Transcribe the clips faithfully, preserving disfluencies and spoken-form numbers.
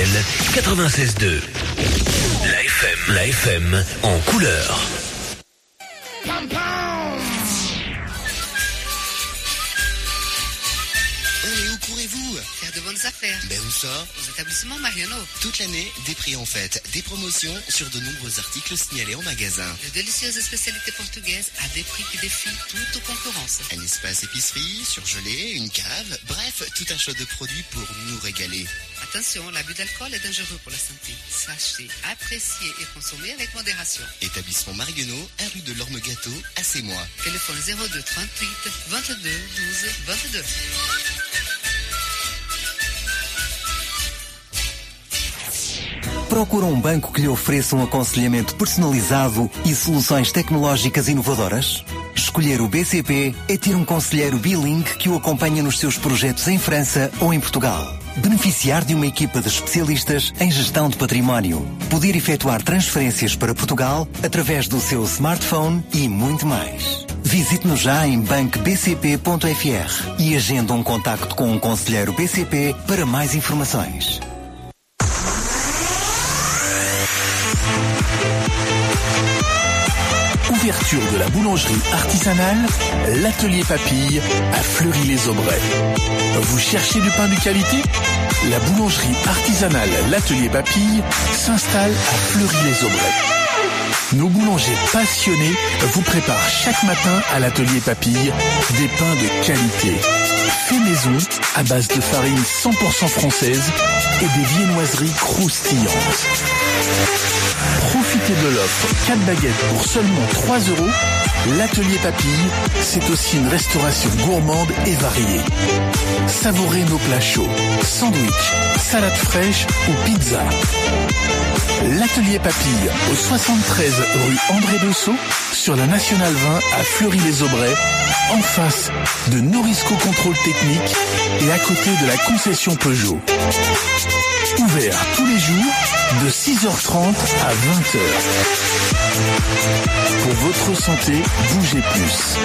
Pluriel quatre-vingt-seize deux. La F M, la F M en couleur. Faire de bonnes affaires. Ben où ça? Aux établissements Mariano. Toute l'année, des prix en fête, des promotions sur de nombreux articles signalés en magasin. De délicieuses spécialités portugaises à des prix qui défient toute concurrence. Un espace épicerie, surgelé, une cave, bref, tout un choix de produits pour nous régaler. Attention, l'abus d'alcool est dangereux pour la santé. Sachez, apprécier et consommer avec modération. Établissement Mariano, un rue de l'Orme Gâteau, à Sémois. Téléphone zéro deux trente-huit vingt-deux douze vingt-deux. Procura um banco que lhe ofereça um aconselhamento personalizado e soluções tecnológicas inovadoras? Escolher o B C P é ter um conselheiro bilingue que o acompanha nos seus projetos em França ou em Portugal. Beneficiar de uma equipa de especialistas em gestão de património. Poder efetuar transferências para Portugal através do seu smartphone e muito mais. Visite-nos já em banco b c p ponto f r e agenda um contacto com um conselheiro B C P para mais informações. Ouverture de la boulangerie artisanale, l'atelier Papille à Fleury-les-Aubrais. Vous cherchez du pain de qualité? La boulangerie artisanale l'atelier Papille s'installe à Fleury-les-Aubrais. Nos boulangers passionnés vous préparent chaque matin à l'atelier Papille des pains de qualité. Fait maison à base de farine cent pour cent française et des viennoiseries croustillantes. Profitez de l'offre quatre baguettes pour seulement trois euros. L'atelier Papille, c'est aussi une restauration gourmande et variée. Savourez nos plats chauds, sandwich, salade fraîche ou pizza. L'atelier Papille au soixante-treize rue André Dessau sur la Nationale vingt à Fleury-les-Aubrais, en face de Norisco Contrôle Technique et à côté de la concession Peugeot. Ouvert tous les jours de six heures trente à vingt heures. Pour votre santé, bougez plus.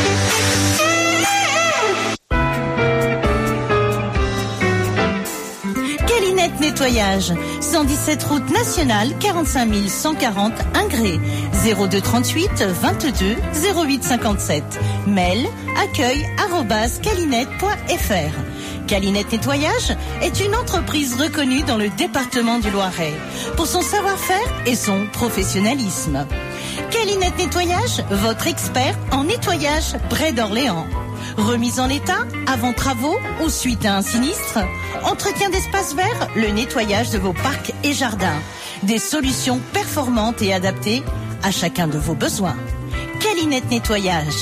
Calinette Nettoyage, cent dix-sept route nationale, quarante-cinq mille cent quarante Ingré, zéro deux trente-huit vingt-deux zéro huit cinquante-sept. Mail accueil arobase calinette point f r. Calinette Nettoyage est une entreprise reconnue dans le département du Loiret pour son savoir-faire et son professionnalisme. Calinette Nettoyage, votre expert en nettoyage près d'Orléans. Remise en état, avant travaux ou suite à un sinistre. Entretien d'espaces verts, le nettoyage de vos parcs et jardins. Des solutions performantes et adaptées à chacun de vos besoins. Calinette Nettoyage.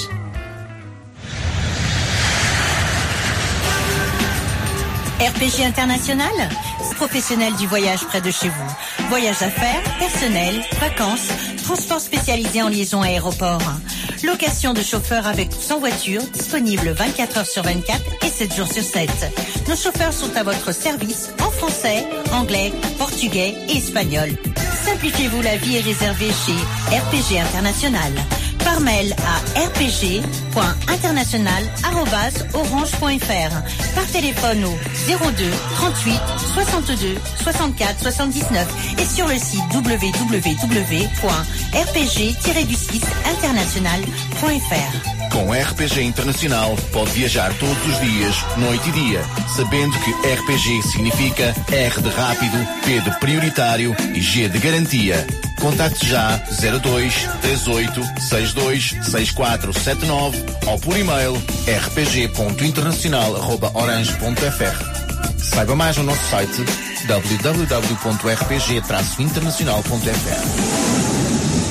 R P G International, professionnel du voyage près de chez vous. Voyage d'affaires, personnel, vacances, transport spécialisé en liaison aéroport. Location de chauffeurs avec ou sans voiture, disponible vingt-quatre heures sur vingt-quatre et sept jours sur sept. Nos chauffeurs sont à votre service en français, anglais, portugais et espagnol. Simplifiez-vous la vie et réservez chez R P G International. Par mail à r p g point international arobase orange point f r. Par téléphone au zéro deux trente-huit soixante-deux soixante-quatre soixante-dix-neuf et sur le site w w w point r p g tiret du six international point f r. Com R P G Internacional pode viajar todos os dias, noite e dia, sabendo que R P G significa R de rápido, P de prioritário e G de garantia. Contacte já zero dois três oito seis dois seis quatro sete nove ou por e-mail r p g ponto internacional arroba orange ponto f r. Saiba mais no nosso site w w w ponto r p g traço internacional ponto f r.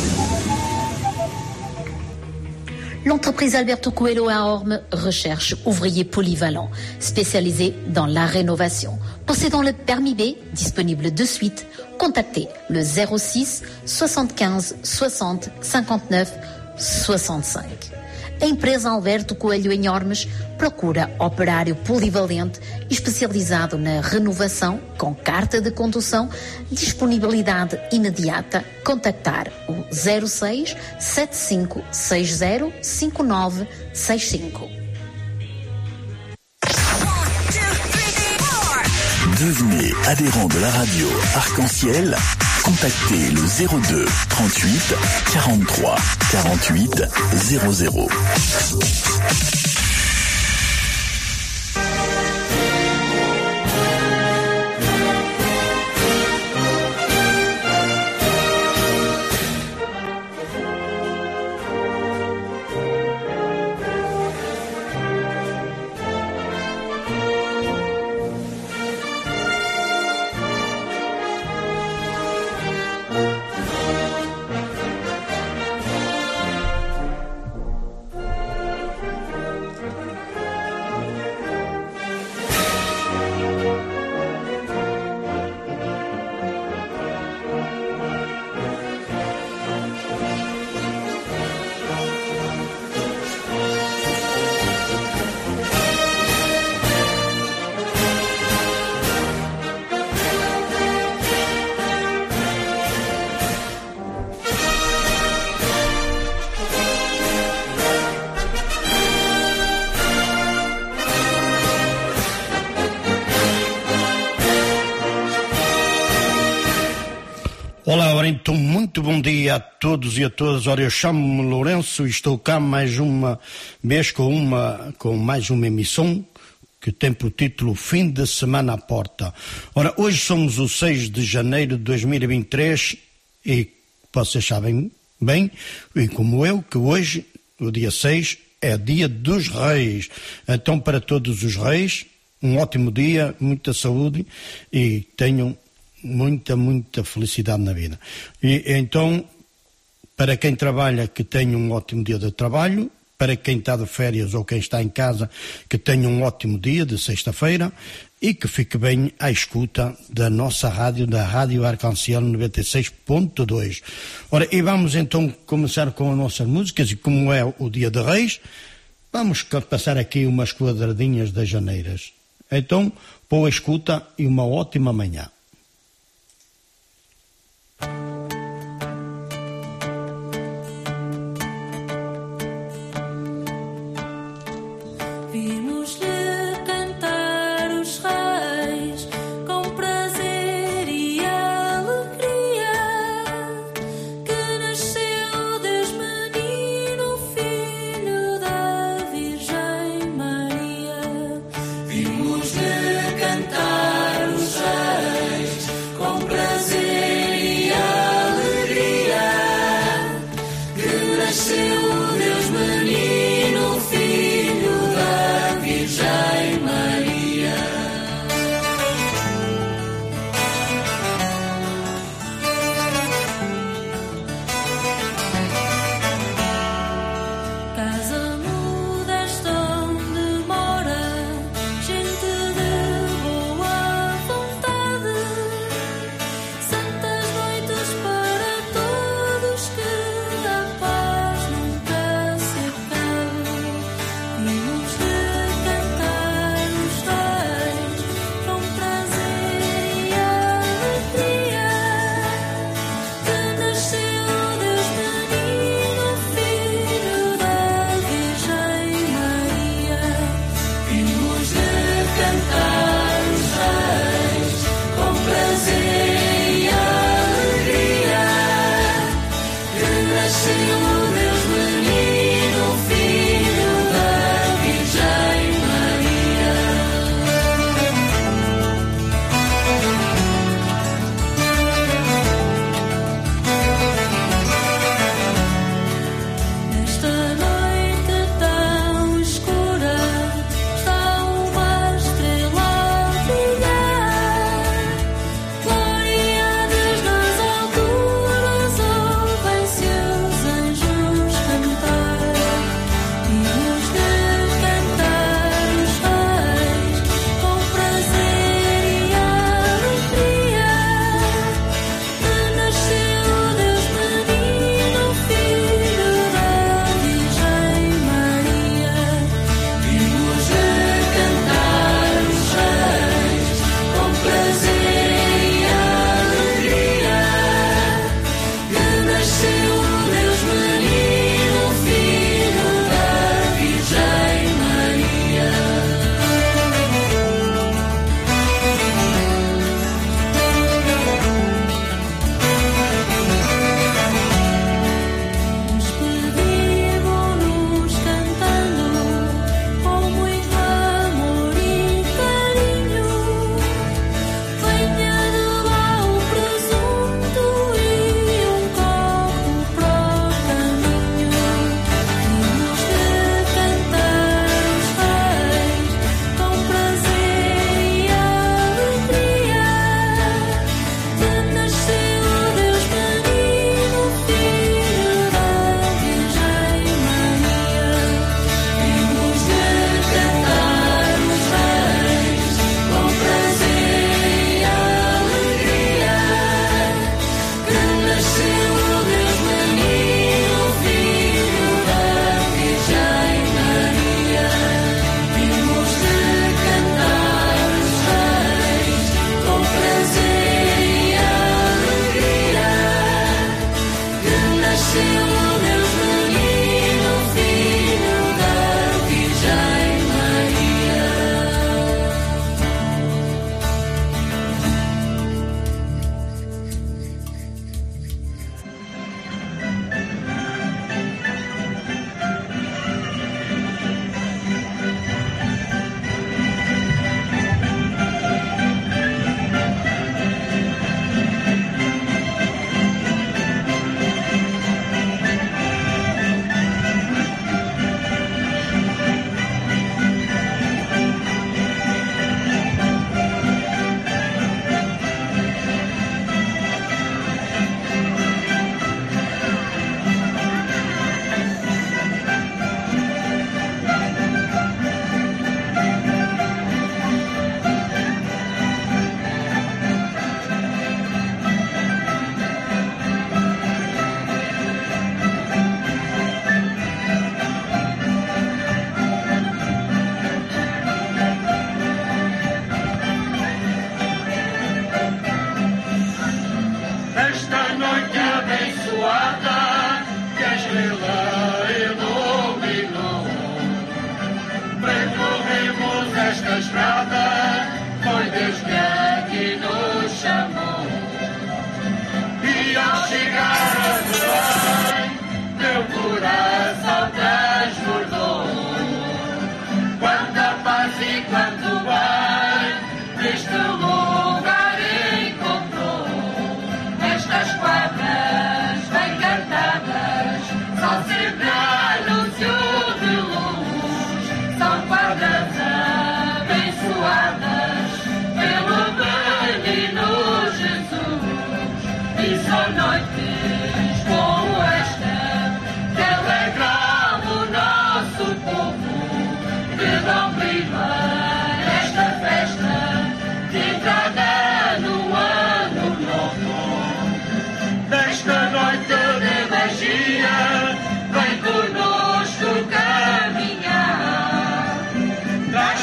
L'entreprise Alberto Coelho à Orme recherche ouvriers polyvalents, spécialisés dans la rénovation. Possédant le permis B, disponible de suite, contactez le zéro six soixante-quinze soixante cinquante-neuf soixante-cinq. A empresa Alberto Coelho em Ormes procura operário polivalente especializado na renovação com carta de condução, disponibilidade imediata. Contactar o zero seis sete cinco seis zero cinco nove seis cinco. Devenez adhérent de la radio Arc-en-Ciel. Contactez le zéro deux trente-huit quarante-trois quarante-huit zéro zéro. Olá, ora então, muito bom dia a todos e a todas. Ora, eu chamo-me Lourenço e estou cá mais uma vez com, uma, com mais uma emissão que tem por título Fim de Semana à Porta. Ora, hoje somos o seis de janeiro de dois mil e vinte e três e vocês sabem bem, e como eu, que hoje, o dia seis, é dia dos Reis. Então, para todos os Reis, um ótimo dia, muita saúde e tenham muita, muita felicidade na vida. E então, para quem trabalha, que tenha um ótimo dia de trabalho, para quem está de férias ou quem está em casa, que tenha um ótimo dia de sexta-feira e que fique bem à escuta da nossa rádio, da Rádio Arc-en-Ciel noventa e seis ponto dois. Ora, e vamos então começar com as nossas músicas, e como é o dia de Reis, vamos passar aqui umas quadradinhas das janeiras. Então, boa escuta e uma ótima manhã. Vimos-lhe cantar os reis.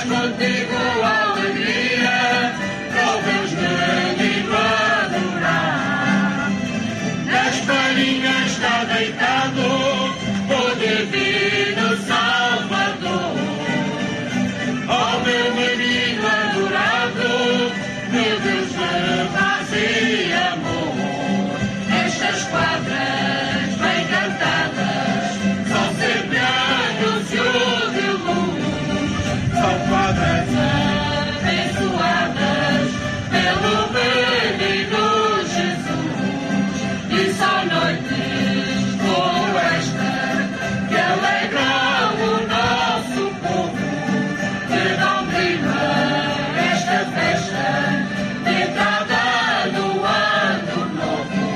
contigo a alegria, ó Deus menino adorar. Nas palhinhas está deitado o divino Salvador. Ó meu menino adorado, meu Deus de paz e amor. Estas quadras bem cantadas são sempre anúncio de luz. São quadras abençoadas pelo menino Jesus. E são noites como esta que alegram o nosso povo, que dão brilho esta festa de entrada do ano novo.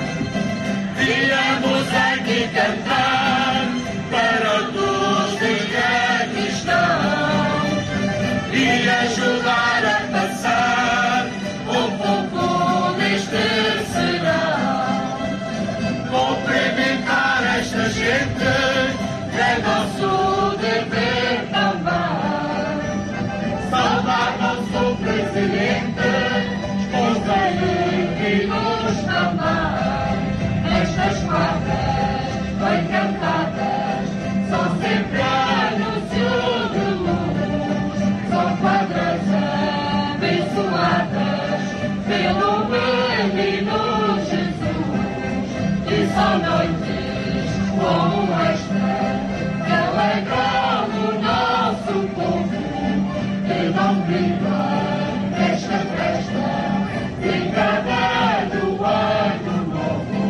Viemos aqui cantar para todos que aqui estão e ajudar a passar um pouco deste serão. Cumprimentar esta gente é nosso dever também. Saudar nosso presidente, esposa e filhos também. Estas quadras bem cantadas são sempre anúncio de luz. São quadras abençoadas pelo menino Jesus. E são noites como esta que alegram o nosso povo, que dão brilho esta festa de entrada do ano novo.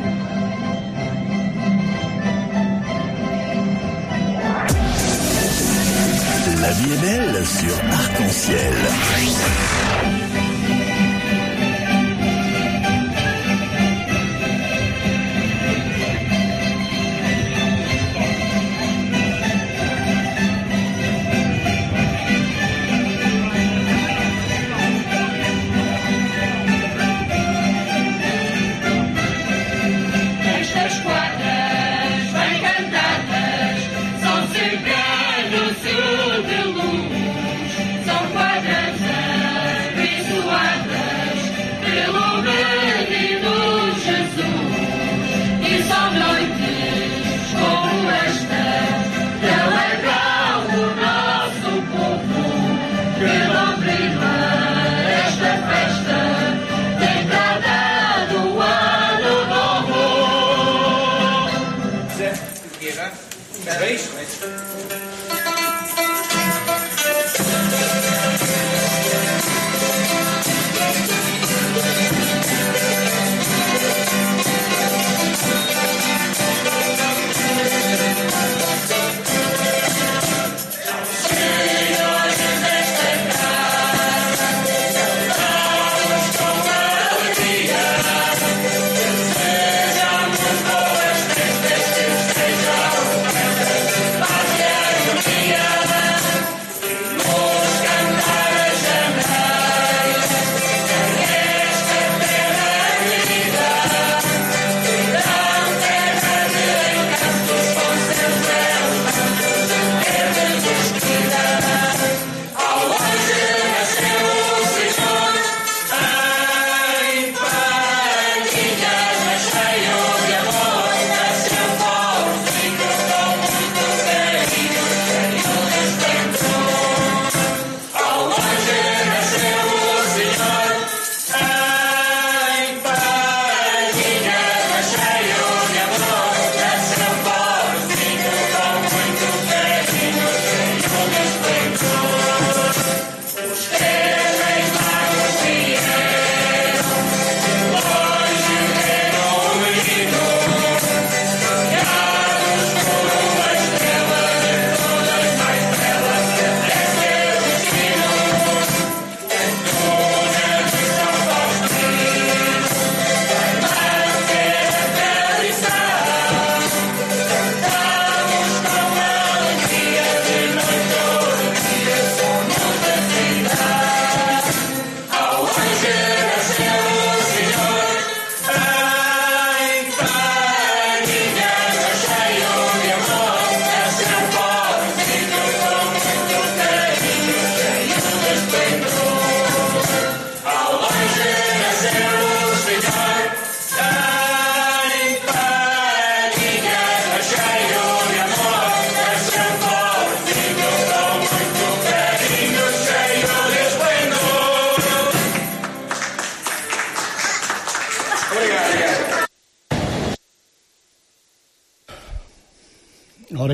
La vie est belle sur Arc-en-Ciel. Estas quadras bem cantadas são sempre anúncio de luz. São quadras abençoadas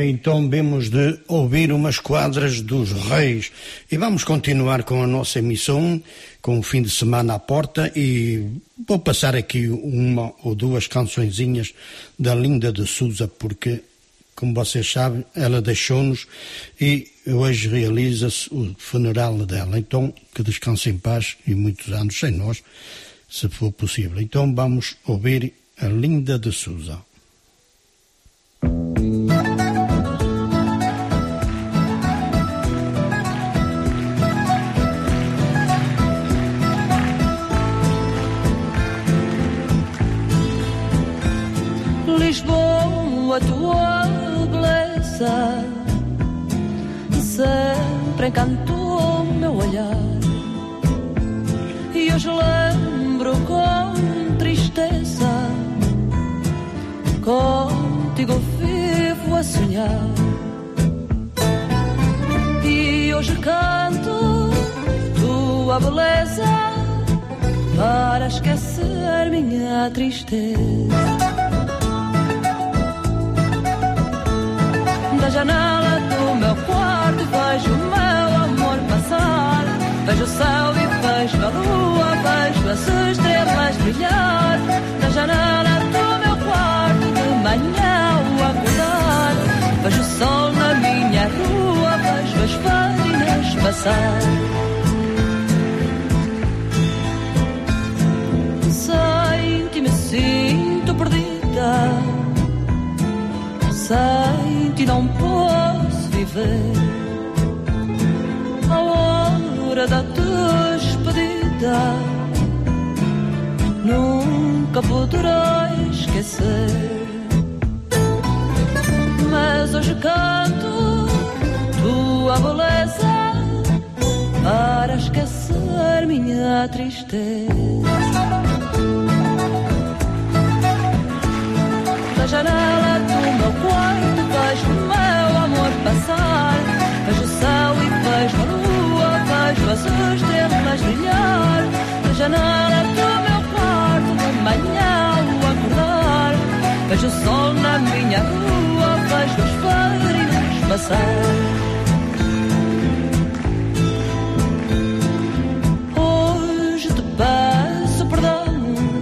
então vimos de ouvir umas quadras dos Reis e vamos continuar com a nossa emissão, com o fim de semana à porta, e vou passar aqui uma ou duas cançõezinhas da Linda de Souza, porque, como vocês sabem, ela deixou-nos e hoje realiza-se o funeral dela. Então, que descanse em paz e muitos anos sem nós, se for possível. Então vamos ouvir a Linda de Souza. Lisboa, tua beleza sempre encantou o meu olhar, e hoje lembro com tristeza, contigo vivo a sonhar, e hoje canto tua beleza para esquecer minha tristeza. Da janela do meu quarto vejo o meu amor passar, vejo o céu e vejo a lua, vejo as estrelas brilhar. Da janela do meu quarto de manhã ao acordar, vejo o sol na minha rua, vejo as farinas passar. Sem ti me sinto perdida, sem ti não posso viver. A hora da despedida nunca poderei esquecer. Mas hoje canto tua beleza para esquecer minha tristeza. Da janela do meu quarto vejo o meu amor passar, vejo o céu e vejo a lua, vejo as estrelas brilhar. Da janela do meu quarto de manhã ao acordar, vejo o sol na minha rua, vejo as farinas passar. Hoje te peço perdão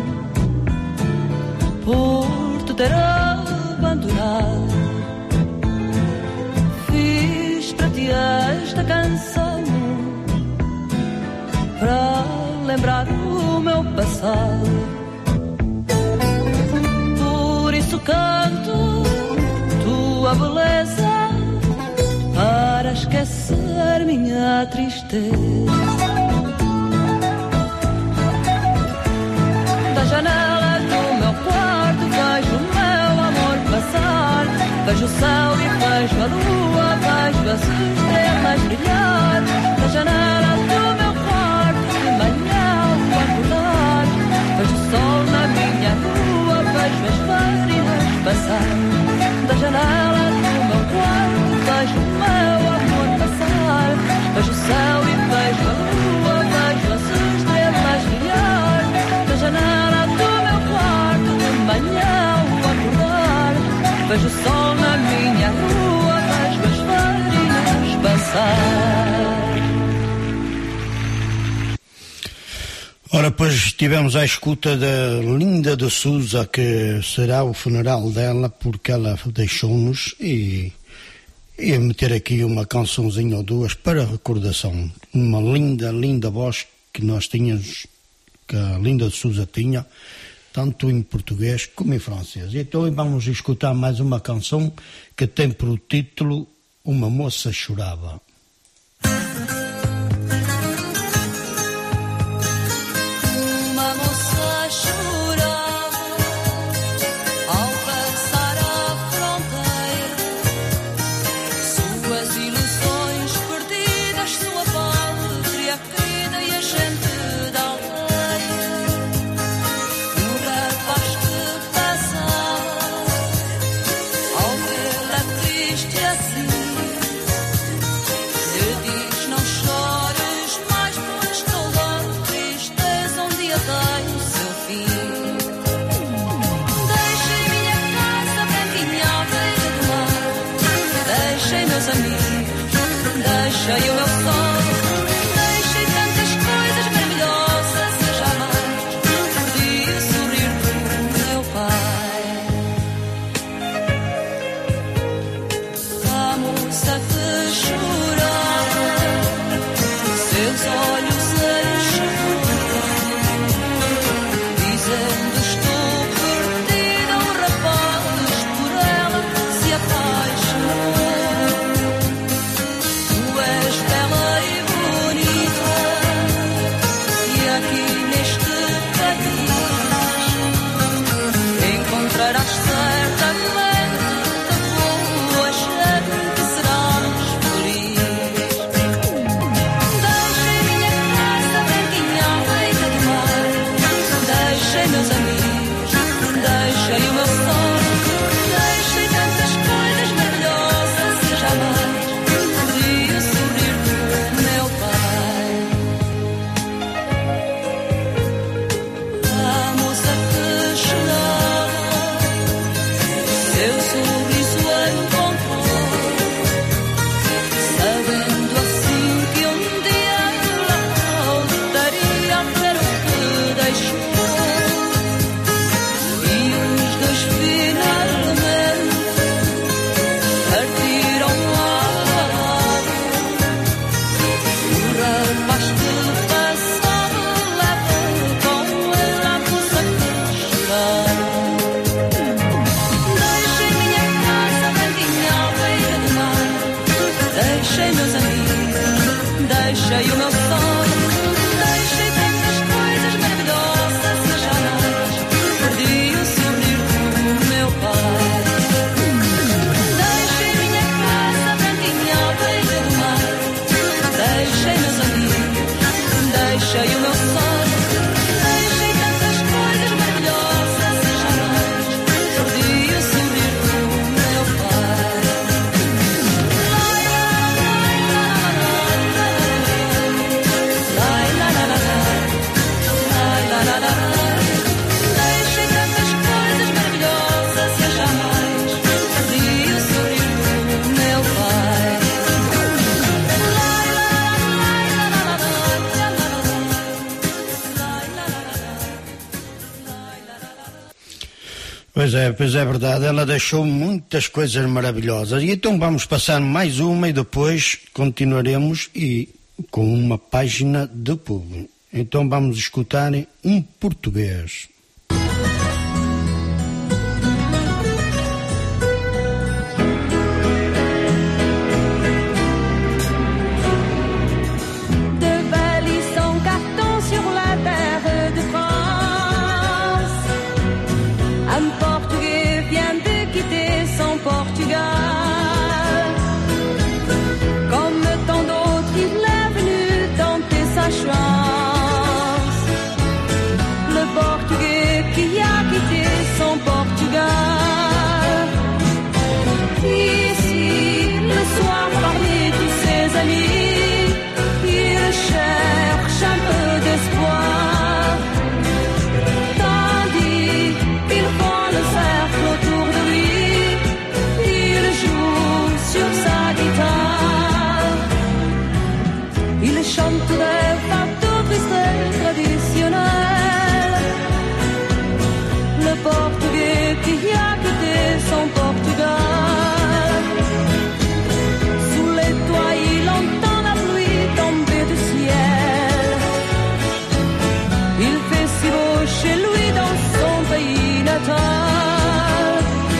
por te ter abandonado. Fiz para ti esta canção para lembrar o meu passado. Por isso canto tua beleza para esquecer minha tristeza. Da janela do meu quarto vejo o meu amor passar, vejo o céu e vejo a lua, vejo as estrelas brilhar. Da janela do meu quarto de manhã ao acordar, vejo o sol na minha rua, vejo as farinas passar. Da janela do meu quarto vejo o meu amor passar, vejo o céu e vejo a lua, vejo as estrelas brilhar. Da janela do meu quarto de manhã ao acordar, vejo o sol na minha rua, vejo as farinas passar. Ora, pois estivemos à escuta da Linda de Souza, que será o funeral dela, porque ela deixou-nos, e ia meter aqui uma cançãozinha ou duas para recordação. Uma linda, linda voz que nós tínhamos, que a Linda de Souza tinha, tanto em português como em francês. Então vamos escutar mais uma canção que tem por título Uma Moça Chorava. Triste assim, deixei o meu sonho, deixei tantas coisas maravilhosas e jamais perdi o sorrir do meu pai. Deixei minha casa branquinha à beira do mar, deixei meus amigos, deixei o meu sonho, deixei tantas coisas maravilhosas e jamais perdi o sorrir do meu pai. Deixei tantas coisas maravilhosas e jamais perdi o sorrir do meu pai. Pois é, pois é verdade, ela deixou muitas coisas maravilhosas. E então vamos passar mais uma e depois continuaremos e com uma página de público. Então vamos escutar um português. De Bali son carton sur la terre de France. Un Portugais vient de quitter son Portugal. Comme tant d'autres, il est venu tenter sa chance. Le Portugais qui a quitté son Portugal. Ici, le soir, parmi tous ses amis, il cherche un peu d'espoir. Tandis qu'ils font le cercle autour de lui, il joue sur sa guitare. Il chante des fardeaux tristes traditionnels. Le Portugais qui a quitté son Portugal. Sous les toits, il entend la pluie tomber du ciel. Il fait si beau chez lui dans son pays natal.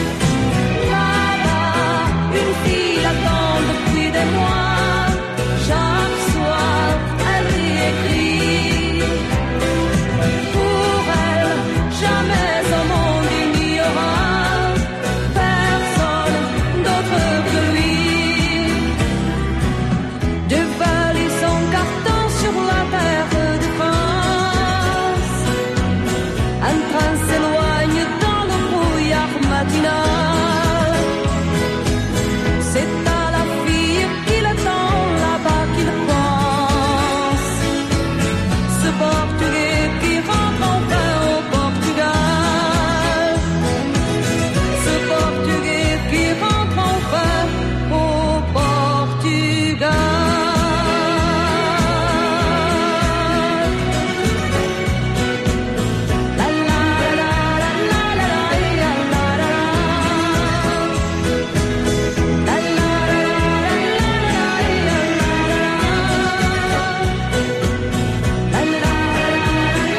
Là-bas, une fille l'attend depuis des mois. Chaque soir, elle rit et crie. Pour elle, jamais au monde il n'y aura personne d'autre que lui. De Bali son carton sur la terre de France. Un train s'éloigne dans le brouillard matinal. C'est à la fille qu'il attend là-bas qu'il pense. Ce Portugais qui rentre enfin au Portugal. Ce Portugais qui rentre enfin au Portugal. La la la la la la la la la la. La la la la la la la.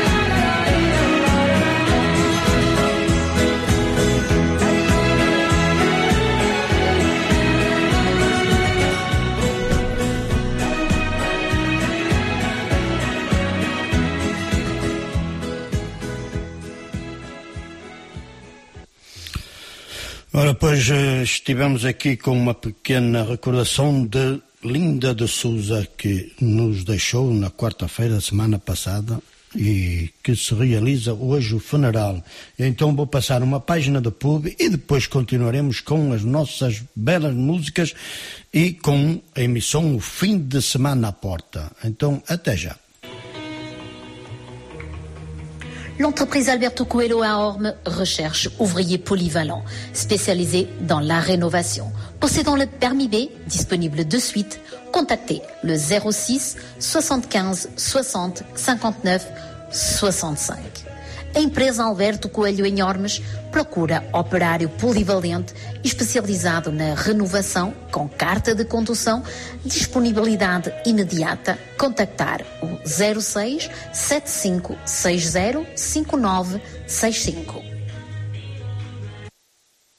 Ora, pois eh, estivemos aqui com uma pequena recordação de Linda de Souza, que nos deixou na quarta-feira da semana passada e que se realiza hoje o funeral. Então vou passar uma página de pub e depois continuaremos com as nossas belas músicas e com a emissão O Fim de Semana à Porta. Então, até já. L'entreprise Alberto Coelho à Orme recherche ouvriers polyvalents, spécialisés dans la rénovation. Possédant le permis B, disponible de suite, contactez le zéro six soixante-quinze soixante cinquante-neuf soixante-cinq. A empresa Alberto Coelho em Ormes procura operário polivalente especializado na renovação com carta de condução, disponibilidade imediata. Contactar o zero seis sete cinco seis zero cinco nove seis cinco.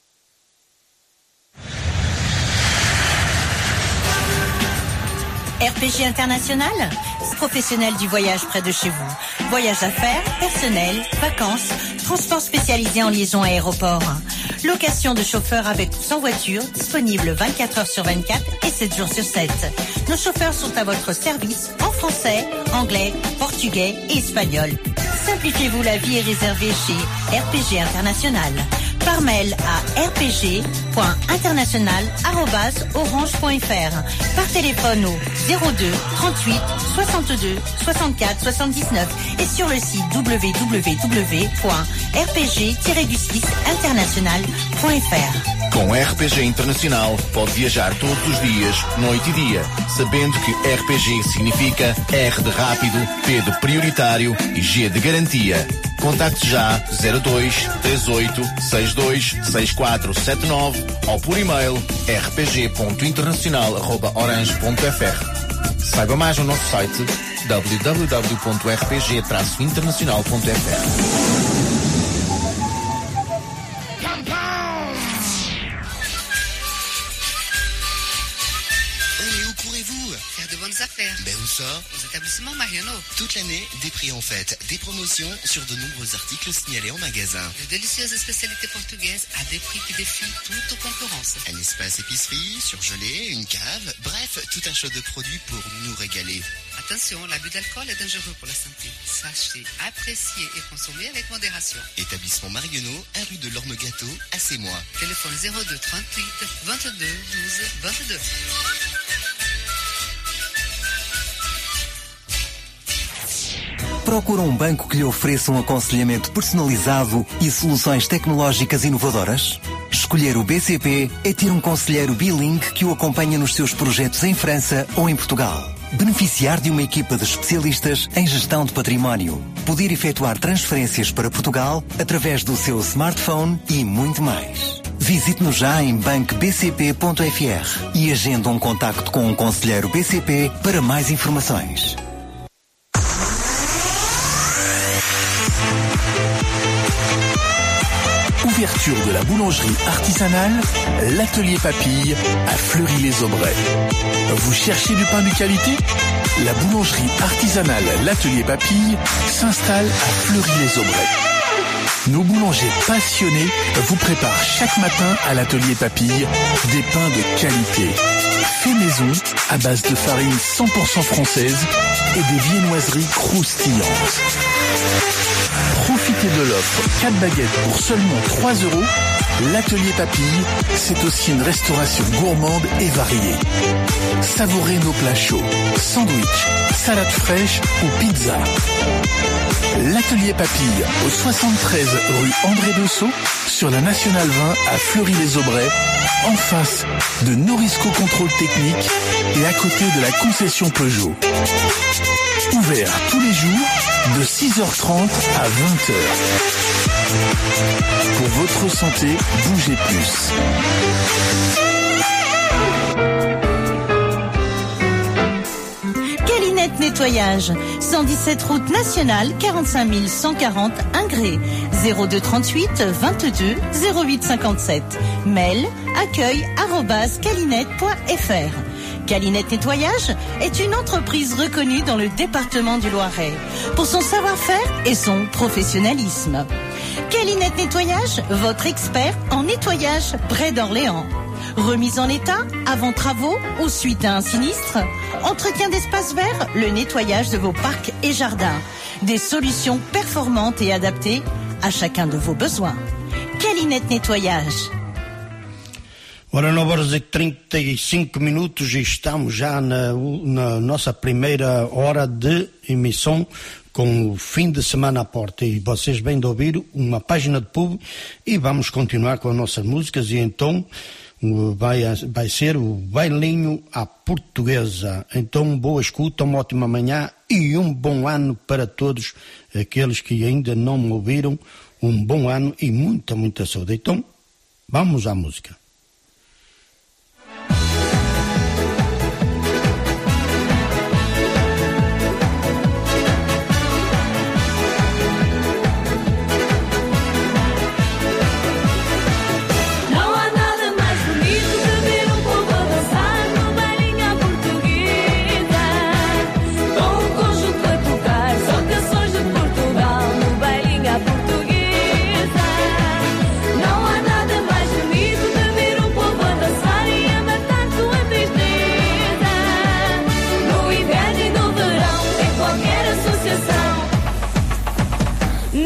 R R P G International, professionnel du voyage près de chez vous. Voyage d'affaires, personnel, vacances, transport spécialisé en liaison aéroport. Location de chauffeurs avec ou sans voiture, disponible vingt-quatre heures sur vingt-quatre et sept jours sur sept. Nos chauffeurs sont à votre service en français, anglais, portugais et espagnol. Simplifiez-vous la vie et réservez chez R P G International. Par mail à r p g point international arobase orange point f r. Par téléphone au zéro deux trente-huit soixante-deux soixante-quatre soixante-dix-neuf et sur le site w w w point r p g tiret du six international point f r. Com R P G Internacional pode viajar todos os dias, noite e dia, sabendo que R P G significa R de rápido, P de prioritário e G de garantia. Contacte já zero dois três oito seis dois seis quatro sete nove ou por e-mail r p g ponto internacional arroba orange ponto f r. Saiba mais no nosso site w w w ponto r p g traço internacional ponto f r. Ben où ça? Aux établissements Mariano. Toute l'année, des prix en fête, des promotions sur de nombreux articles signalés en magasin. De délicieuses spécialités portugaises à des prix qui défient toute concurrence. Un espace épicerie, surgelé, une cave, bref, tout un choix de produits pour nous régaler. Attention, l'abus d'alcool est dangereux pour la santé. Sachez apprécier et consommer avec modération. Établissement Marionneau, un rue de l'Orme-Gâteau, à Sémois. Téléphone zéro deux trente-huit vingt-deux douze vingt-deux. Procura um banco que lhe ofereça um aconselhamento personalizado e soluções tecnológicas inovadoras? Escolher o B C P é ter um conselheiro bilingue que o acompanha nos seus projetos em França ou em Portugal. Beneficiar de uma equipa de especialistas em gestão de património. Poder efetuar transferências para Portugal através do seu smartphone e muito mais. Visite-nos já em banco b c p ponto f r e agenda um contacto com um conselheiro B C P para mais informações. Ouverture de la boulangerie artisanale, l'atelier Papille à Fleury-les-Aubrais. Vous cherchez du pain de qualité? La boulangerie artisanale l'atelier Papille s'installe à Fleury-les-Aubrais. Nos boulangers passionnés vous préparent chaque matin à l'atelier Papille des pains de qualité. Fait maison à base de farine cent pour cent française et des viennoiseries croustillantes. Profitez de l'offre quatre baguettes pour seulement trois euros. L'atelier Papille, c'est aussi une restauration gourmande et variée. Savourez nos plats chauds, sandwich, salade fraîche ou pizza. L'atelier Papille au soixante-treize rue André Dessau sur la Nationale vingt à Fleury-les-Aubrais, en face de Norisco Contrôle Technique et à côté de la concession Peugeot. Ouvert tous les jours de six heures trente à vingt heures. Pour votre santé, bougez plus. Calinette Nettoyage, cent dix-sept route nationale, quarante-cinq mille cent quarante Ingré, zéro deux trente-huit vingt-deux zéro huit cinquante-sept. Mail accueil arobase calinette point f r. Calinette Nettoyage est une entreprise reconnue dans le département du Loiret pour son savoir-faire et son professionnalisme. Calinette Nettoyage, votre expert en nettoyage près d'Orléans. Remise en état, avant travaux ou suite à un sinistre. Entretien d'espaces verts, le nettoyage de vos parcs et jardins. Des solutions performantes et adaptées à chacun de vos besoins. Calinette Nettoyage. Ora, nove horas e trinta e cinco minutos e estamos já na, na nossa primeira hora de emissão com o fim de semana à porta. E vocês vêm de ouvir uma página de pub e vamos continuar com as nossas músicas e então vai, vai ser o bailinho à portuguesa. Então, boa escuta, uma ótima manhã e um bom ano para todos aqueles que ainda não me ouviram. Um bom ano e muita, muita saúde. Então, vamos à música. Bonito de ver um povo a dançar no bailinho à portuguesa.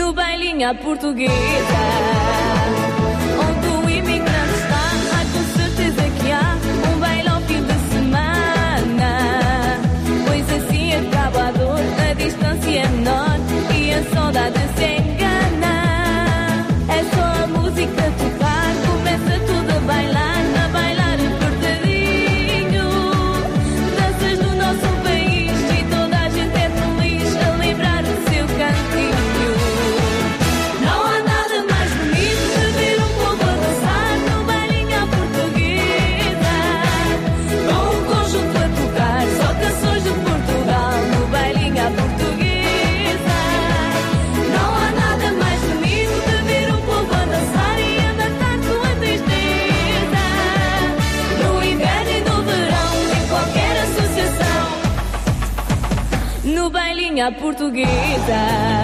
no bailinho à portuguesa. Onde o imigrante está, há com certeza que há um baile ao fim de semana. Pois assim acaba a dor, a distância é menor e a saudade se engana. É só a música tocar, começa tudo a bailar, a bailar apertadinho. Danças do nosso país e toda a gente é feliz a lembrar o seu cantinho. Não há nada mais bonito que ver um povo a dançar no bailinho à portuguesa. Com um conjunto a tocar, só canções de Portugal no bailinho à portuguesa. Não há nada mais bonito que ver um povo a dançar e a matar sua tristeza. No inverno e no verão, em qualquer associação, no bailinho à portuguesa.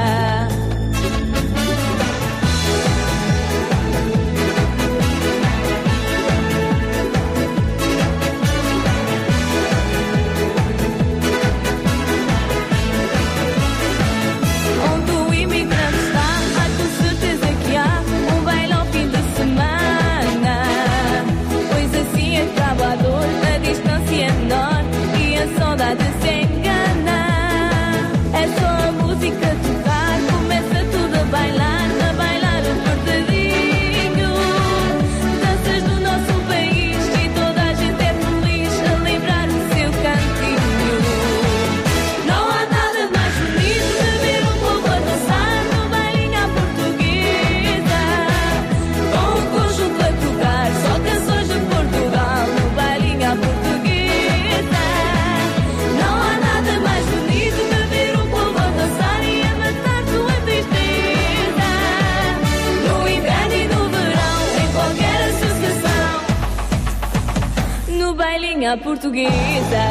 Onde o imigrante está, há com certeza que há um baile ao fim de semana. Pois assim acaba a dor, a distância é menor e a saudade se engana. É só a música tocar, começa tudo a bailar, a bailar apertadinho. Danças do nosso país e toda a gente é feliz a lembrar o seu cantinho. Não há nada mais bonito que ver um povo a dançar no bailinho à portuguesa. Com um conjunto a tocar, só canções de Portugal no bailinho à portuguesa. Não há nada mais bonito que ver um povo a dançar e a matar sua tristeza. No inverno e no verão, em qualquer associação, no bailinho à portuguesa.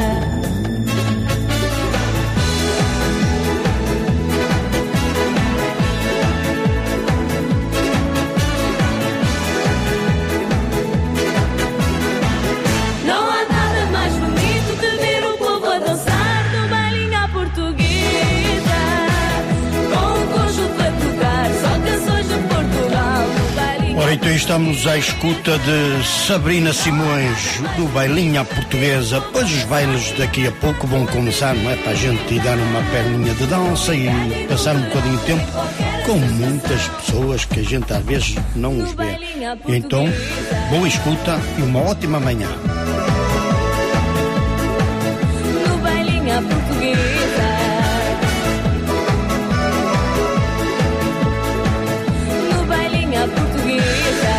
Não há nada mais bonito que ver um povo a dançar no bailinho à portuguesa. Com um conjunto a tocar, só canções de Portugal no bailinho. Ora, então estamos à escuta de Sabrina Simões, do bailinho à portuguesa. Pois os bailes daqui a pouco vão começar, não é? Para a gente ir dar uma perninha de dança e passar um bocadinho de tempo com muitas pessoas que a gente às vezes não os vê. E então, boa escuta e uma ótima manhã. No bailinho à portuguesa. No bailinho à portuguesa.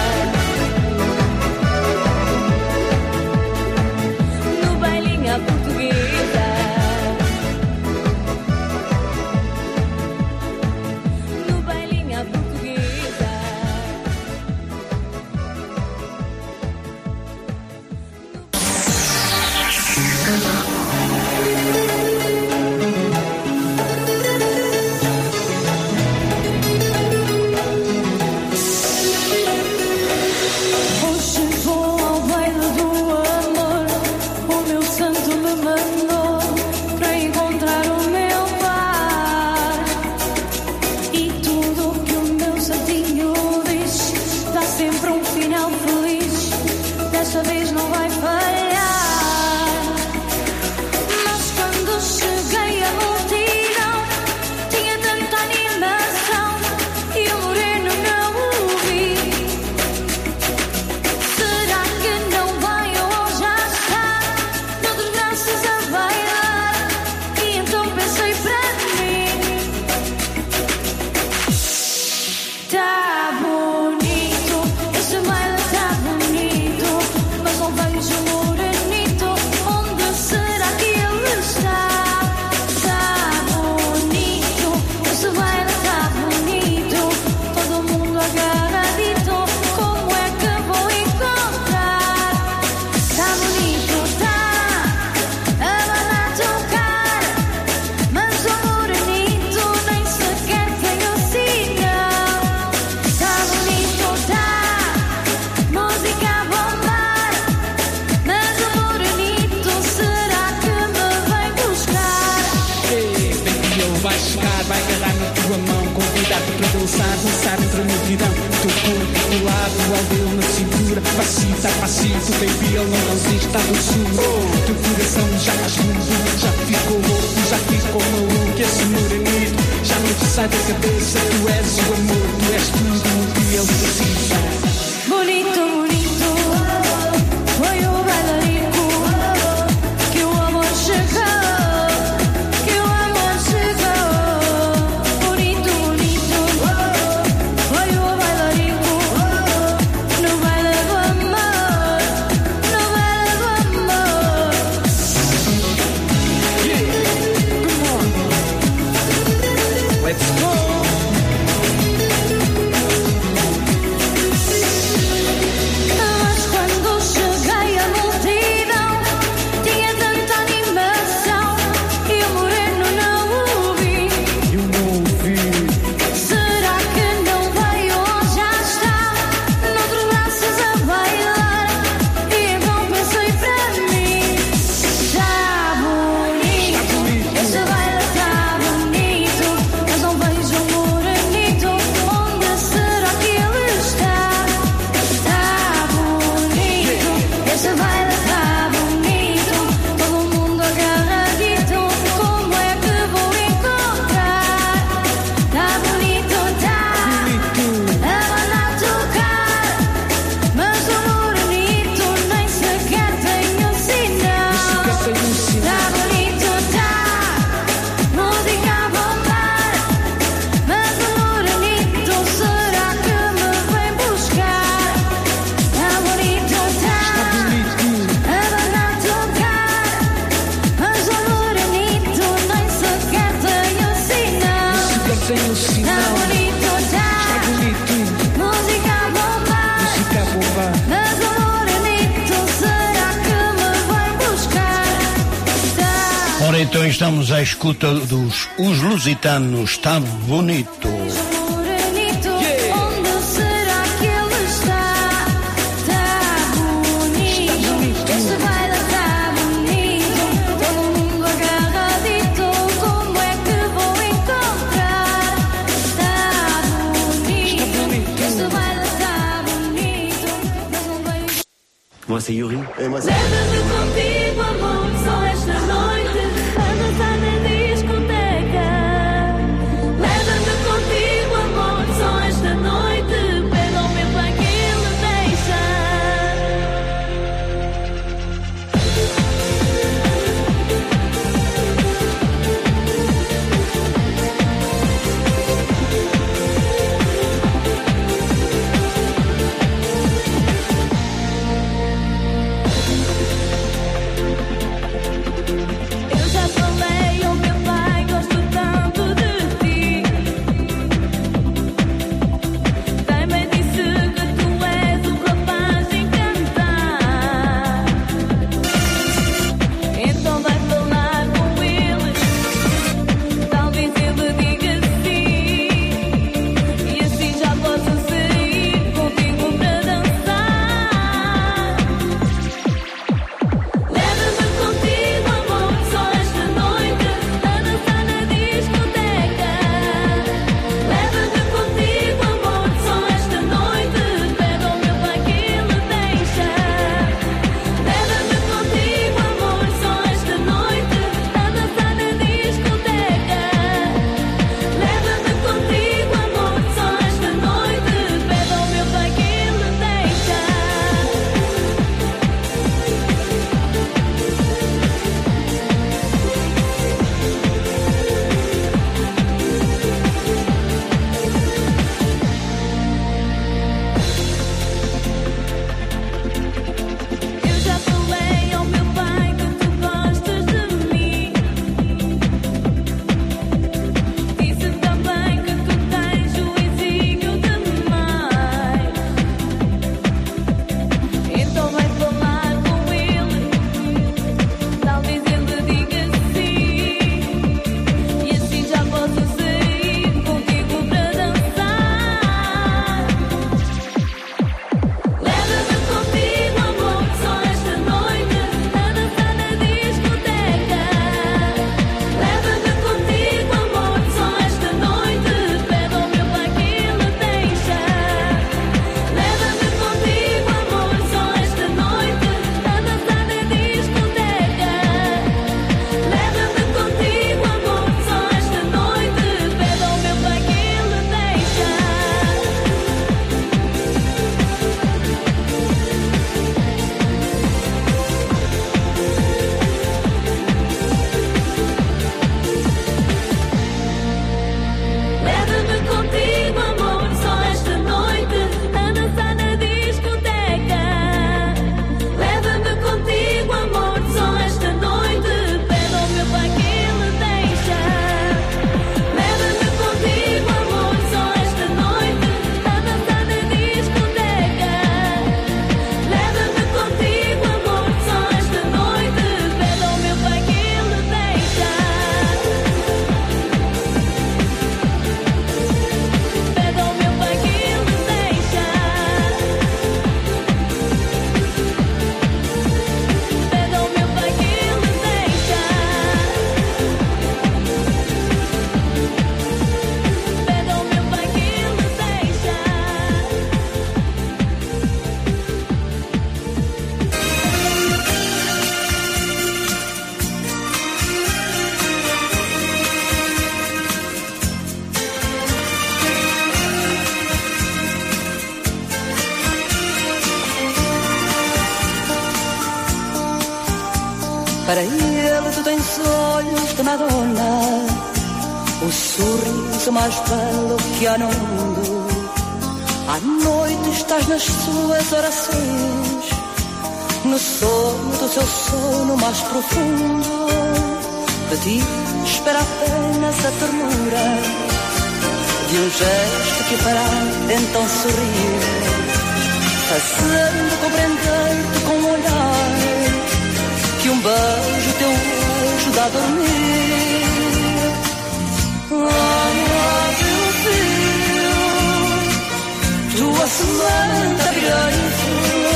No bailinho à portuguesa. No bailinho à portuguesa. o dele na cintura. Passito a passito, baby, ele não resiste à doçura. Teu coração já faz mundo, já ficou louco, já ficou maluco. Esse morenito já não te sai da cabeça. Tu és o amor, tu és tudo o que ele precisa. Bonito, bonito, foi o bailarico que o amor chegou. Então estamos à escuta dos Os Lusitanos, Está Bonito. Moi c'est Yuri. Et moi c'est... Leva-me contigo, amor, só esta noite. A dançar na discoteca. Leva-me contigo, amor, só esta noite. Pega o meu pai que ele deixa. Para ele tu tens olhos de Madonna, o sorriso mais belo que há no mundo. À noite estás nas suas orações, no sono do seu sono mais profundo. De ti espera apenas a ternura de um gesto que fará então sorrir, fazendo compreender-te com um olhar que um beijo teu anjo dá a dormir. Oh, meu filho, tua semana direito.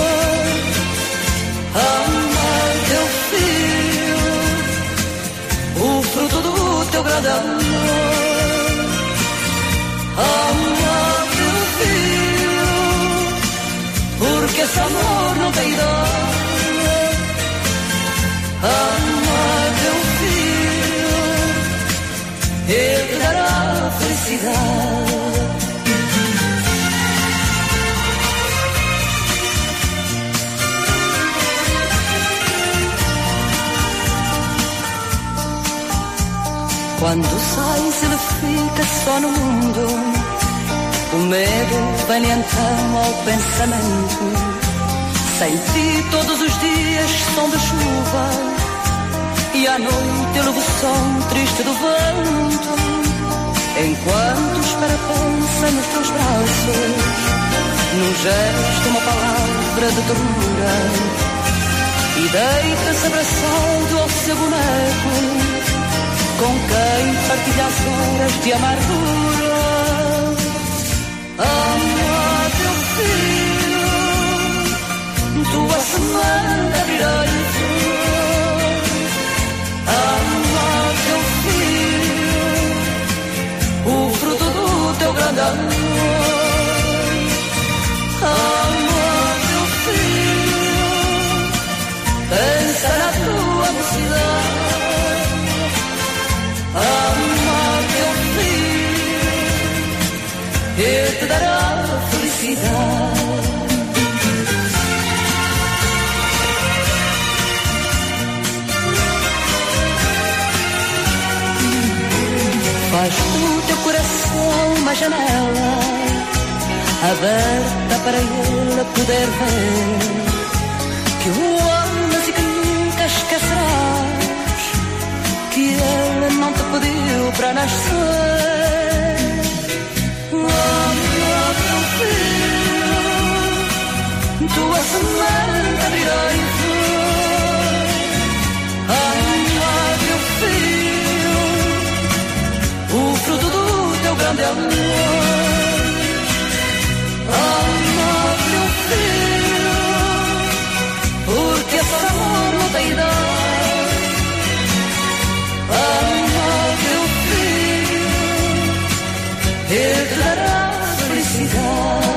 Oh, meu filho, o fruto do teu grande amor. Oh, meu filho, porque esse amor não tem idade. Ama teu filho, ele te dará felicidade. Quando sais ele fica só no mundo, o medo vem então ao pensamento. Sem ti todos os dias são de chuva, e à noite eu levo o som triste do vento. Enquanto espera pensa nos teus braços, num gesto, uma palavra de ternura, e deita-se abraçado ao seu boneco, com quem partilha as horas de amargura. Ama teu filho, tua semana direito. Ama teu filho, o fruto do teu grande amor. Ama teu filho, pensa na tua mocidade. Ama teu filho, ele te dará felicidade. Faz do teu coração uma janela aberta para ele poder ver que o amas e que nunca esquecerás, que ele não te pediu para nascer. Oh, meu filho, tua semana direito. Oh, meu filho, o fruto do teu grande amor. Oh, meu filho, porque esse amor não tem idade. Oh, meu filho, ele te dará felicidade.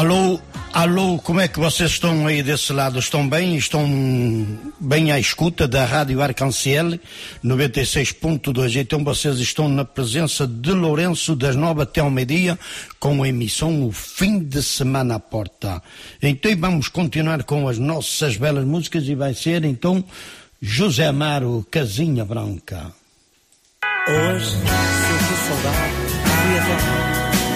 Alô, alô, como é que vocês estão aí desse lado? Estão bem? Estão bem à escuta da Rádio Arcanciel noventa e seis ponto dois? Então vocês estão na presença de Lourenço das nove até ao meio-dia com a emissão O Fim de Semana à Porta. Então vamos continuar com as nossas belas músicas e vai ser então José Amaro, Casinha Branca. Hoje sinto saudade do dia da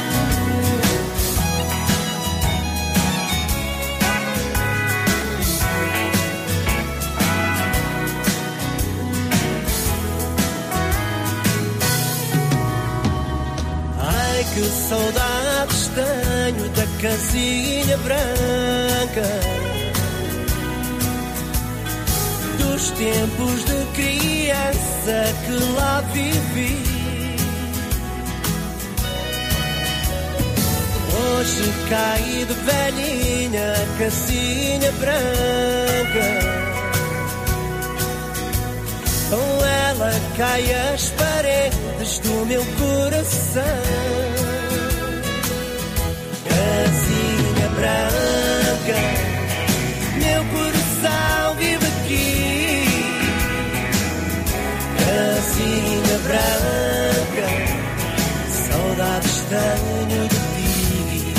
que saudades tenho da casinha branca, dos tempos de criança que lá vivi. Hoje caí de velhinha, casinha branca, com ela cai as paredes do meu coração. Casinha branca, meu coração vive aqui. Casinha branca, saudades tenho de ti.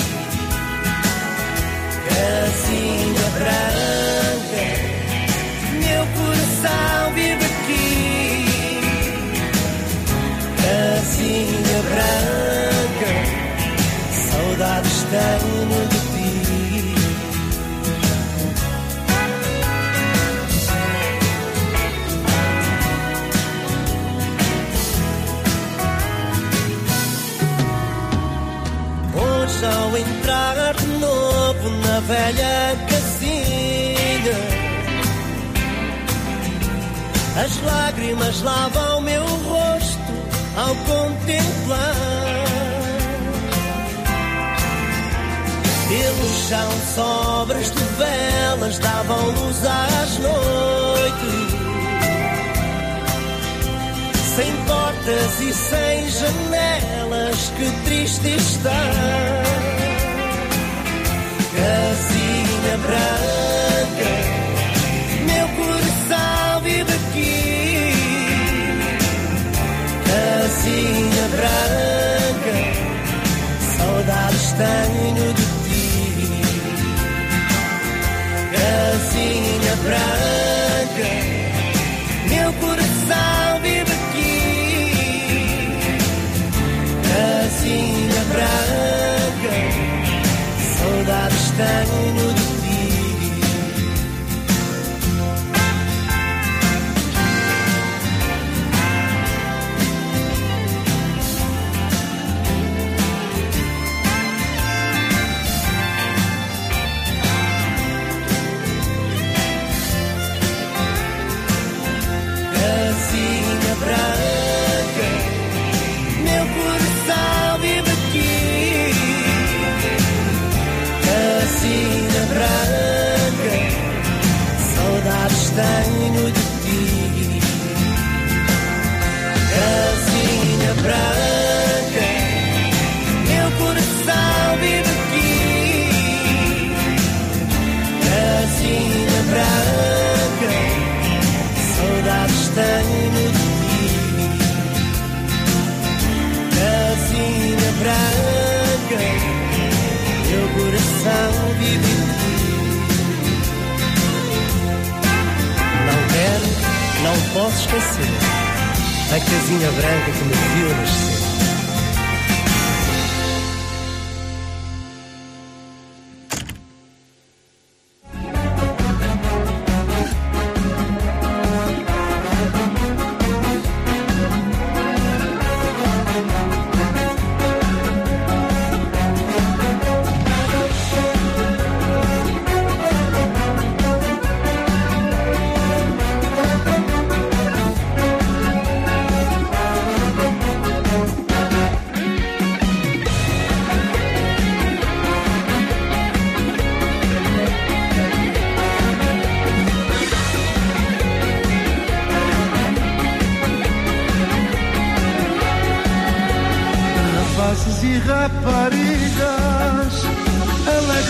Casinha branca, meu coração vive aqui. Casinha branca, saudades tenho de ti. Hoje ao entrar de novo na velha casinha, as lágrimas lavam meu rosto ao contemplar. Pelo chão sobras de velas davam luz às noites, sem portas e sem janelas, que triste está. Casinha branca, meu coração vive aqui. Casinha branca, saudades tenho de ti. Casinha branca, meu coração vive aqui. Casinha branca, saudades tenho de ti. Casinha branca, meu coração vive aqui. Casinha branca, saudades tenho de ti. Casinha branca, meu coração vive aqui. Casinha branca, saudades tenho de ti. Casinha branca, meu coração vive em ti. Não quero, não posso esquecer a casinha branca que me viu nascer. Rapazes e raparigas,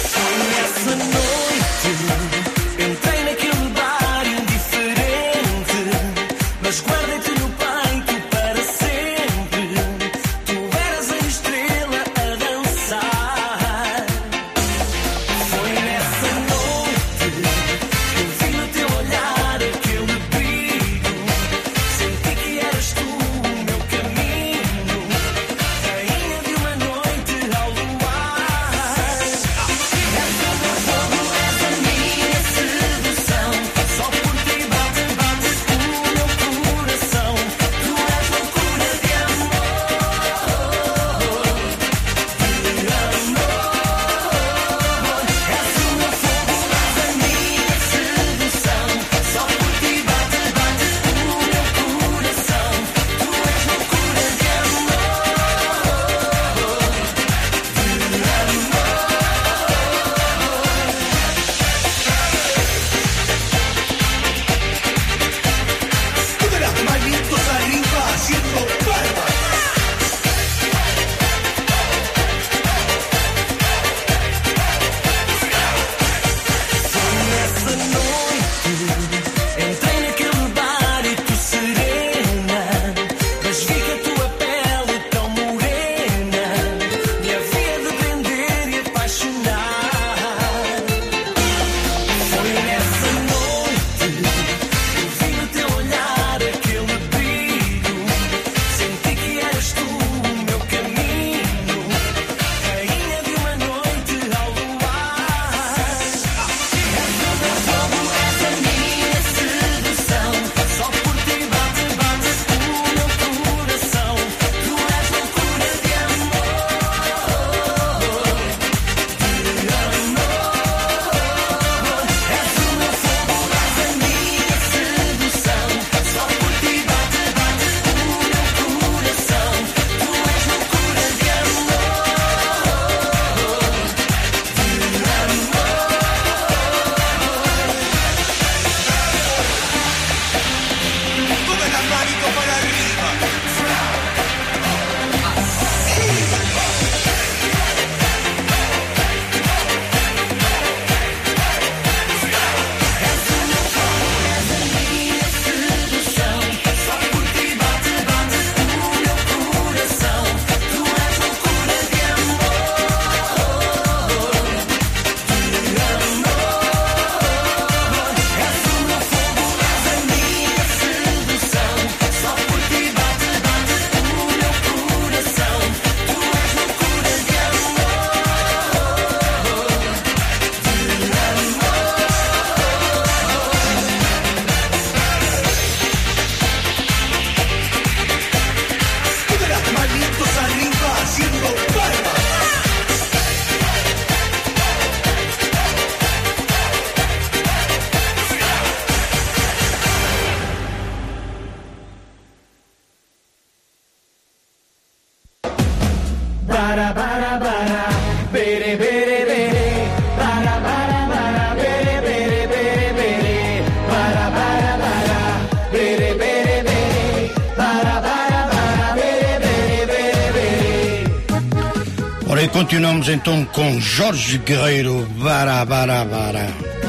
continuamos então com Jorge Guerreiro, Bara, Bara, Bara.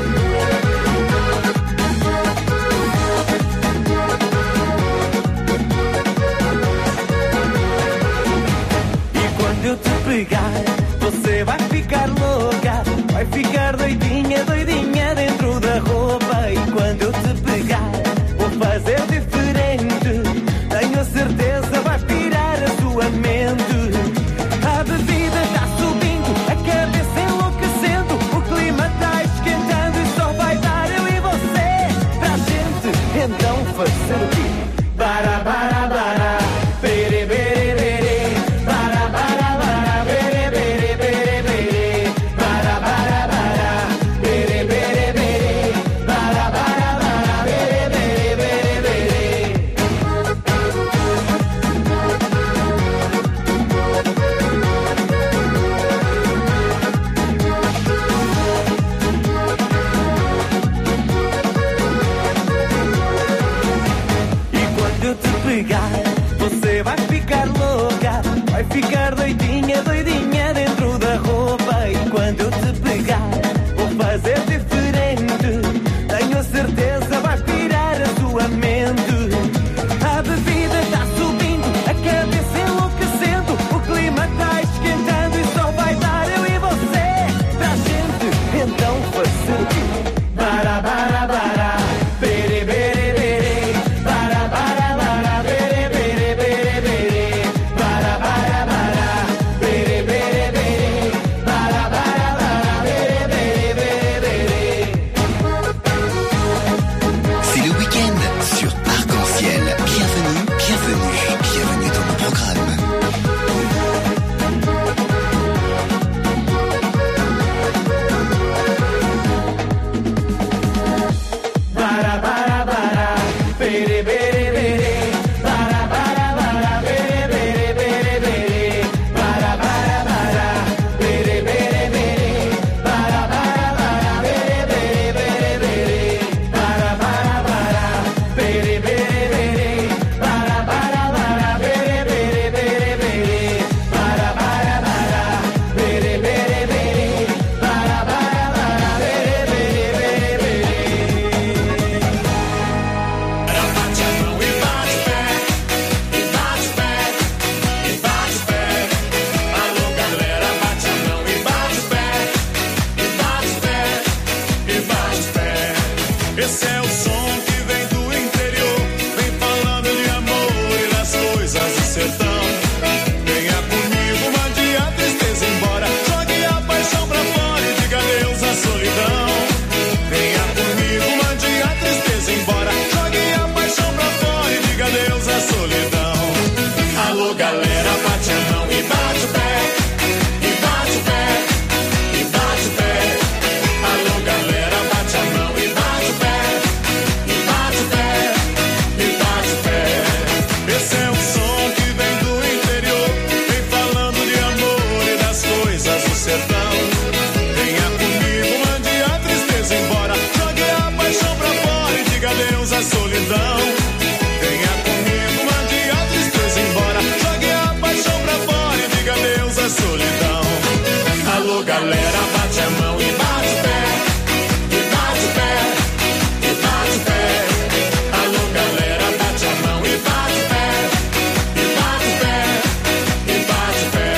E quando eu te pegar, você vai ficar louca, vai ficar doidinha, doidinha dentro da roupa. E quando eu te pegar, vou fazer diferente, tenho a certeza vai pirar a sua mente. A bebida está subindo, a cabeça enlouquecendo, o clima está esquentando e só vai dar eu e você pra gente. Então fazer o quê? Bara, bara, bara, bere, bere, bere, bara, bara, bara, bere, bere, bere, bere, bara, bara, bara, bere, bere, bere, bara, bara, bara, bere, bere, bere, bere. E quando eu te pegar, você vai ficar louca, vai ficar doidinha, doidinha dentro da roupa. E quando eu te pegar, vou fazer diferente, tenho a certeza vai pirar a sua mente. A bebida está subindo, a cabeça enlouquecendo, o clima está esquentando e só vai dar eu e você pra gente. Então fazer o quê? Bara, bara, bara, bere, bere, bere, bara, bara, bara, bere, bere, bere, bere, bara, bara, bara, bere, bere, bere, bara, bara, bara, bere, bere, bere, bere. C'est le week-end sur Arc-en-Ciel. Bienvenue, bienvenue, bienvenue dans mon programme. Bara, bara, bara, bere, bere, bere, bara, bara, bara, bere, bere, bere, bere, bara, bara, bara, bere, bere, bere, bara, bara, bara, bere, bere, bere, bere, bara, bara, bara, bere, bere, bere, bara, bara, bara, bere, bere, bere, bere, bara, bara, bara, bere, bere, bere, bara, bara, bara, bere, bere, bere, bere. Esse é o som que vem do interior, vem falando de amor e das coisas do sertão. Venha comigo, mande a tristeza embora, jogue a paixão pra fora e diga adeus à solidão. Venha comigo, mande a tristeza embora, jogue a paixão pra fora e diga adeus à solidão. Alô galera, bate a mão e bate o pé, e bate o pé, e bate o pé. Alô galera, bate a mão e bate o pé, e bate o pé, e bate o pé. Esse é o som que vem do interior, vem falando de amor e das coisas do sertão. Venha comigo, mande a tristeza embora, jogue a paixão pra fora e diga adeus à solidão. Venha comigo, mande a tristeza embora, jogue a paixão pra fora e diga adeus à solidão. Alô galera, bate a mão e bate o pé, e bate o pé, e bate o pé. Alô galera, bate a mão e bate o pé, e bate o pé, e bate o pé.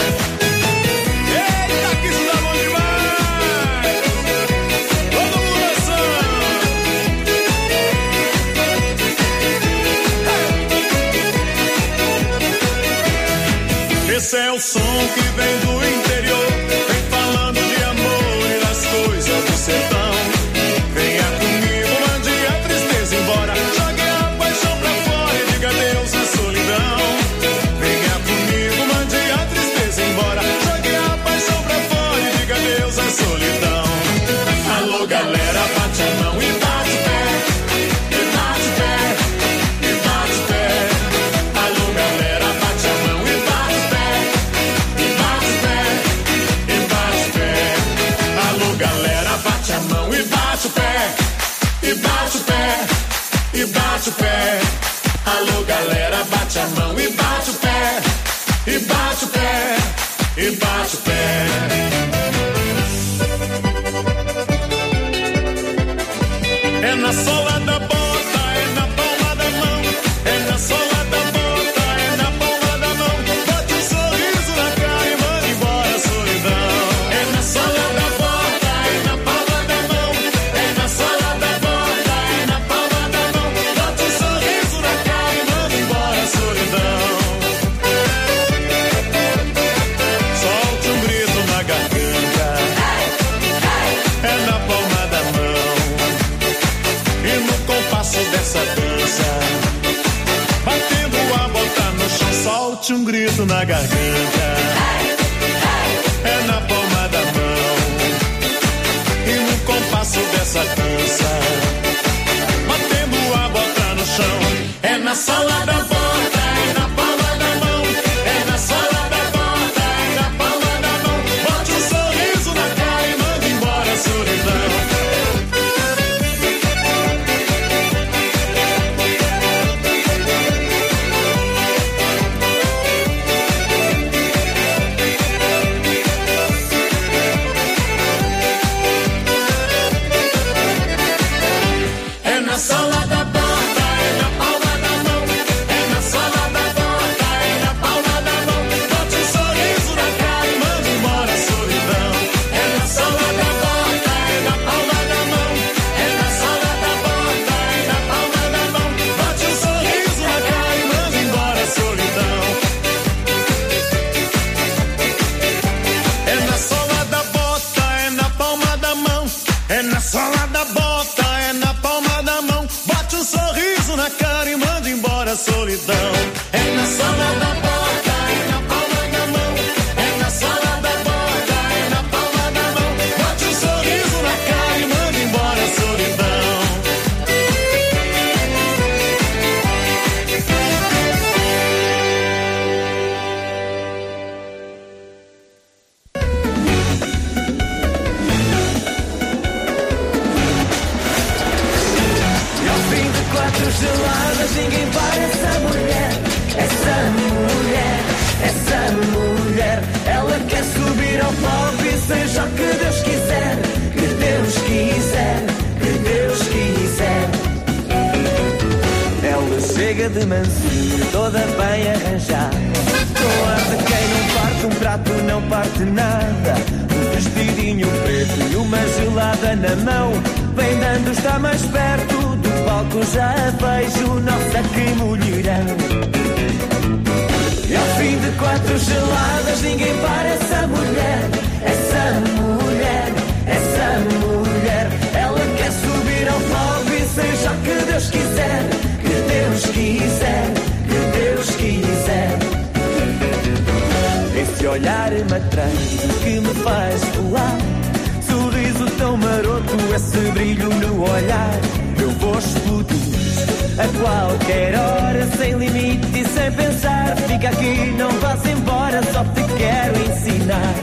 Eita, que isso dá bom demais! Todo mundo dançando! Esse é o som que vem do interior, vem falando de amor e das coisas do sertão. Venha comigo, mande a tristeza embora, jogue a paixão pra fora e diga adeus à solidão. Venha comigo, mande a tristeza embora, jogue a paixão pra fora e diga adeus à solidão. Alô galera, bate a mão e bate o pé, e bate o pé, e bate o pé. Alô galera, bate a mão e bate o pé, e bate o pé, e bate o pé. Alô galera, bate a mão e bate o pé, e bate o pé, e bate o pé. Alô galera, bate a mão e bate o pé, e bate o pé, e bate o pé. É na sola da bota, é na palma da mão. É na sola da bota, é na palma da mão. Bote um sorriso na cara e manda embora a solidão. É na sola da bota, é na palma da mão. É na sola da bota, é na palma da mão. Bote um sorriso na cara e manda embora a solidão. Solte um grito na garganta, é na palma da mão. E no compasso dessa dança, batendo a bota no chão, solte um grito na garganta, é na palma da mão. E no compasso dessa dança, batendo a bota no chão, é na sola da bota, é na palma da mão. É na sola da bota, é na palma da mão. Bote um sorriso na cara e manda embora a solidão. É na sola da bota, é na palma da mão. É na sola da bota, é na palma da mão. Bote um sorriso na cara e manda embora a solidão. É na sola da bota, é na palma da mão. É na sola da bota, é na palma da mão. Bote um sorriso na cara e manda embora a solidão. É na sola da bota, é na palma da mão. É na sola da bota, é na palma da mão. Bote um sorriso na cara e manda embora a solidão. É na sola da bota, é na palma da mão. É na sola da bota, é na palma da mão. Bote um sorriso na cara e manda embora a solidão. E ao fim de quatro geladas ninguém para essa mulher. Essa mulher, essa mulher. Ela quer subir ao palco e seja o que Deus quiser. Que Deus quiser, que Deus quiser. Ela chega de mansinho, toda bem arranjada, com ar de quem não parte um prato, não parte nada. Um vestidinho preto e uma gelada na mão. Vem dando, está mais perto do palco, já a vejo. Nossa, que mulherão. E ao fim de quatro geladas ninguém para essa mulher. Essa mulher, essa mulher. Ela quer subir ao palco e seja o que Deus quiser. Que Deus quiser, que Deus quiser. Esse olhar matreiro que me faz voar, sorriso tão maroto, esse brilho no olhar. Eu vou explodir a qualquer hora, sem limite e sem pensar. Fica aqui, não vás embora, só te quero ensinar.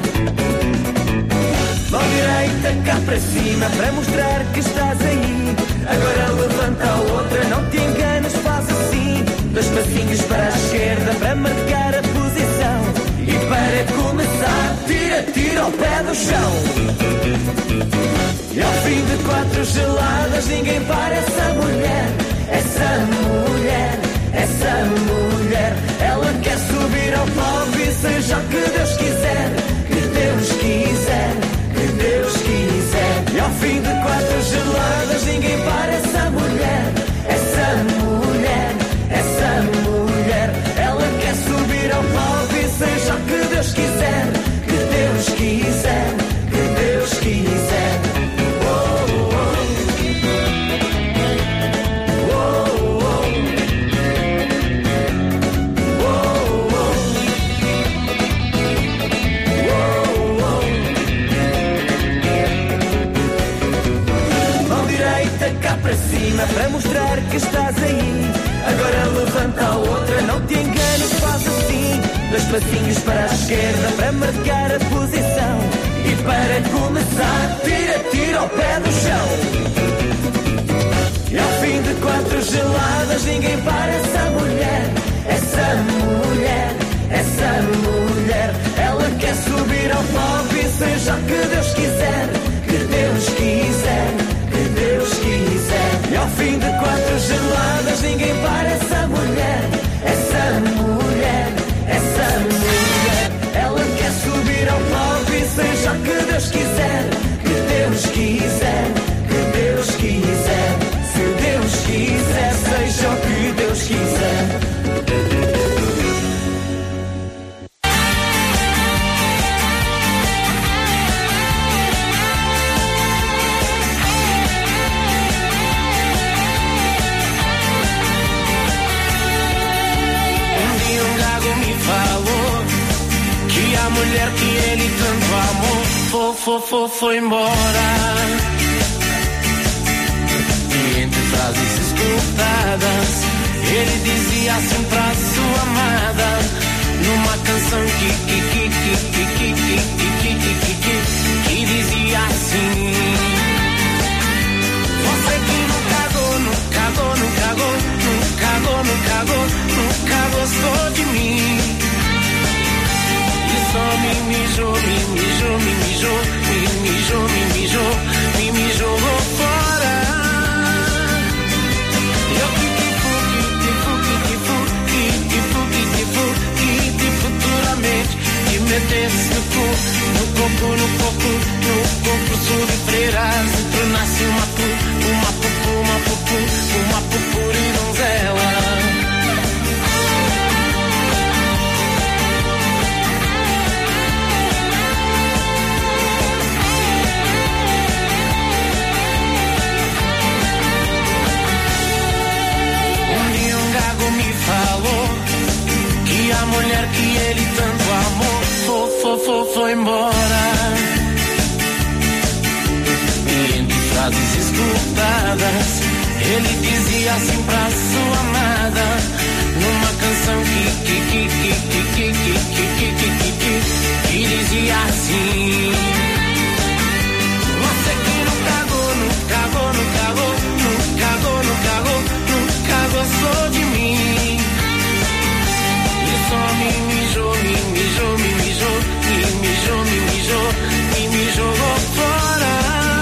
Mão direita cá para cima, para mostrar que estás aí. Agora levanta a outra, não te enganes, faz assim. Dois passinhos para a esquerda, para marcar a posição. E para começar, tira, tira o pé do chão. E ao fim de quatro geladas ninguém para essa mulher. Essa mulher, essa mulher. Ela quer subir ao palco e seja o que Deus quiser. Que Deus quiser, que Deus quiser. E ao fim de quatro geladas ninguém para essa mulher. Essa mulher, essa mulher. Ela quer subir ao palco e seja o que Deus quiser. Que Deus quiser, que Deus quiser. Oh, oh. Cá para cima, para mostrar que estás aí. Agora levanta a outra, não te enganes, faz assim. Dois passinhos para a esquerda, para marcar a posição. E para começar, tira, tira o pé do chão. E ao fim de quatro geladas ninguém para essa mulher. Essa mulher, essa mulher. Ela quer foi, foi, foi embora. E entre frases escutadas, ele dizia assim pra sua amada, numa canção que, que, que, que, que, que, que, que, que, que, que, que dizia assim: você que nunca gostou, nunca gostou, nunca gostou, nunca gostou, nunca gostou de mim. E só me mijou, me mijou, me mijou, me mijou, me mijou, me mijou fora. Eu que que fu, que que fu, que que fu, que que fu, que que futuramente que metesse no cu, no coco, no coco, no concurso de freiras, tornasse uma pu, uma pupu, uma pupu, uma pupuridonzela. Me falou que a mulher que ele tanto amou foi, foi, foi, foi embora. E entre frases escutadas, ele dizia assim pra sua amada, numa canção que que que que que que que que que que que que dizia assim: você que nunca gostou, nunca gostou, nunca gostou, nunca gostou, nunca gostou de mim. Só me mijou, me mijou, me mijou, me mijou, me mijou, me mijou fora.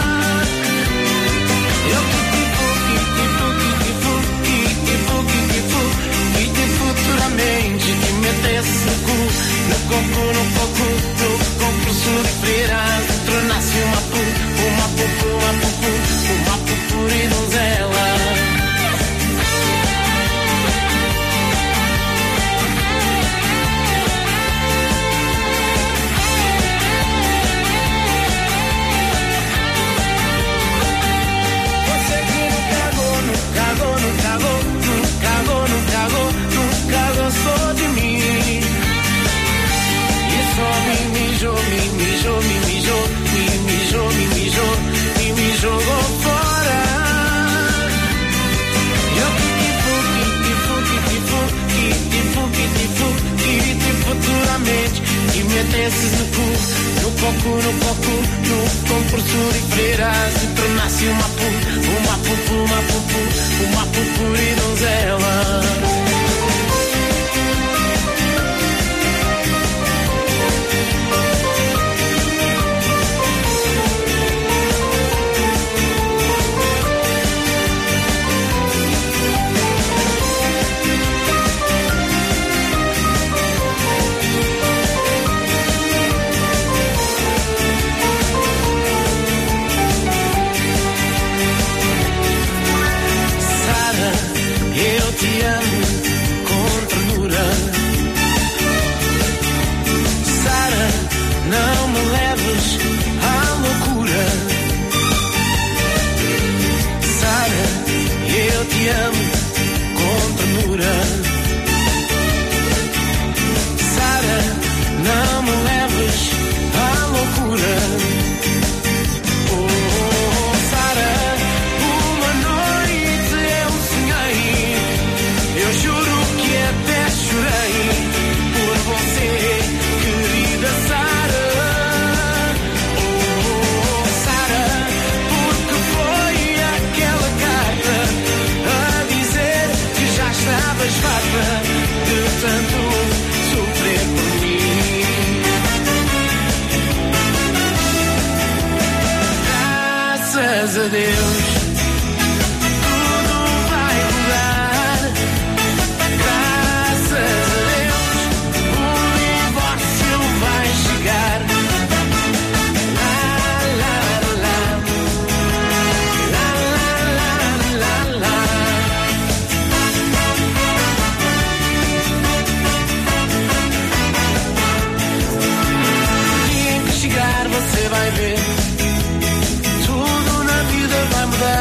Eu que te fu, que te fu, que te fu, que te fu, que te fu, que te futuramente que metesse no cu, no coco, no coco, no concurso de freiras, tornasse uma pu, uma pupu, uma pupu, uma pupuridonzela. Gostou de mim. E só me mijou, me mijou, me mijou, me mijou, me mijou, me mijou fora. Eu que te fu, que te fu, que te fu, que te fu, que te fu, que te futuramente que metesses no cu, no coco, no coco, no concurso de freiras, e tornasse uma pu, uma pupu, uma pupu, uma pupuridonzela. Te amo com ternura, Sara, não me leves à loucura. Sara, eu te amo com ternura. Sara, não me leves à loucura. Eu juro que até chorei por você, querida Sara. Oh, Sara, porque foi aquela carta a dizer que já estavas farta de tanto sofrer por mim. Graças a Deus. Você vai ver, tudo na vida vai mudar.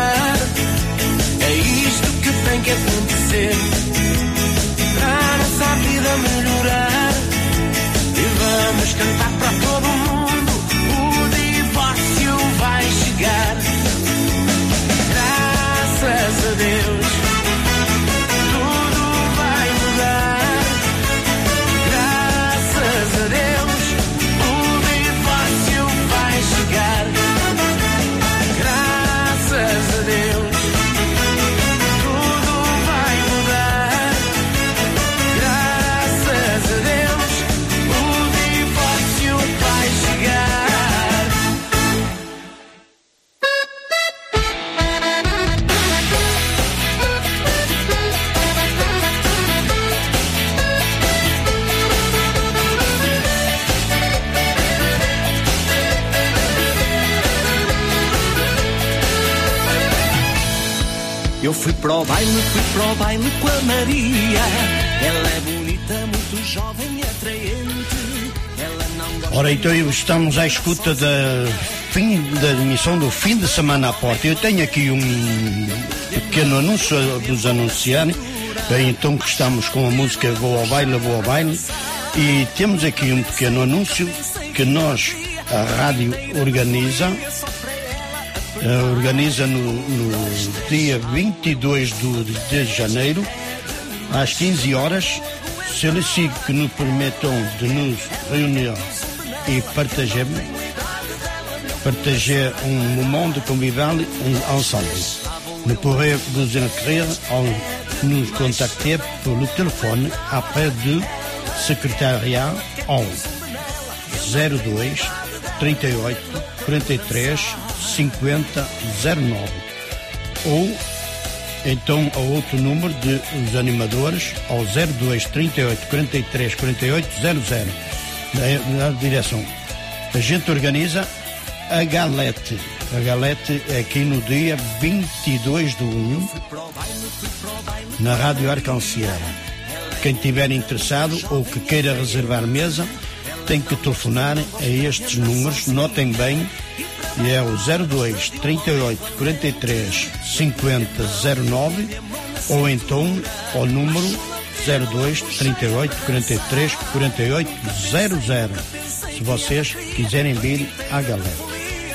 Eu fui para o baile, fui para o baile com a Maria. Ela é bonita, muito jovem e atraente. Ela não gosta. Ora, então estamos à escuta da fim da emissão do fim de semana à porta. Eu tenho aqui um pequeno anúncio a vos anunciar. Bem, então que estamos com a música Vou ao Baile, Vou ao Baile. E temos aqui um pequeno anúncio que nós, a rádio, organiza. Uh, organiza no, no dia vinte e dois de janeiro, às quinze horas. Solicito que nos permitam de nos reunir e partager, partager um momento convivial ensemble. Nous pourrez vous inscrire en nous contacter por telefone après du secretariat en zero dois, trinta e oito, quarenta e três, cinquenta, zero nove ou então ao outro número de os animadores ao zero dois, trinta e oito, quarenta e três, quarenta e oito, zero zero na, na direção. A gente organiza a Galete. A Galete é aqui no dia vinte e dois de junho na Rádio Arcanciera. Quem estiver interessado ou que queira reservar mesa tem que telefonar a estes números, notem bem, e é o zero dois, trinta e oito, quarenta e três, cinquenta, zero nove ou então ao número zero dois, trinta e oito, quarenta e três, quarenta e oito, zero zero, se vocês quiserem vir à Galera.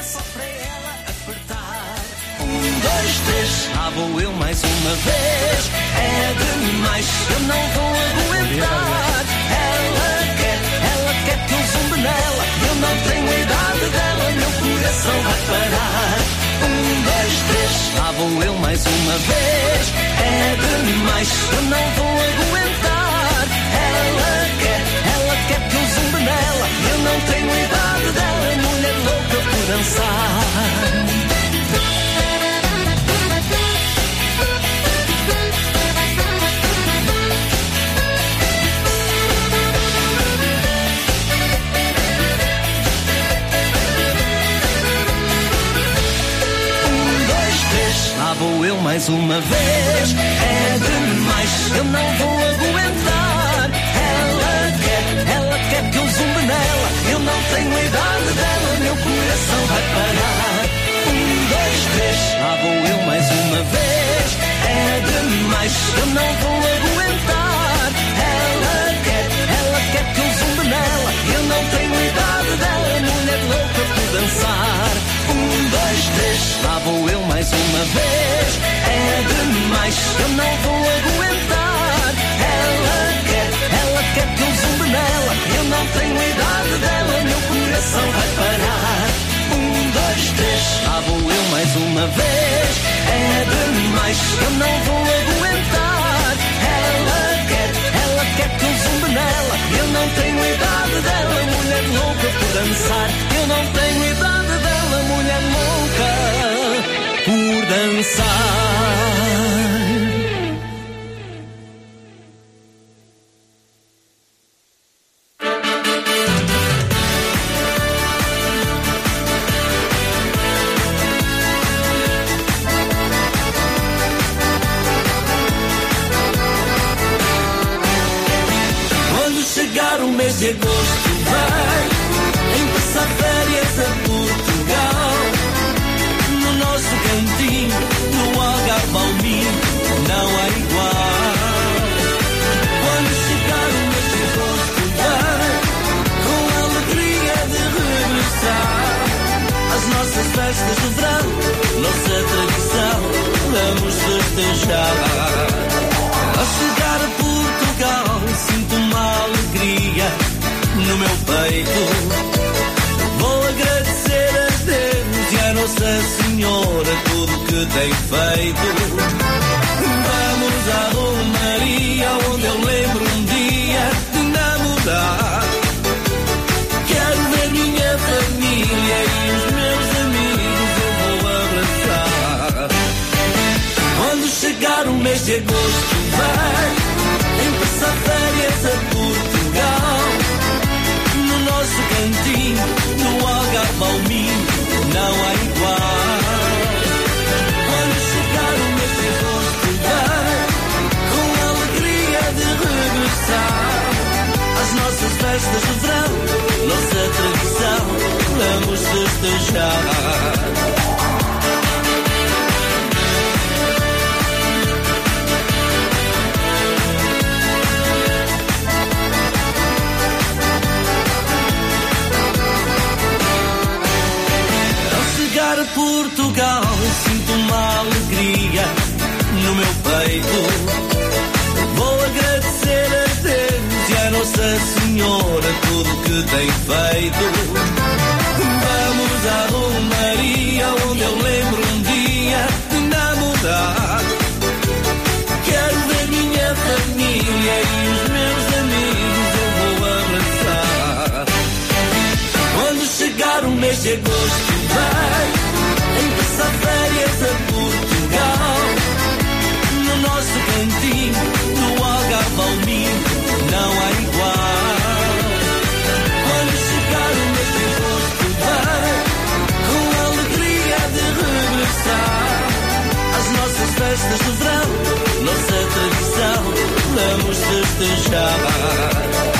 Um, dois, três, lá vou eu mais uma vez. É demais, eu não vou aguentar. Ela quer, ela quer que eu zumbe nela. Eu não tenho a idade dela, meu coração vai parar. Um, dois, três, lá vou eu mais uma vez. É demais, eu não vou aguentar. Ela quer, ela quer que eu zumbe nela. Eu não tenho a idade dela, mulher louca por dançar. Lá vou eu mais uma vez. É demais, eu não vou aguentar. Ela quer, ela quer que eu zumbe nela. Eu não tenho a idade dela, meu coração vai parar. Um, dois, três, lá vou eu mais uma vez. É demais, eu não vou aguentar. Ela quer, ela quer que eu zumbe nela. Eu não tenho a idade dela, mulher louca por dançar. Um, dois, três, lá vou eu mais uma vez. É demais, eu não vou aguentar. Ela quer, ela quer que eu zumbe nela. Eu não tenho a idade dela, meu coração vai parar. Um, dois, três, lá vou eu mais uma vez. É demais, eu não vou aguentar. Ela quer, ela quer que eu zumbe nela. Eu não tenho a idade dela, mulher louca por dançar. Eu não tenho a idade dela, mulher louca por dançar. Quando chegar o mês de agosto, vai em passar férias a Portugal. No nosso cantinho, no Algarve ao Minho, não há igual. Quando chegar o mês de agosto, vai com a alegria de regressar às nossas festas de verão, nossa tradição, vamos festejar. Ao chegar a Portugal, sinto uma alegria no meu peito. Vou agradecer a Deus e a Nossa Senhora tudo que tem feito. Vamos à Romaria, onde eu lembro um dia de namorar. Quero ver minha família e os meus amigos eu vou abraçar. Quando chegar o mês de agosto, vai em passar férias a Portugal. No nosso cantinho, no Algarve ao Minho, não há igual. Quando chegar o mês de agosto, peito. Vou agradecer a Deus e a Nossa Senhora tudo que tem feito. Vamos à Romaria, onde eu lembro um dia de namorar. Quero ver minha família e os meus amigos eu vou abraçar. Quando chegar o mês de agosto vai empeçar férias a Portugal. No nosso cantinho do Algarve ao Minho não há igual. Quando chegar o mês de agosto vai com alegria de regressar às nossas festas de verão, nossa tradição vamos festejar.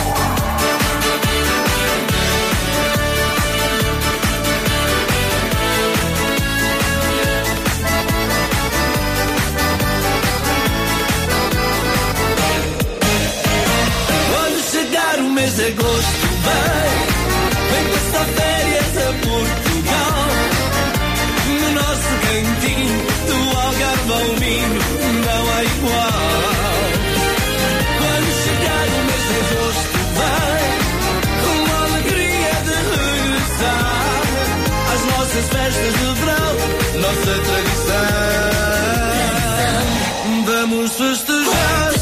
Mês de agosto vem, vem passar férias a Portugal. No nosso cantinho do Algarve ao Minho não há igual. Quando chegar o mês de agosto vem, com a alegria de regressar às nossas festas de verão, nossa tradição vamos festejar.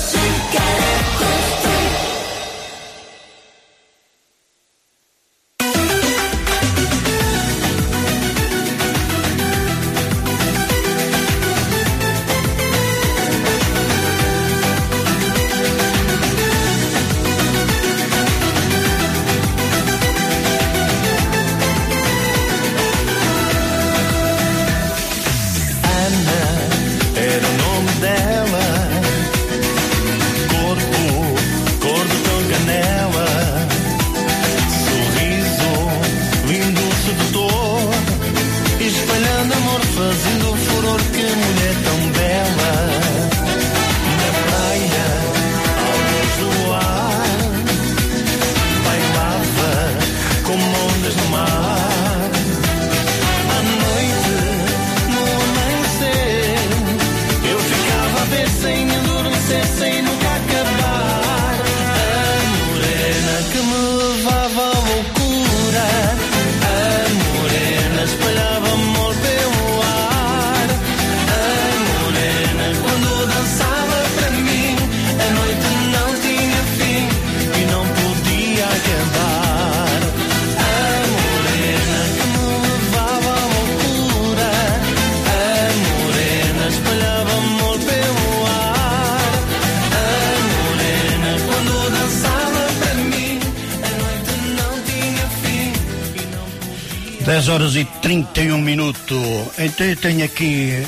dez horas e trinta e um minutos. Então eu tenho aqui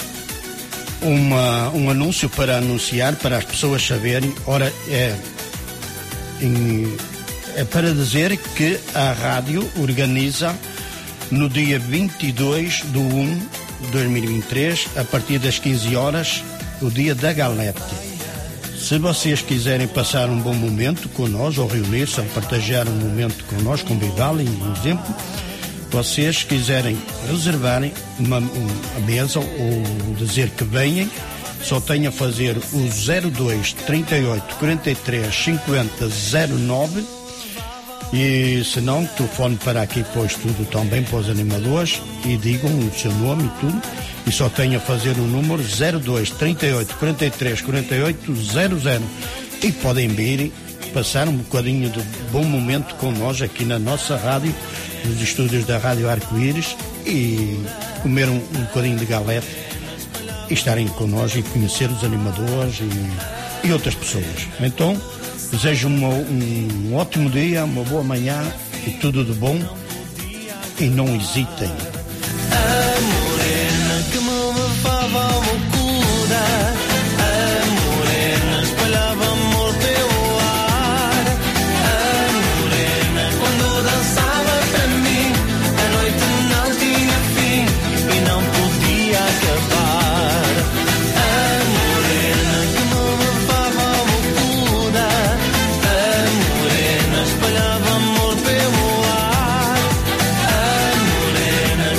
uma, um anúncio para anunciar, para as pessoas saberem. Ora, é, em, é para dizer que a rádio organiza no dia vinte e dois de um de dois mil e vinte e três, a partir das quinze horas, o dia da galete. Se vocês quiserem passar um bom momento connosco, ou reunir-se, ou partilhar um momento connosco, convidá-lo, um exemplo, vocês quiserem reservarem uma, uma mesa ou dizer que venham, só tenha a fazer o zero dois, trinta e oito, quarenta e três, cinquenta, zero nove, e se não, telefone para aqui, pois tudo também para os animadores e digam o seu nome e tudo, e só tenha a fazer o número zero dois, trinta e oito, quarenta e três, quarenta e oito, zero zero, e podem vir passar um bocadinho de bom momento com nós aqui na nossa rádio, nos estúdios da Rádio Arco-Íris, e comer um, um bocadinho de galete e estarem connosco e conhecer os animadores e, e outras pessoas. Então, desejo uma, um ótimo dia, uma boa manhã e tudo de bom, e não hesitem. A morena que me levava à loucura, a morena espalhava amor pelo ar, a morena quando dançava para mim, a noite não tinha fim e não podia acabar. A morena que me levava à loucura, a morena espalhava amor pelo ar, a morena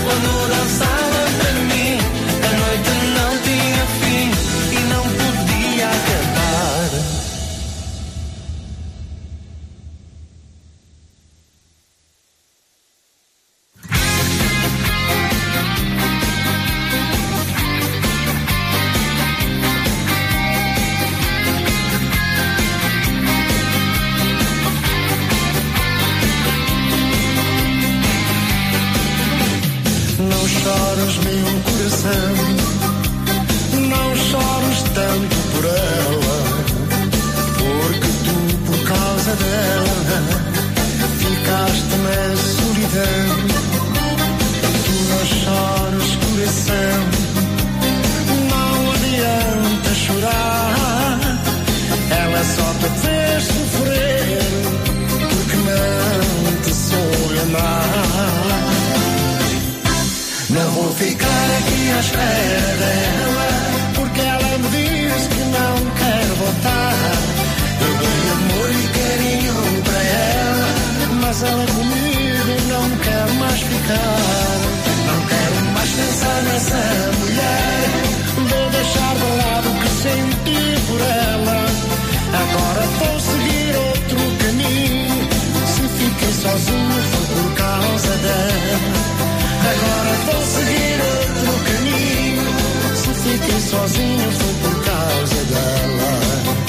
espera dela, porque ela me diz que não quer voltar. Eu dei amor e carinho para ela, mas ela comigo não quer mais ficar. Não quero mais pensar nessa mulher, vou deixar de lado o que senti por ela. Agora vou seguir outro caminho, se fiquei sozinho foi por causa dela. Agora vou seguir outro caminho, se fiquei sozinho foi por causa dela.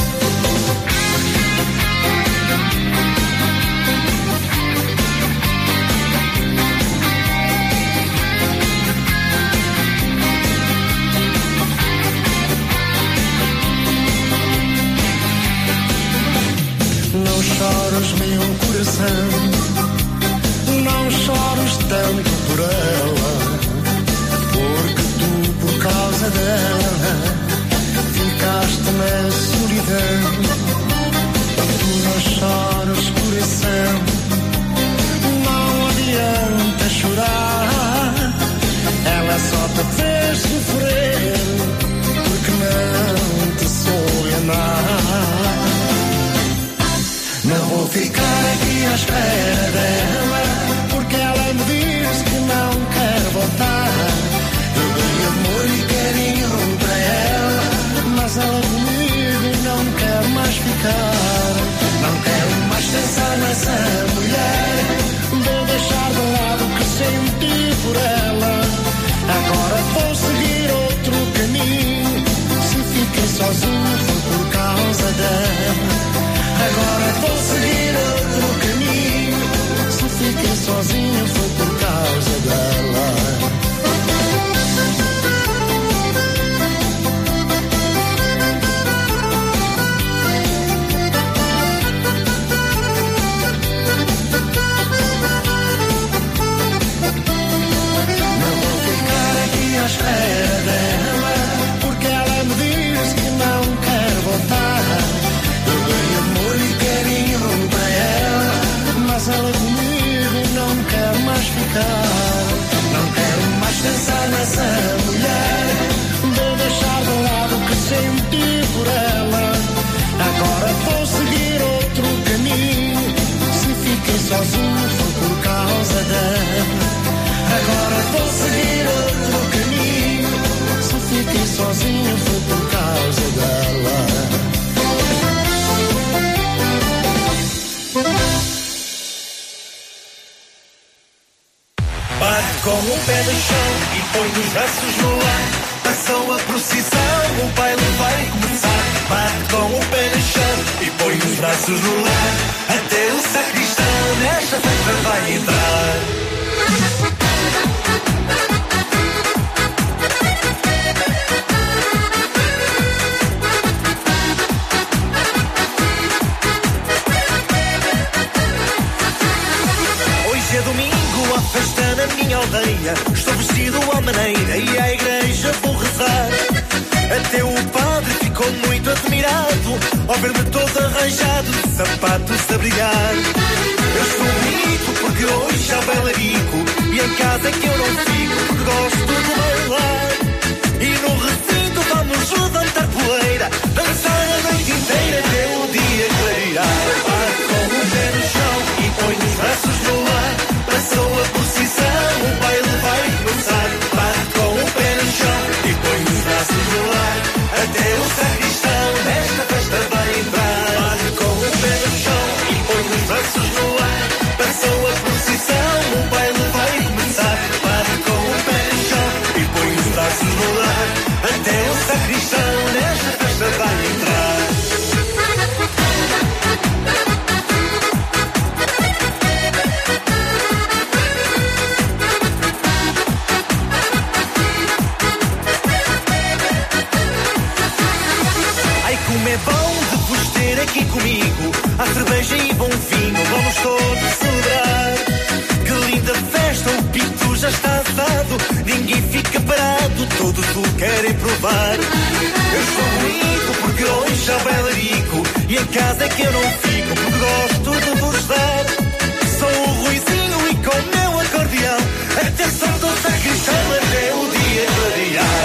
Não choras, meu coração, não chores tanto por ela, porque tu, por causa dela, ficaste na solidão. Tu não choras, coração, não adianta chorar, ela só te fez sofrer, porque não te soube amar. Não vou ficar aqui à espera dela, porque ela me diz que não quer voltar. Eu dei amor e carinho para ela, mas ela comigo não quer mais ficar. Não quero mais pensar nessa mulher, vou deixar de lado o que senti por ela. Agora vou seguir outro caminho, se fiquei sozinho foi por causa dela. Agora vou seguir outro caminho, se fiquei sozinho foi por causa dela. Não vou ficar aqui à espera dela, porque ela me diz que não quer voltar. Mas ela comigo não quer mais ficar. Não quero mais pensar nessa mulher, vou deixar de lado o que senti por ela. Agora vou seguir outro caminho, se fiquei sozinho foi por causa dela. Agora vou seguir outro caminho, se fiquei sozinho foi por causa dela. Bate com o pé no chão e põe os braços no ar. Passou a procissão, o baile vai começar. Bate com o pé no chão e põe os braços no ar. Até o sacristão nesta festa vai entrar. Hoje é domingo, a festa na minha aldeia. Estou vestido à maneira e à igreja vou rezar. Até o padre ficou muito admirado ao ver-me todo arranjado de sapatos a brilhar. Eu estou bonito porque hoje já bailarico, e em casa é que eu não fico porque gosto de bailar. E no recinto vamos levantar poeira, dançar a noite inteira até o dia clarear. Bate com o pé no chão e põe os braços no ar. Passou a procissão, o baile vai começar. Bate com o pé no chão e põe os braços no ar. Até o sacristão nesta festa vai entrar. Bate com o pé no chão e põe os braços no ar. Passou a procissão, o baile vai começar. Bate com o pé no chão e põe os braços no ar. Até o sacristão nesta festa vai entrar. Como é bom de vos ter aqui comigo. Há cerveja e bom vinho, vamos todos celebrar. Que linda festa, o pito já está assado. Ninguém fica parado, todos o querem provar. Eu estou bonito porque hoje já bailarico, e em casa é que eu não fico porque gosto de vos dar. Sou o Ruizinho e com o meu acordeão até sou do sacristão até o dia clarear.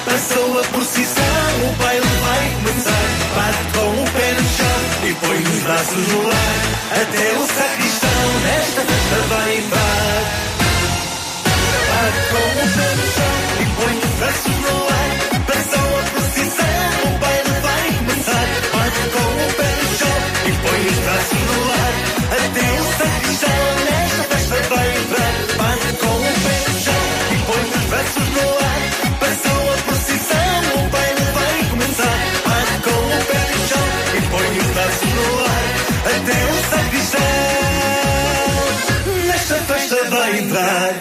Passou a procissão, o baile vai começar. Bate com o pé no chão e põe os braços no ar. Até o sacristão nesta festa vai entrar. Bate com o pé no chão e põe os braços no ar. Passou a procissão, o baile vai começar. Bate com o pé no chão e põe os braços no ar. Até o sacristão nesta festa vai entrar. Bate com o pé no chão e põe os braços no ar. Passou a procissão, o baile vai começar. Bate com o pé no chão e põe os braços no ar. Até o sacristão nesta festa vai entrar.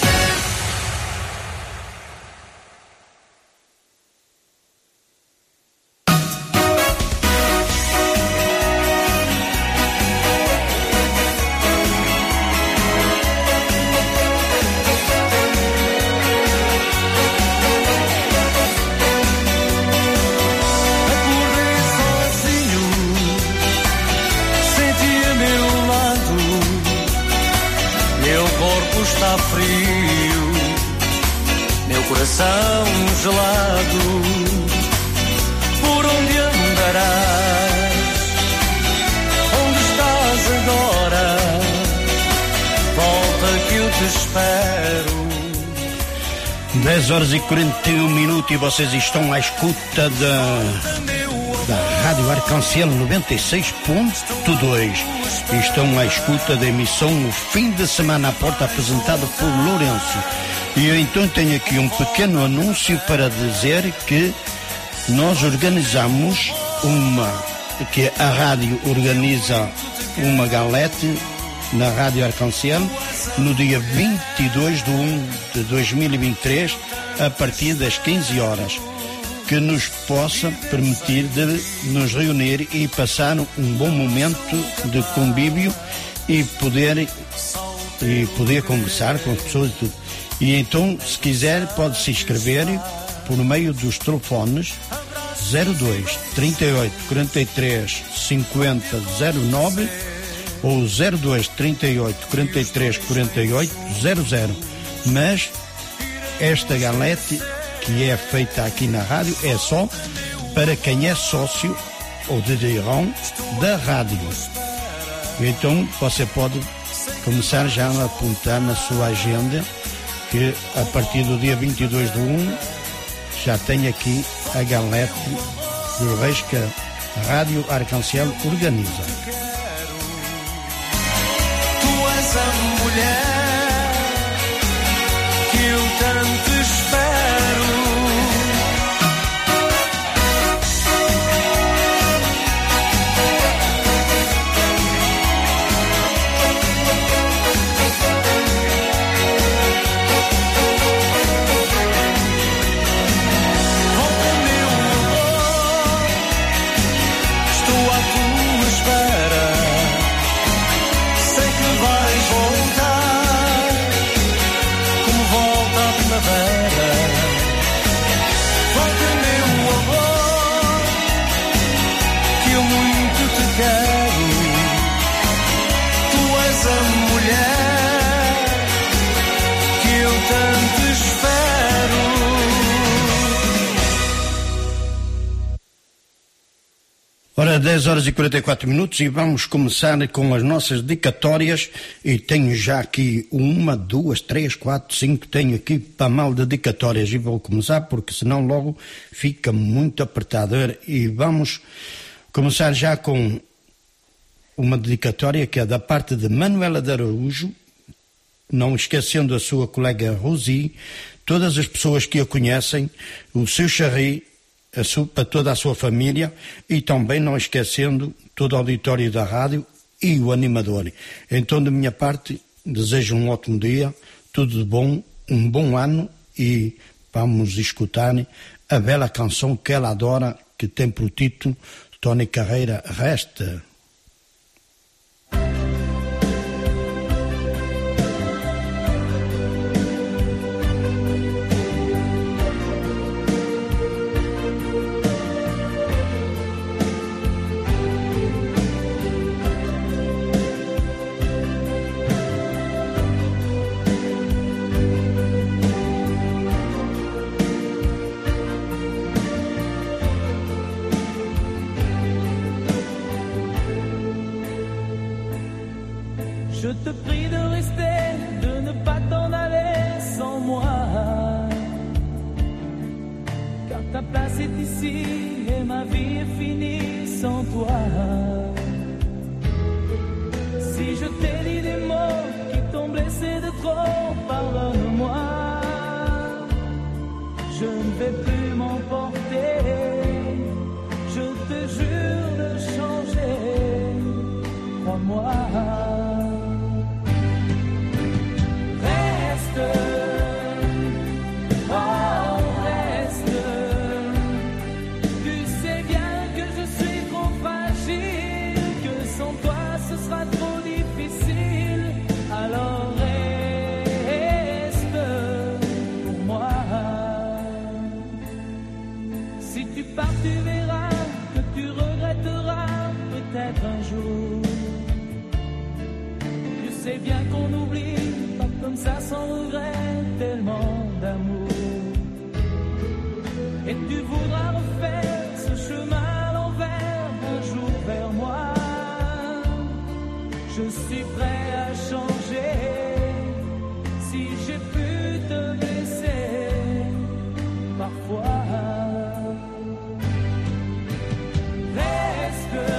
Está frio, meu coração gelado. Por onde andarás? Onde estás agora? Volta que eu te espero. dez horas e quarenta e um minutos e vocês estão à escuta da, da Rádio Arcanciel noventa e seis ponto dois. Estão à escuta da emissão O Fim de Semana à Porta, apresentada por Lourenço. E eu então tenho aqui um pequeno anúncio para dizer que nós organizamos uma, que a rádio organiza uma galete na Rádio Arcanciel no dia vinte e dois de um de dois mil e vinte e três, a partir das quinze horas, que nos possa permitir de nos reunir e passar um bom momento de convívio e poder, e poder conversar com as pessoas e tudo. E então, se quiser, pode se inscrever por meio dos telefones zero dois, trinta e oito, quarenta e três, cinquenta, zero nove ou zero dois, trinta e oito, quarenta e três, quarenta e oito, zero zero. Mas esta galete que é feita aqui na rádio é só para quem é sócio ou dirão da rádio. Então você pode começar já a apontar na sua agenda que a partir do dia vinte e dois de um já tem aqui a galete do Reis que a Rádio Arcanciel organiza. Tu és a mulher que eu tanto espero. Ora, dez horas e quarenta e quatro minutos e vamos começar com as nossas dedicatórias e tenho já aqui uma, duas, três, quatro, cinco, tenho aqui para mal dedicatórias e vou começar porque senão logo fica muito apertado. E vamos começar já com uma dedicatória que é da parte de Manuela de Araújo, não esquecendo a sua colega Rosi, todas as pessoas que a conhecem, o seu Charri, A sua, para toda a sua família e também não esquecendo todo o auditório da rádio e o animador. Então, da minha parte, desejo um ótimo dia, tudo de bom, um bom ano e vamos escutar a bela canção que ela adora, que tem por título Tony Carreira Resta. Je te prie de rester, de ne pas t'en aller sans moi. Car ta place est ici et ma vie est finie sans toi. Si je t'ai dit des mots qui t'ont blessé de trop, pardonne-moi. Je ne vais plus m'emporter. Je te jure de changer, crois-moi. Reste, oh reste. Tu sais bien que je suis trop fragile, que sans toi ce sera trop difficile. Alors reste pour moi. Si tu pars, tu verras que tu regretteras peut-être un jour. Je sais bien qu'on oublie pas comme ça sans regret, tellement d'amour. Et tu voudras refaire ce chemin à l'envers un jour vers moi. Je suis prêt à changer si j'ai pu te blesser parfois. Reste,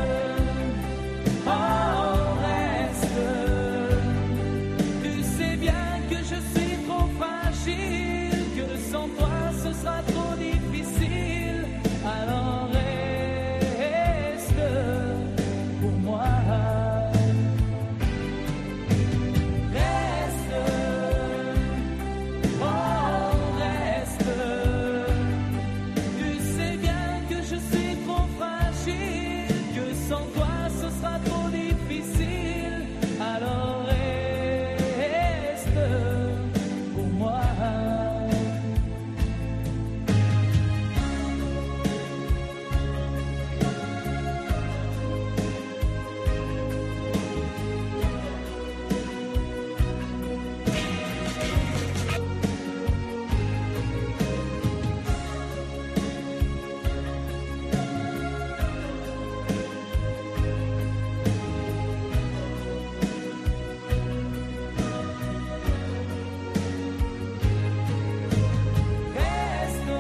oh reste. Tu sais bien que je suis trop fragile, que sans toi ce sera trop difficile. Alors reste pour moi. Reste, oh reste. Tu sais bien que je suis trop fragile, que sans toi ce sera trop difficile. Alors reste pour moi. Reste,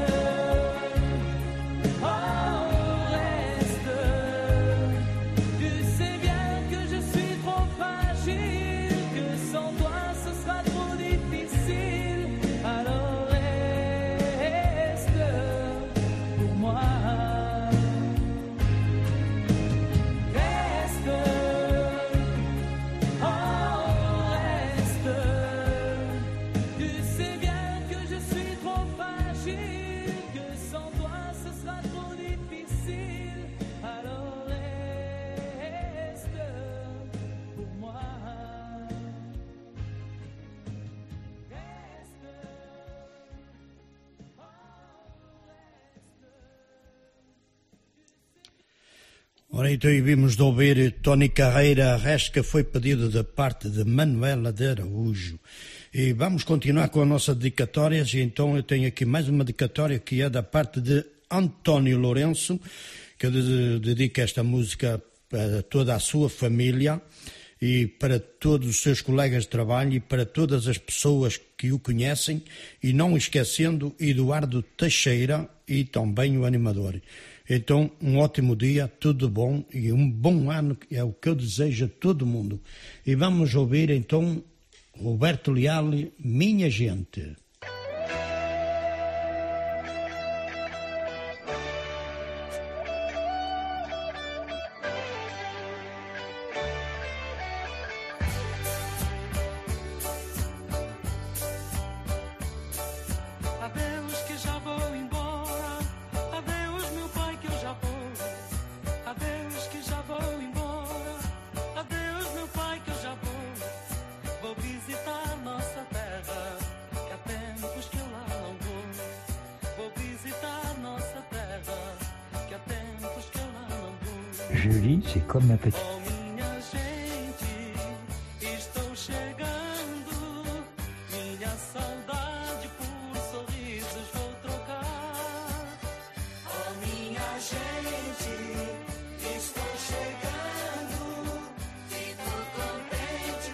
oh reste. Tu sais bien que je suis trop fragile, que sans toi ce sera trop difficile. Alors reste pour moi. Reste, oh reste. Tu sais bien que je suis trop fragile, que sans toi ce sera trop difficile. Alors reste pour moi. Reste, Ora, então e vimos de ouvir Tony Carreira, Reste, que foi pedido da parte de Manuela de Araújo. E vamos continuar com a nossa dedicatória, e então eu tenho aqui mais uma dedicatória que é da parte de António Lourenço, que eu dedico esta música para toda a sua família e para todos os seus colegas de trabalho e para todas as pessoas que o conhecem, e não esquecendo Eduardo Teixeira e também o animador. Então, um ótimo dia, tudo bom e um bom ano é o que eu desejo a todo mundo. E vamos ouvir então Roberto Leal, Minha Gente. Adeus que já vou embora. Adeus meu pai que eu já vou. Adeus que já vou embora. Adeus meu pai que eu já vou. Vou visitar nossa terra, que há tempos que eu lá não vou. Vou visitar nossa terra, que há tempos que eu lá não vou. Julie, c'est comme ma petite. Oh minha gente, estou chegando. Minha saudade por sorrisos vou trocar. Oh minha gente, estou chegando. Fico contente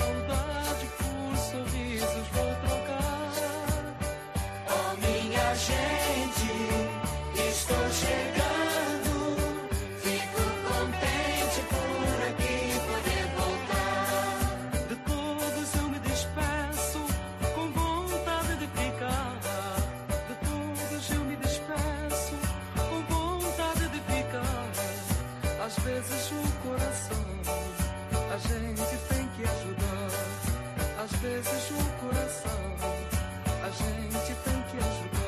saudade por sorrisos vou trocar. Oh, minha gente, estou chegando. Fico contente por aqui poder voltar. De todos eu me despeço com vontade de ficar. De todos eu me despeço com vontade de ficar. Às vezes o coração a gente tem que ajudar. Às vezes o coração a gente tem que ajudar.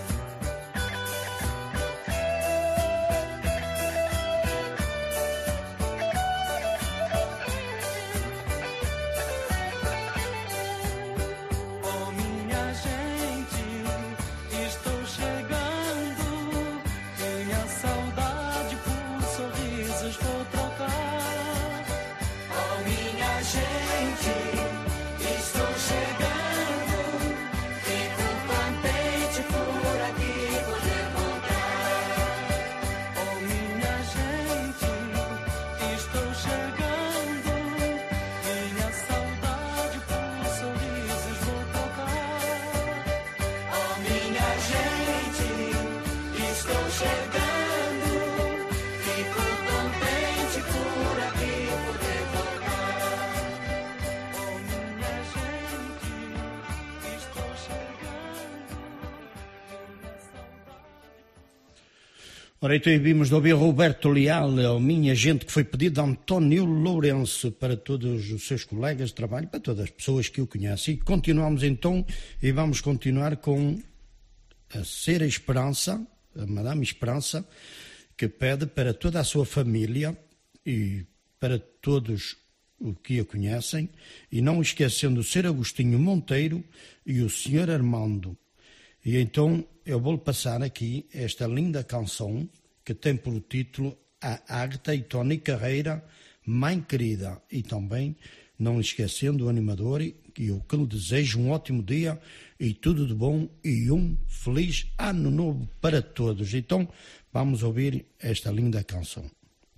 Oh, minha gente, estou chegando. Minha saudade por sorrisos vou trocar. Oh, minha gente, estou chegando. Fico contente por aqui poder voltar. Oh, minha gente, estou chegando. Minha saudade por sorrisos vou trocar. Oh, minha gente, estou chegando. Fico contente por aqui poder voltar. Oh, minha gente, estou chegando. Minha saudade. Ora, então vimos de ouvir Roberto Leal, a minha gente, que foi pedido a António Lourenço, para todos os seus colegas de trabalho, para todas as pessoas que o conhecem. E continuamos então, e vamos continuar com a Sra. Esperança, a Madame Esperança, que pede para toda a sua família e para todos os que a conhecem, e não esquecendo o senhor Agostinho Monteiro e o senhor Armando. E então eu vou passar aqui esta linda canção que tem por título A Agta e Tony Carreira, Mãe Querida. E também não esquecendo o animador, e eu que lhe desejo um ótimo dia e tudo de bom e um feliz ano novo para todos. Então vamos ouvir esta linda canção.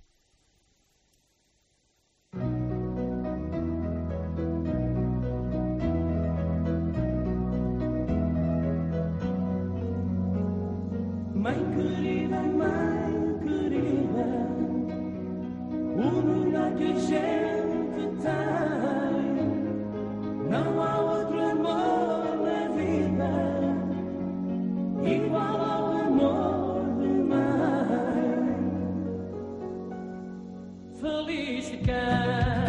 Mãe querida, mãe querida, o lugar que a gente tem, não há outro amor na vida igual ao amor de mãe. Feliz de quem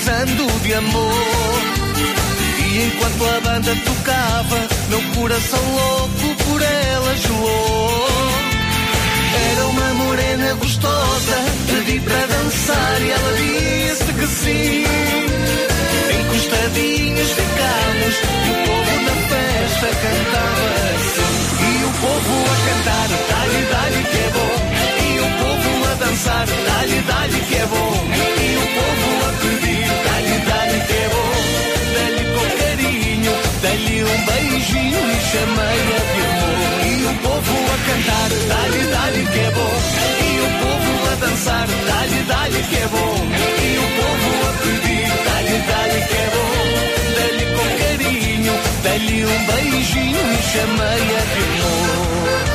precisando de amor. E enquanto a banda tocava, meu coração louco por ela gelou. Era uma morena gostosa, pedi para dançar e ela disse que sim. Encostadinhos ficámos e o povo na festa cantava assim. E o povo a cantar, dá-lhe, dá-lhe que é bom. E o povo a dançar, dá-lhe, dá-lhe que é bom. E o povo a pedir, dá-lhe, dá-lhe que é bom. Dá-lhe com carinho, dá-lhe um beijinho e chamei-a de amor. E o povo a cantar, dá-lhe, dá-lhe que é bom. E o povo a dançar, dá-lhe, dá-lhe que é bom. E o povo a pedir, dá-lhe, dá-lhe que é bom. Dá-lhe com carinho, dá-lhe um beijinho e chamei-a de amor.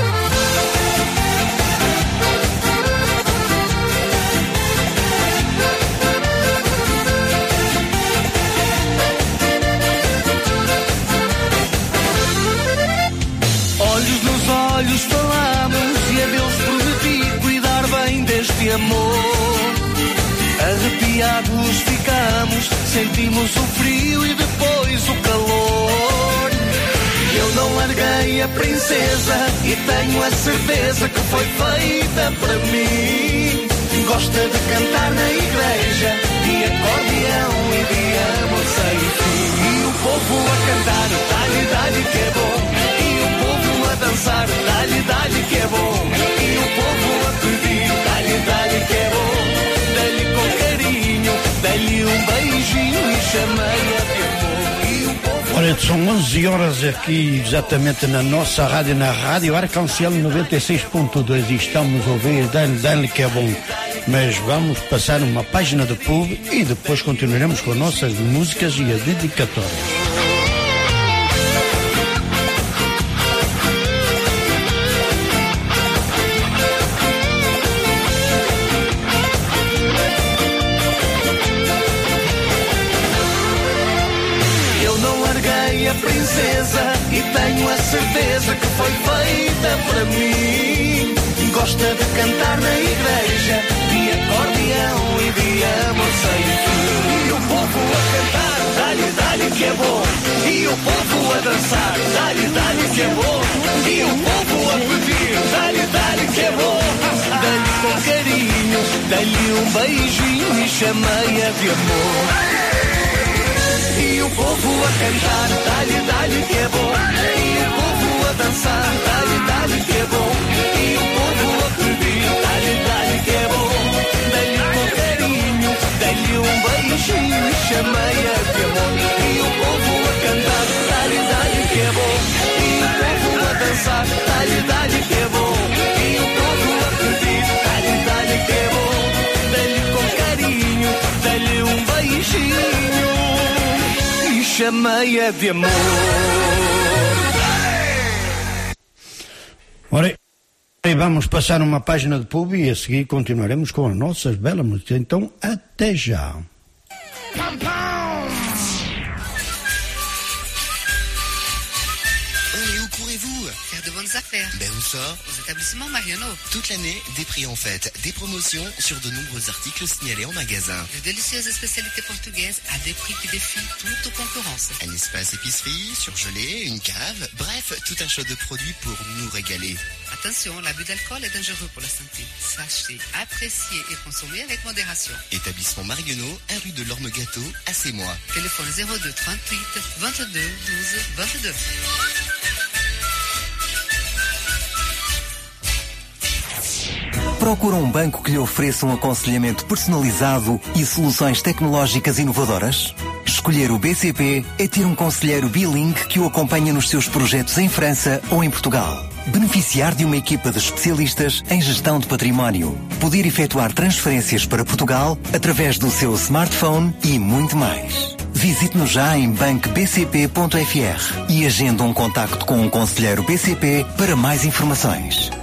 Olhos nos olhos falamos e a Deus prometi cuidar bem deste amor. Arrepiados ficamos, sentimos o frio e depois o calor. Eu não larguei a princesa e tenho a certeza que foi feita para mim. Gosta de cantar na igreja, de acordeão e de amor sem fim. E o povo a cantar, dá-lhe, dá-lhe que é bom. E o povo a dançar, dá-lhe, dá-lhe que é bom. E o povo a pedir, dá-lhe, dá-lhe que é bom. Dá-lhe com carinho, dá-lhe um beijinho e chamei-a de amor. E o povo... Olha, são onze horas aqui exatamente na nossa rádio, na Rádio Arcángel noventa e seis ponto dois e estamos a ouvir dá-lhe, dá-lhe que é bom. Mas vamos passar uma página de pub e depois continuaremos com nossas músicas e as dedicatórias. A princesa e tenho a certeza que foi feita para mim. Gosta de cantar na igreja, de acordeão e de amor sem fim. E o povo a cantar, dá-lhe, dá-lhe que é bom. E o povo a dançar, dá-lhe, dá-lhe que é bom. E o povo a pedir, dá-lhe, dá-lhe que é bom. Dá-lhe com carinho, dá-lhe um beijinho e chamei-a de amor. E o povo a cantar, dá-lhe, dá-lhe que é bom. E o povo a dançar, dá-lhe, dá-lhe que é bom. E o povo a pedir, dá-lhe, dá-lhe que é bom. Dá-lhe com carinho, dá-lhe um beijinho e chamei-a de amor. E o povo a cantar, dá-lhe, dá-lhe que é bom. E o povo a dançar, dá-lhe, dá-lhe que é bom. E o povo a pedir, dá-lhe, dá-lhe que é bom. Dá-lhe com carinho, dá-lhe um beijinho. Chamei-a de amor. Ora, e vamos passar uma página de pub e a seguir continuaremos com as nossas belas músicas. Então, até já. Faire de bonnes affaires. Ben où ça? Aux établissements Mariano. Toute l'année, des prix en fête, des promotions sur de nombreux articles signalés en magasin. De délicieuses spécialités portugaises à des prix qui défient toute concurrence. Un espace épicerie, surgelé, une cave, bref, tout un choix de produits pour nous régaler. Attention, l'abus d'alcool est dangereux pour la santé. Sachez apprécier et consommer avec modération. Établissement Marionneau, un rue de l'Orme-Gâteau, à Sémois. Téléphone zéro deux trente-huit vingt-deux douze vingt-deux. Procura um banco que lhe ofereça um aconselhamento personalizado e soluções tecnológicas inovadoras? Escolher o B C P é ter um conselheiro bilingue que o acompanha nos seus projetos em França ou em Portugal. Beneficiar de uma equipa de especialistas em gestão de património. Poder efetuar transferências para Portugal através do seu smartphone e muito mais. Visite-nos já em banco b c p ponto f r e agenda um contacto com um conselheiro B C P para mais informações.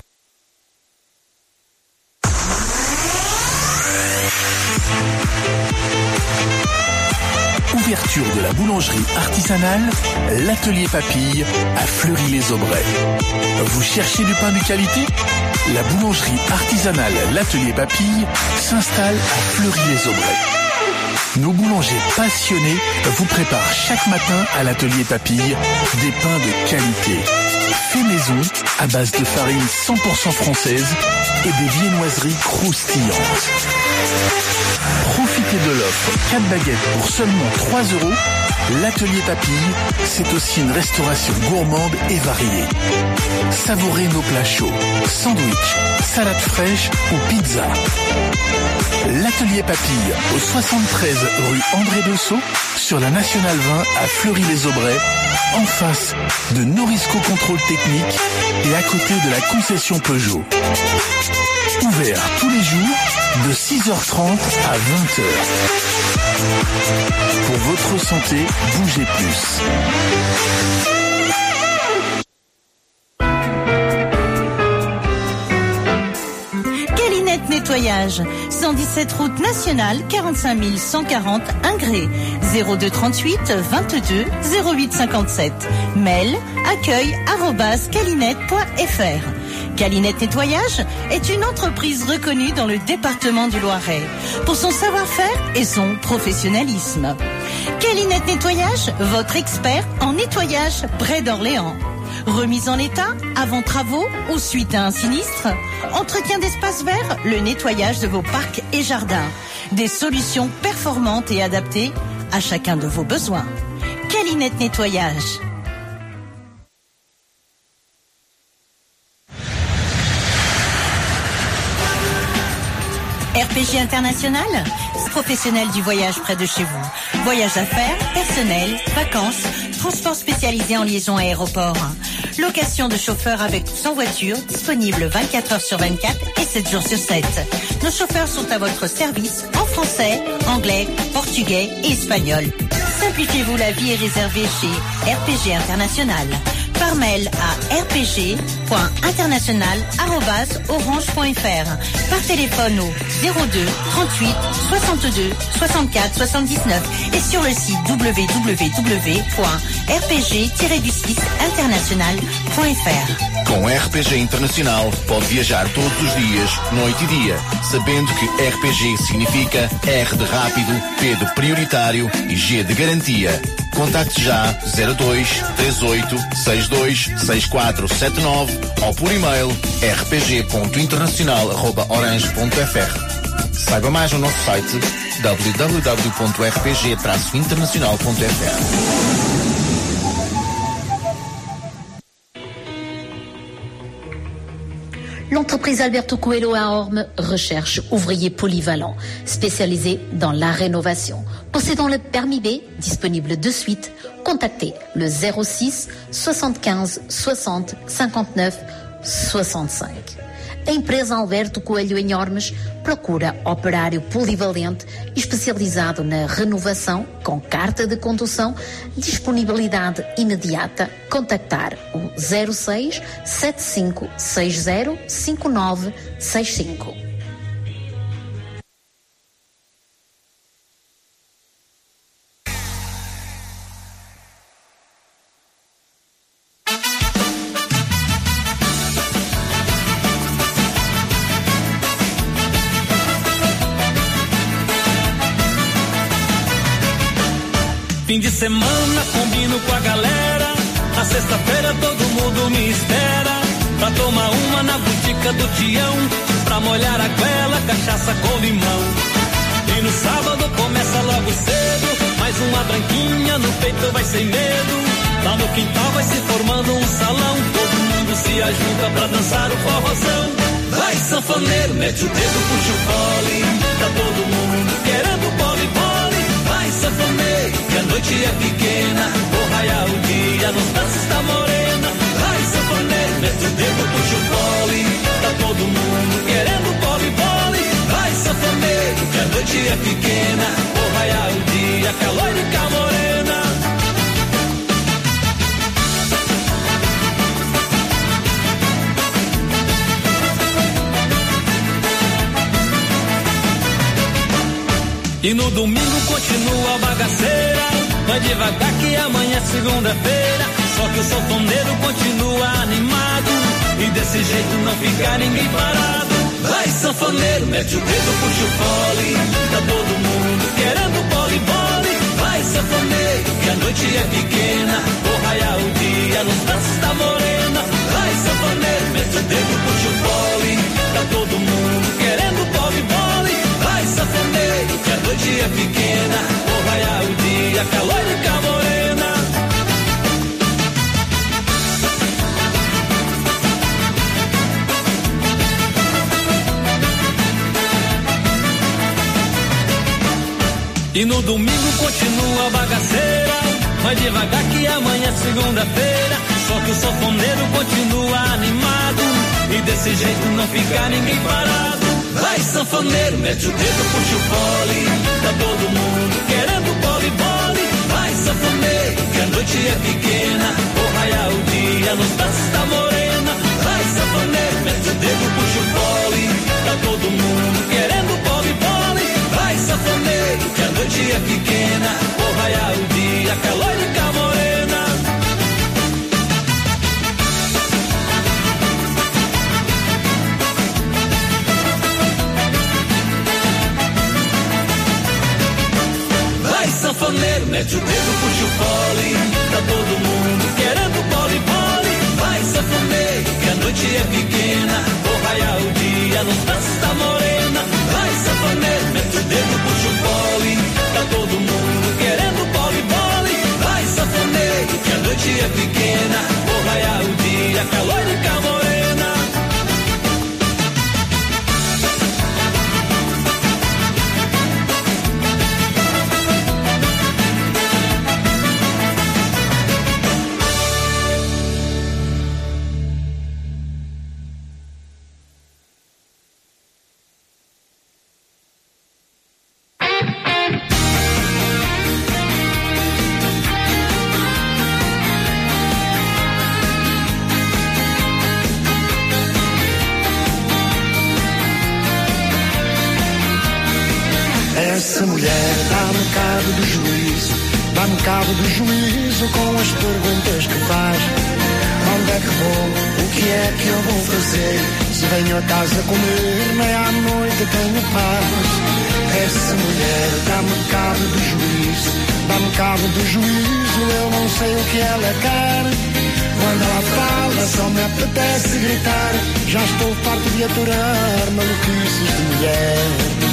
Ouverture de la boulangerie artisanale, l'Atelier Papille à Fleury-les-Aubrais. Vous cherchez du pain de qualité? La boulangerie artisanale l'Atelier Papille s'installe à Fleury-les-Aubrais. nos boulangers passionnés vous préparent chaque matin à l'atelier Papille des pains de qualité. Fait maison à base de farine cent pour cent française et des viennoiseries croustillantes. Profitez de l'offre quatre baguettes pour seulement trois euros. L'atelier Papille, c'est aussi une restauration gourmande et variée. Savourez nos plats chauds, sandwich, salade fraîche ou pizza. L'atelier Papille, au soixante-treize rue André Bessot, sur la Nationale vingt à Fleury-les-Aubrais, en face de Norisco Contrôle Technique et à côté de la concession Peugeot. Ouvert tous les jours de six heures trente à vingt heures. Pour votre santé, bougez plus. Calinette Nettoyage, cent dix-sept route nationale, quarante-cinq mille cent quarante Ingré, zéro deux trente-huit vingt-deux zéro huit cinquante-sept. Mail accueil arobase calinette point fr. Calinette Nettoyage est une entreprise reconnue dans le département du Loiret pour son savoir-faire et son professionnalisme. Calinette Nettoyage, votre expert en nettoyage près d'Orléans. Remise en état, avant travaux ou suite à un sinistre. Entretien d'espaces verts, le nettoyage de vos parcs et jardins. Des solutions performantes et adaptées à chacun de vos besoins. Calinette Nettoyage. R P G International, professionnel du voyage près de chez vous. Voyage d'affaires, personnel, vacances, transport spécialisé en liaison aéroport. Location de chauffeurs avec ou sans voiture, disponible vingt-quatre heures sur vingt-quatre et sept jours sur sept. Nos chauffeurs sont à votre service en français, anglais, portugais et espagnol. Simplifiez-vous la vie et réservez chez R P G International. Par mail à r p g point international arobase orange point f r. Par téléphone au zéro deux trente-huit soixante-deux soixante-quatre soixante-dix-neuf et sur le site w w w point r p g tiret du six international point f r. Com R P G Internacional pode viajar todos os dias, noite e dia, sabendo que R P G significa R de rápido, P de prioritário e G de garantia. Contacte já zero dois três oito seis dois seis quatro sete nove ou por e-mail r p g ponto internacional arroba orange ponto f r. Saiba mais no nosso site w w w ponto r p g traço internacional ponto f r. L'entreprise Alberto Coelho à Orme recherche ouvriers polyvalents, spécialisés dans la rénovation. Possédant le permis B, disponible de suite, contactez le zéro six soixante-quinze soixante cinquante-neuf soixante-cinq. A empresa Alberto Coelho em Ormes procura operário polivalente especializado na renovação com carta de condução, disponibilidade imediata. Contactar o zero seis sete cinco seis zero cinco nove seis cinco. Fim de semana combino com a galera, na sexta-feira todo mundo me espera, pra tomar uma na botica do Tião, pra molhar a goela, cachaça com limão. E no sábado começa logo cedo, mais uma branquinha no peito vai sem medo, lá no quintal vai se formando um salão, todo mundo se ajunta pra dançar o forrozão. Vai sanfoneiro, mete o dedo, puxa o fole, tá todo mundo querendo bole, bole. Vai sanfoneiro, que a noite é pequena, vou raiar o dia nos braços da morena. Vai sanfoneiro, mete o dedo, puxa o fole, tá todo mundo querendo bole, bole. Vai sanfoneiro, que a noite é pequena, vou raiar o dia com a loira e com a morena. E no domingo continua a bagaceira, vai devagar que amanhã é segunda-feira. Só que o sanfoneiro continua animado, e desse jeito não fica ninguém parado. Vai sanfoneiro, mete o dedo, puxa o fole, tá todo mundo querendo bole, Vai, sanfoneiro, que a noite é pequena, vou raiar o dia nos braços da morena. Vai, sanfoneiro, mete o dedo, puxa o pole, tá todo mundo querendo pole, pole. Vai, sanfoneiro, que a noite é pequena, vou raiar o dia, calor e com a morena. E no domingo continua a bagaceira, vai devagar que amanhã é segunda-feira. Só que o sanfoneiro continua animado, e desse jeito não fica ninguém parado. Vai, sanfoneiro, mete o dedo, puxa o pole, tá todo mundo querendo pole, pole. Vai, sanfoneiro, que a noite é pequena, vou raiar o dia nos braços da morena. Vai, sanfoneiro, mete o dedo, puxa o pole, tá todo mundo querendo pole, pole. Vai, sanfoneiro, que a noite é pequena, vou raiar o dia, calor e com a morena. Vai, sanfoneiro, mete o dedo, puxa o pole, tá todo mundo querendo pole, pole. Vai, sanfoneiro, que a noite é pequena, vou raiar o dia nos braços da morena. Vai, sanfoneiro, mete o dedo, puxa o pole, tá todo mundo querendo pole, pole. Vai, sanfoneiro, que a noite é pequena, vou raiar o dia, calor e com a morena. Essa mulher dá-me cabo do juízo, dá-me cabo do juízo com as perguntas que faz. Onde é que vou? O que é que eu vou fazer? Se venho a casa comer, nem à noite tenho paz. Essa mulher dá-me cabo do juízo, dá-me cabo do juízo, eu não sei o que ela quer. Quando ela fala só me apetece gritar, já estou farto de aturar maluquices de mulher.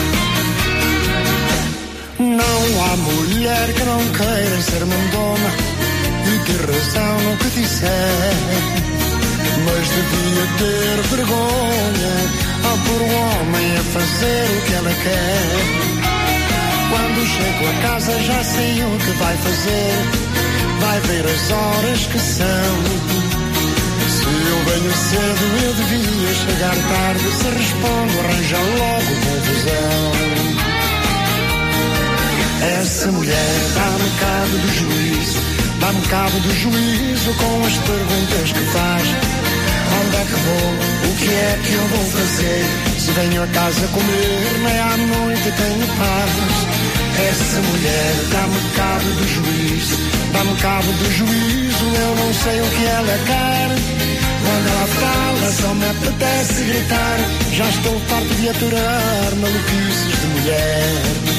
Não há mulher que não queira ser mandona e ter razão no que disser, mas devia ter vergonha ao pôr o homem a fazer o que ela quer. Quando chego a casa já sei o que vai fazer, vai ver as horas que são. Se eu venho cedo eu devia chegar tarde, se respondo arranja logo confusão. Essa mulher dá-me cabo do juízo, dá-me cabo do juízo com as perguntas que faz. Onde é que vou? O que é que eu vou fazer? Se venho a casa comer, nem à noite tenho paz. Essa mulher dá-me cabo do juízo, dá-me cabo do juízo, eu não sei o que ela quer. Quando ela fala só me apetece gritar, já estou farto de aturar maluquices de mulher.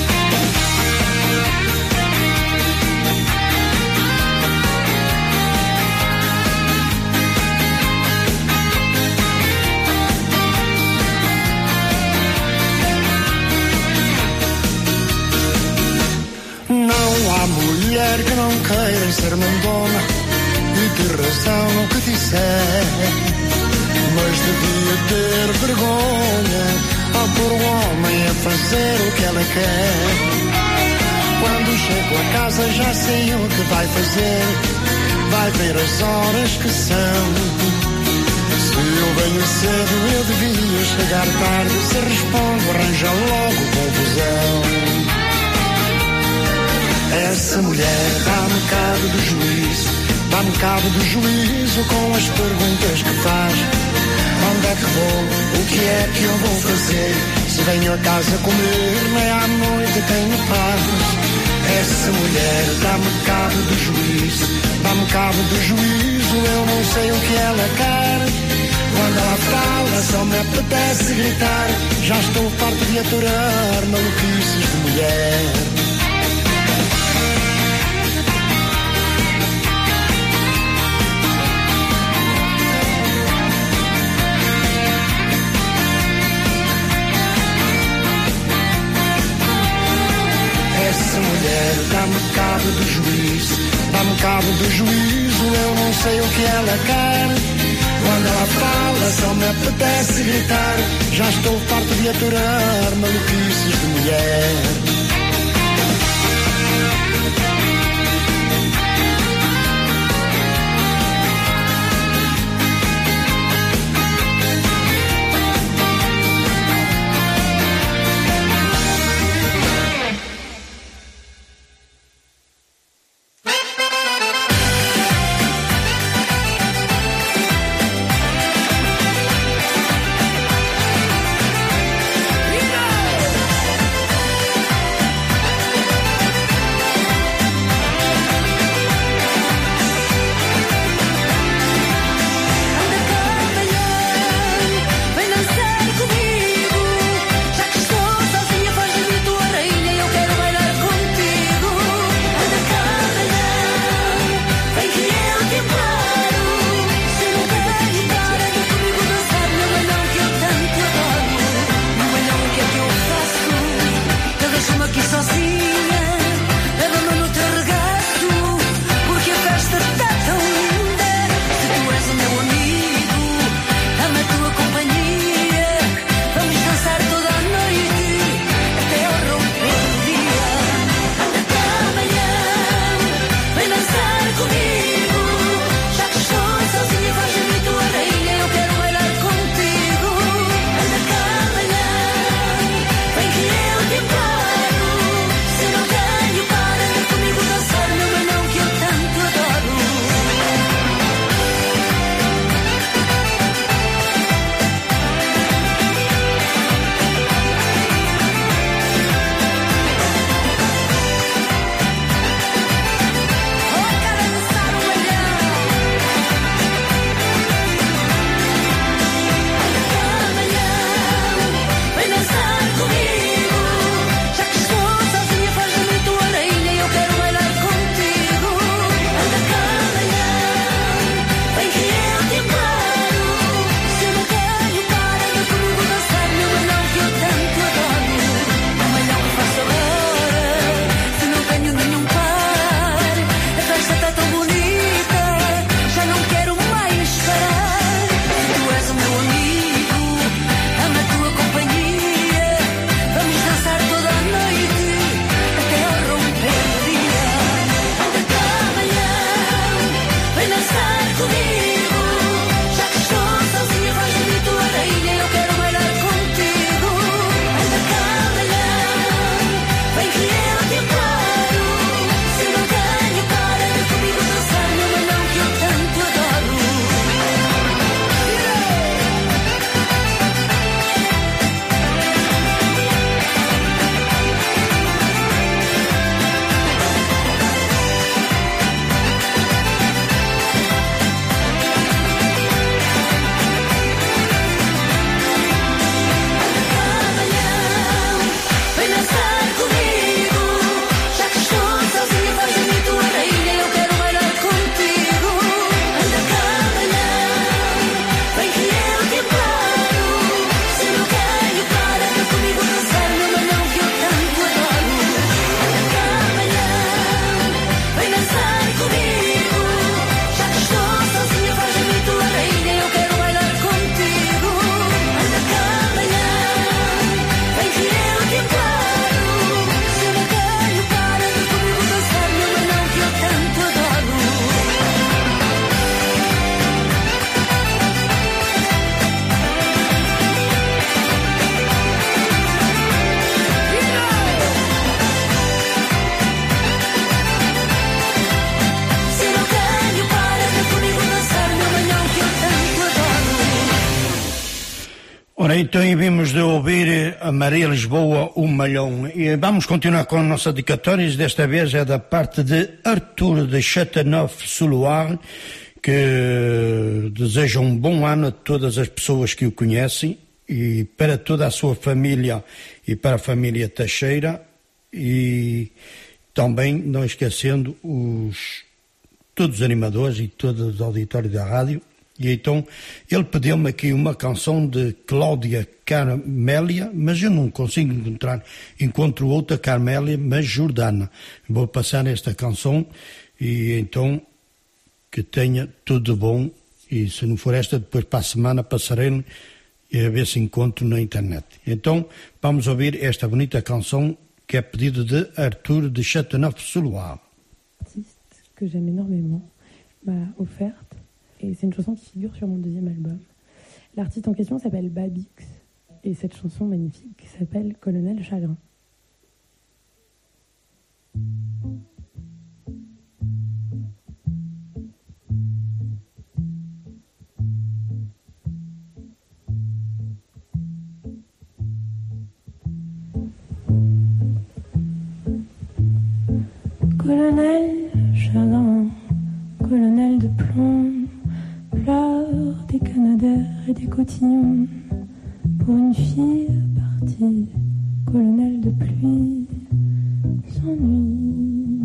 Mulher que não queira ser mandona e ter razão no que disser, mas devia ter vergonha ao pôr o homem a fazer o que ela quer. Quando chego a casa já sei o que vai fazer, vai ver as horas que são. Se eu venho cedo eu devia chegar tarde, se respondo arranja logo confusão. Essa mulher dá-me cabo do juízo, dá-me cabo do juízo com as perguntas que faz. Onde é que vou? O que é que eu vou fazer? Se venho a casa comer, nem à noite tenho paz. Essa mulher dá-me cabo do juízo, dá-me cabo do juízo, eu não sei o que ela quer. Quando ela fala só me apetece gritar, já estou farto de aturar maluquices de mulher. do juiz. Dá-me cabo do juízo, eu não sei o que ela quer. Quando ela fala só me apetece gritar. Já estou farto de aturar maluquices de mulher. Ora, então vimos de ouvir a Maria Lisboa, o Malhão. E vamos continuar com nossas dedicatórias. Desta vez é da parte de Arthur de Châteauneuf-sur-Loire, que deseja um bom ano a todas as pessoas que o conhecem e para toda a sua família e para a família Teixeira, e também não esquecendo os, todos os animadores e todos os auditórios da rádio E então ele pediu-me aqui uma canção de Cláudia Carmélia, mas eu não consigo encontrar. Encontro outra Carmélia, mas Jordana. Vou passar esta canção e então que tenha tudo bom. E se não for esta, depois para a semana passarei e a ver se encontro na internet. Então vamos ouvir esta bonita canção qui est pedido de Arthur de Châteauneuf-sous-Loire. Artiste que j'aime énormément m'a offerte, et c'est une chanson qui figure sur mon deuxième album. L'artiste en question s'appelle Babix, et cette chanson magnifique s'appelle Colonel Chagrin. Colonel Chagrin, colonel de plomb, pleure des canadaires et des cotillons. Pour une fille partie, colonel de pluie, s'ennuie.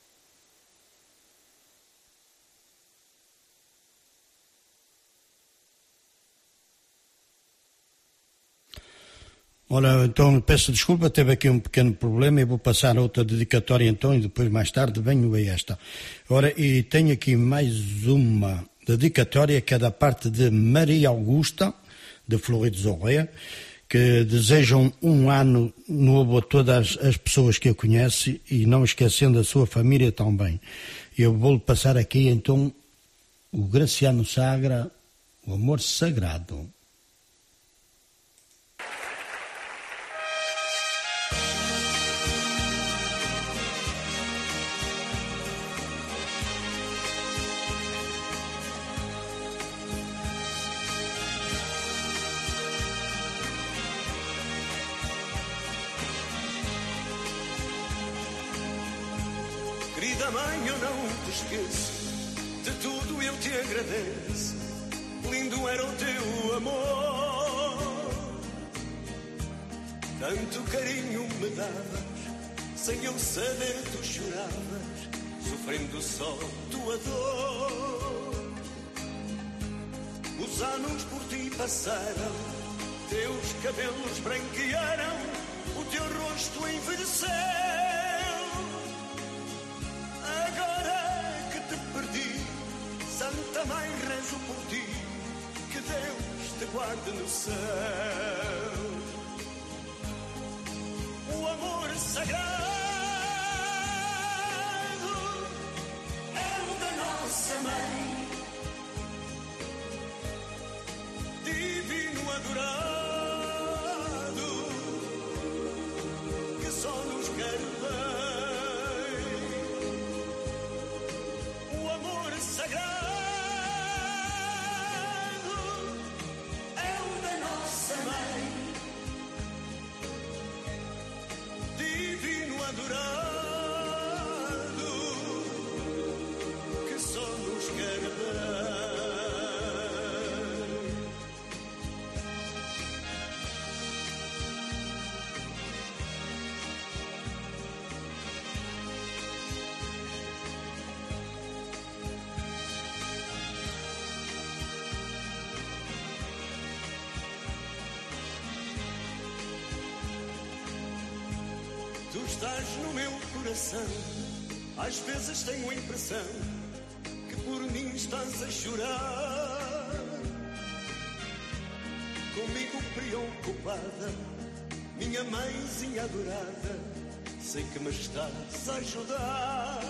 Ora, então peço desculpa, teve aqui um pequeno problema e vou passar a outra dedicatória então e depois mais tarde venho a esta. Ora, e tenho aqui mais uma dedicatória que é da parte de Maria Augusta, de Florides Orreia, que desejam um ano novo a todas as pessoas que eu conheço e não esquecendo a sua família também. Eu vou-lhe passar aqui então o Graciano Sagra, o Amor Sagrado. Querida mãe, eu não te esqueço, de tudo eu te agradeço. Lindo era o teu amor, tanto carinho me davas, sem eu saber tu choravas, sofrendo só tua dor. Os anos por ti passaram, teus cabelos branquearam, o teu rosto envelheceu. Agora que te perdi, Santa Mãe, rezo por ti, que Deus te guarde no céu. O amor sagrado é o da nossa mãe, divino adorado, que só nos quer bem. O amor sagrado é o da nossa mãe, divino adorado, que só nos quer bem. Tu estás no meu coração, às vezes tenho a impressão que por mim estás a chorar. Comigo preocupada, minha mãezinha adorada, sei que me estás a ajudar.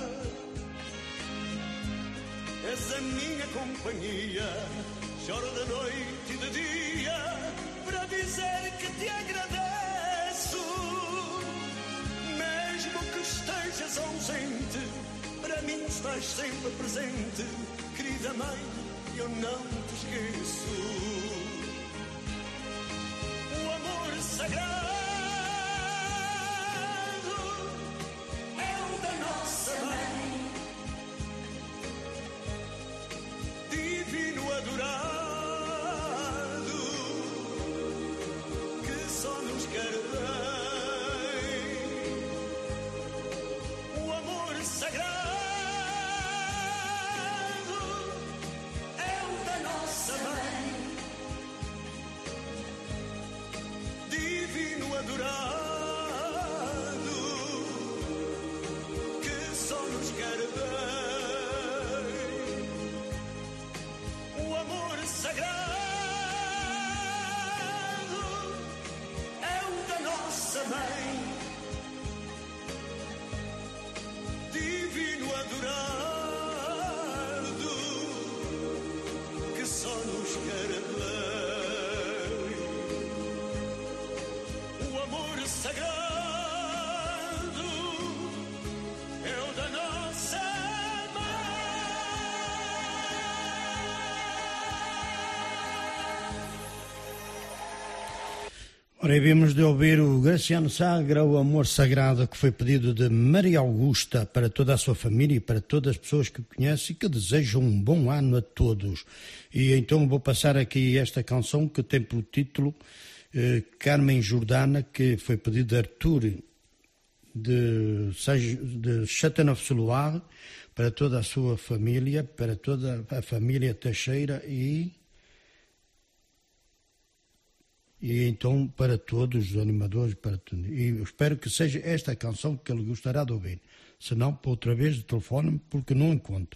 És a minha companhia, choro de noite e de dia, para dizer que te agradeço. Mesmo que estejas ausente, para mim estás sempre presente. Querida mãe, eu não te esqueço. O amor sagrado é o da nossa mãe, divino adorado, que só nos quer bem. O amor sagrado é o da nossa Ora, vimos de ouvir o Graciano Sagra, o Amor Sagrado, que foi pedido de Maria Augusta para toda a sua família e para todas as pessoas que conhece e que desejam um bom ano a todos. E então vou passar aqui esta canção que tem pelo título eh, Carmen Jordana, que foi pedido de Arthur de, de Châteauneuf-sur-Loire, para toda a sua família, para toda a família Teixeira e... E então, para todos os animadores, para tudo. E eu espero que seja esta canção que ele gostará de ouvir. Se não, para outra vez, telefone-me, porque não encontro.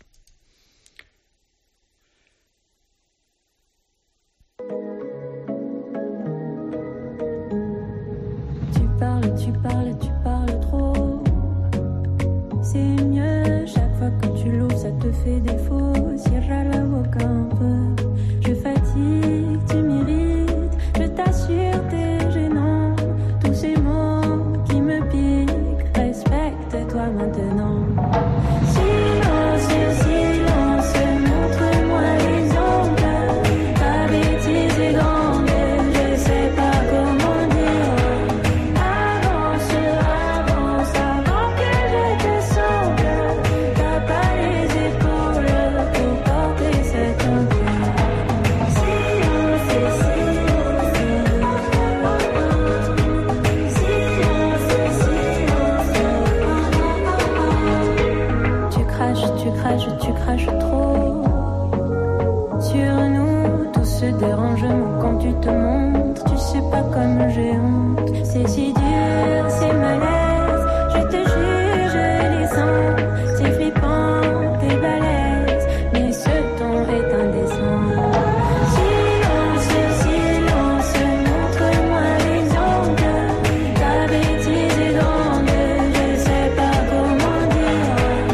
Tu parles, tu parles, tu parles trop. C'est mieux, chaque fois que tu l'ouvres, ça te fait défaut. Cierra la boca un peu. Je fatigue, tu m'irrites. Je t'assure, t'es gênant. Tous ces mots qui me piquent. Respecte-toi maintenant. Silence, silence, montre-moi l'exemple. Ta bêtise est grande, je sais pas comment dire. Avance, avance, avant que je te semble. T'as pas les épaules pour porter cette empire. Silence, silence. Tu craches, tu craches trop sur nous, tout ce dérangement quand tu te montres. Tu sais pas comme j'ai honte, c'est si dur, c'est malaise. Je te jure, je les sens, c'est flippant, t'es balèze, mais ce ton est indécent. Silence, silence, montre-moi l'exemple. Ta bêtise est grande, je sais pas comment dire.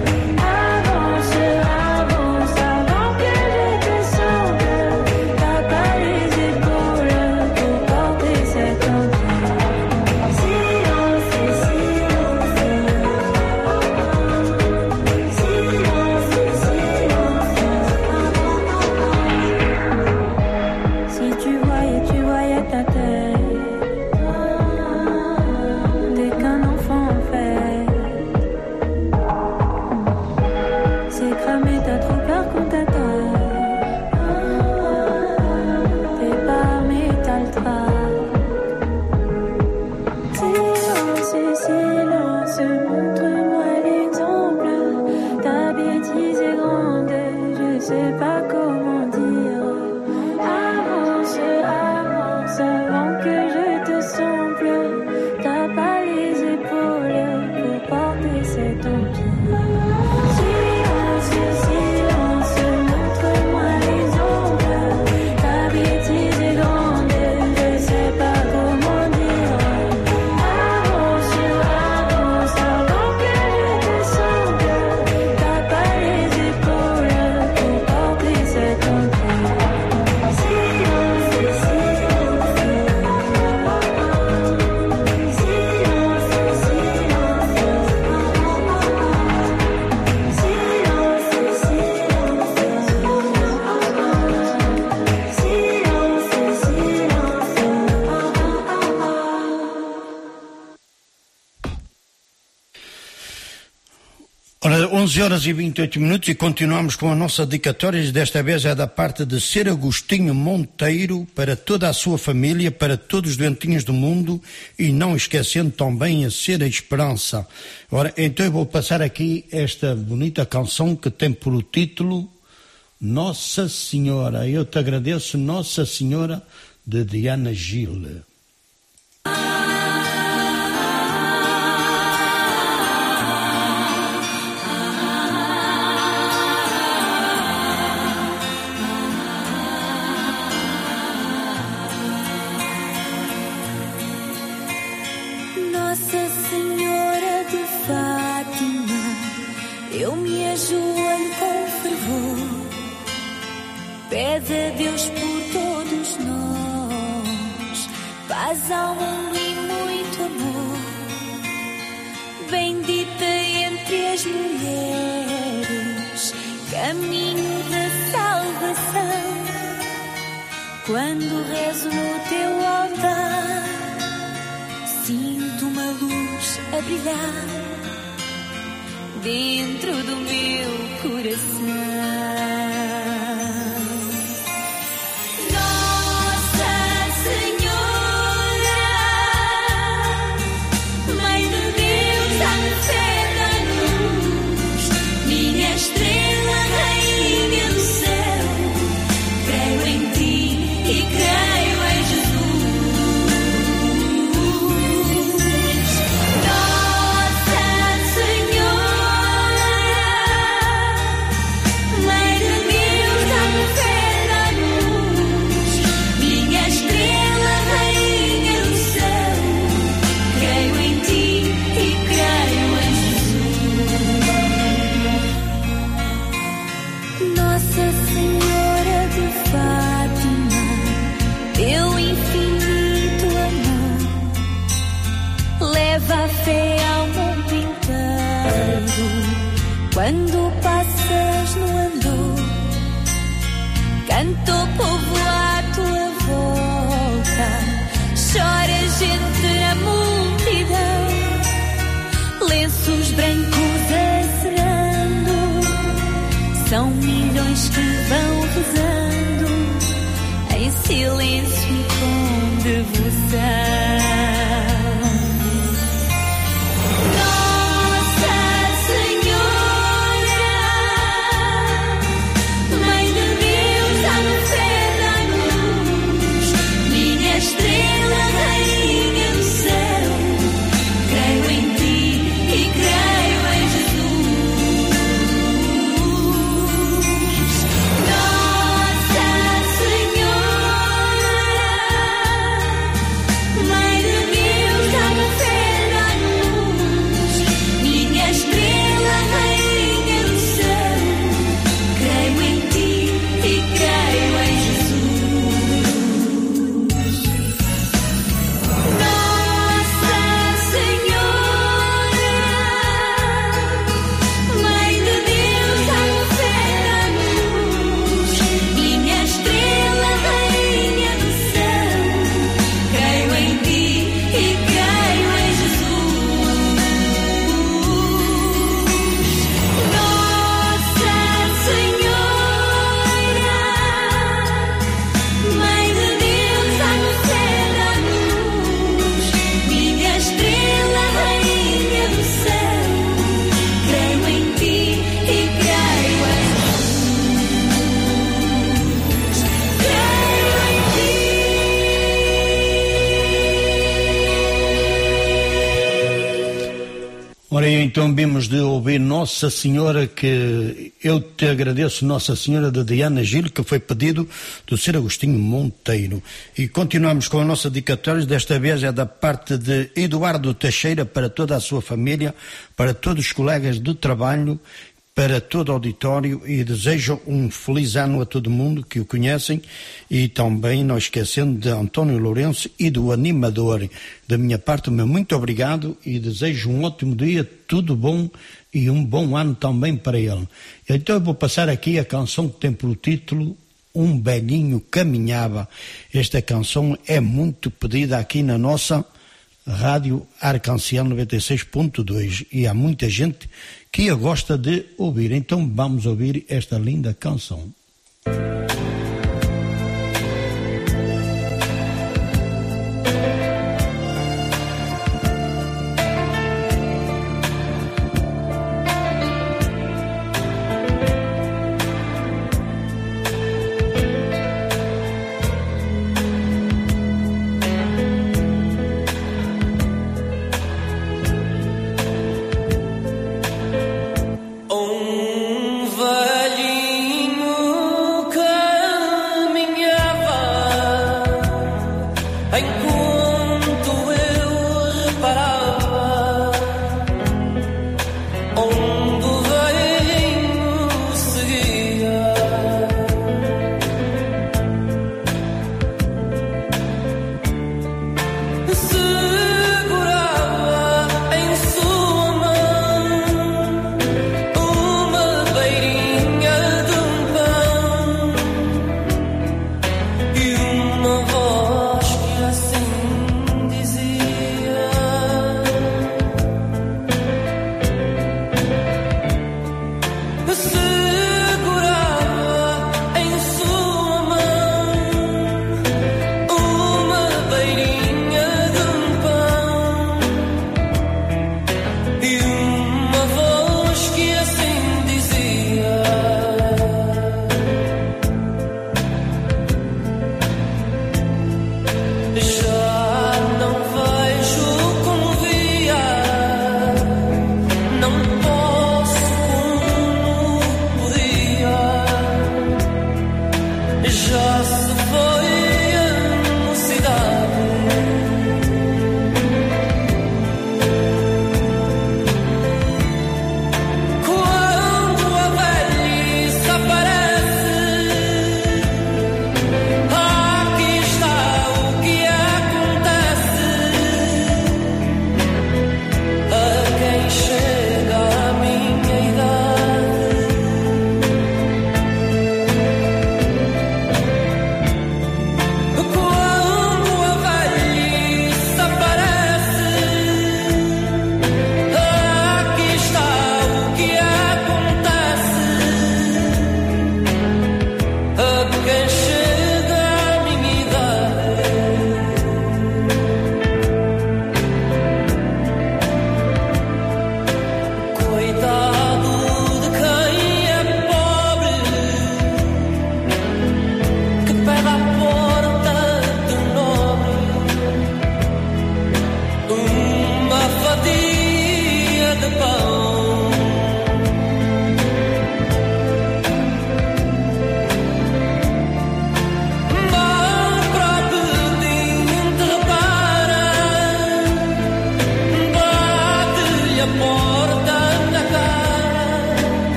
onze horas e vinte e oito minutos e continuamos com a nossa dedicatória. Desta vez é da parte de Ser Agostinho Monteiro, para toda a sua família, para todos os doentinhos do mundo e não esquecendo também a Ser a Esperança. Ora, então eu vou passar aqui esta bonita canção que tem por título Nossa Senhora. Eu te agradeço, Nossa Senhora, de Diana Gil. Pede a Deus por todos nós, paz ao mundo e muito amor. Bendita entre as mulheres, caminho da salvação. Quando rezo no teu altar, sinto uma luz a brilhar dentro do meu coração. Nossa Senhora, Mãe de Deus, dá-me fé, dá-me luz, minha estrela, Rainha do céu. Creio em ti e creio em Jesus. Nossa Senhora, Mãe de Deus, dá-me fé, dá-me luz, minha estrela, Rainha do céu. Creio em ti e creio em Jesus. Nossa Senhora de Fátima, teu infinito amor leva a fé ao mundo inteiro. Quando passas no andor, canta o povo à tua volta, choras entre a multidão, lenços brancos acerando, são milhões que vão rezando em silêncio e com devoção. Nossa Senhora, Mãe de Deus, dá-me fé, dá-me luz, minha estrela, Rainha do céu. Creio em ti e creio em Jesus. Nossa Senhora, Mãe de Deus, dá-me fé, dá-me luz, minha estrela, Rainha do céu. Creio em ti e creio em Jesus. Nossa Senhora, Mãe de Deus, dá-me fé, dá-me luz, minha estrela, Rainha do céu. Creio em ti e creio em Jesus. Nossa Senhora, Mãe de Deus, dá-me fé, dá-me luz, minha estrela, Rainha do céu. Creio em ti e creio em Jesus. Creio em ti. Ora, então vimos de ouvir Nossa Senhora, que eu te agradeço, Nossa Senhora, de Diana Gil, que foi pedido do Sr. Agostinho Monteiro. E continuamos com a nossa dedicatória, desta vez é da parte de Eduardo Teixeira, para toda a sua família, para todos os colegas de trabalho, para todo o auditório, e desejo um feliz ano a todo mundo que o conhecem, e também não esquecendo de António Lourenço e do animador. Da minha parte, meu muito obrigado e desejo um ótimo dia, tudo bom e um bom ano também para ele. Então eu vou passar aqui a canção que tem pelo título Um Velhinho Caminhava. Esta canção é muito pedida aqui na nossa Rádio Arcanciel noventa e seis ponto dois e há muita gente que a gosta de ouvir. Então vamos ouvir esta linda canção. Um velhinho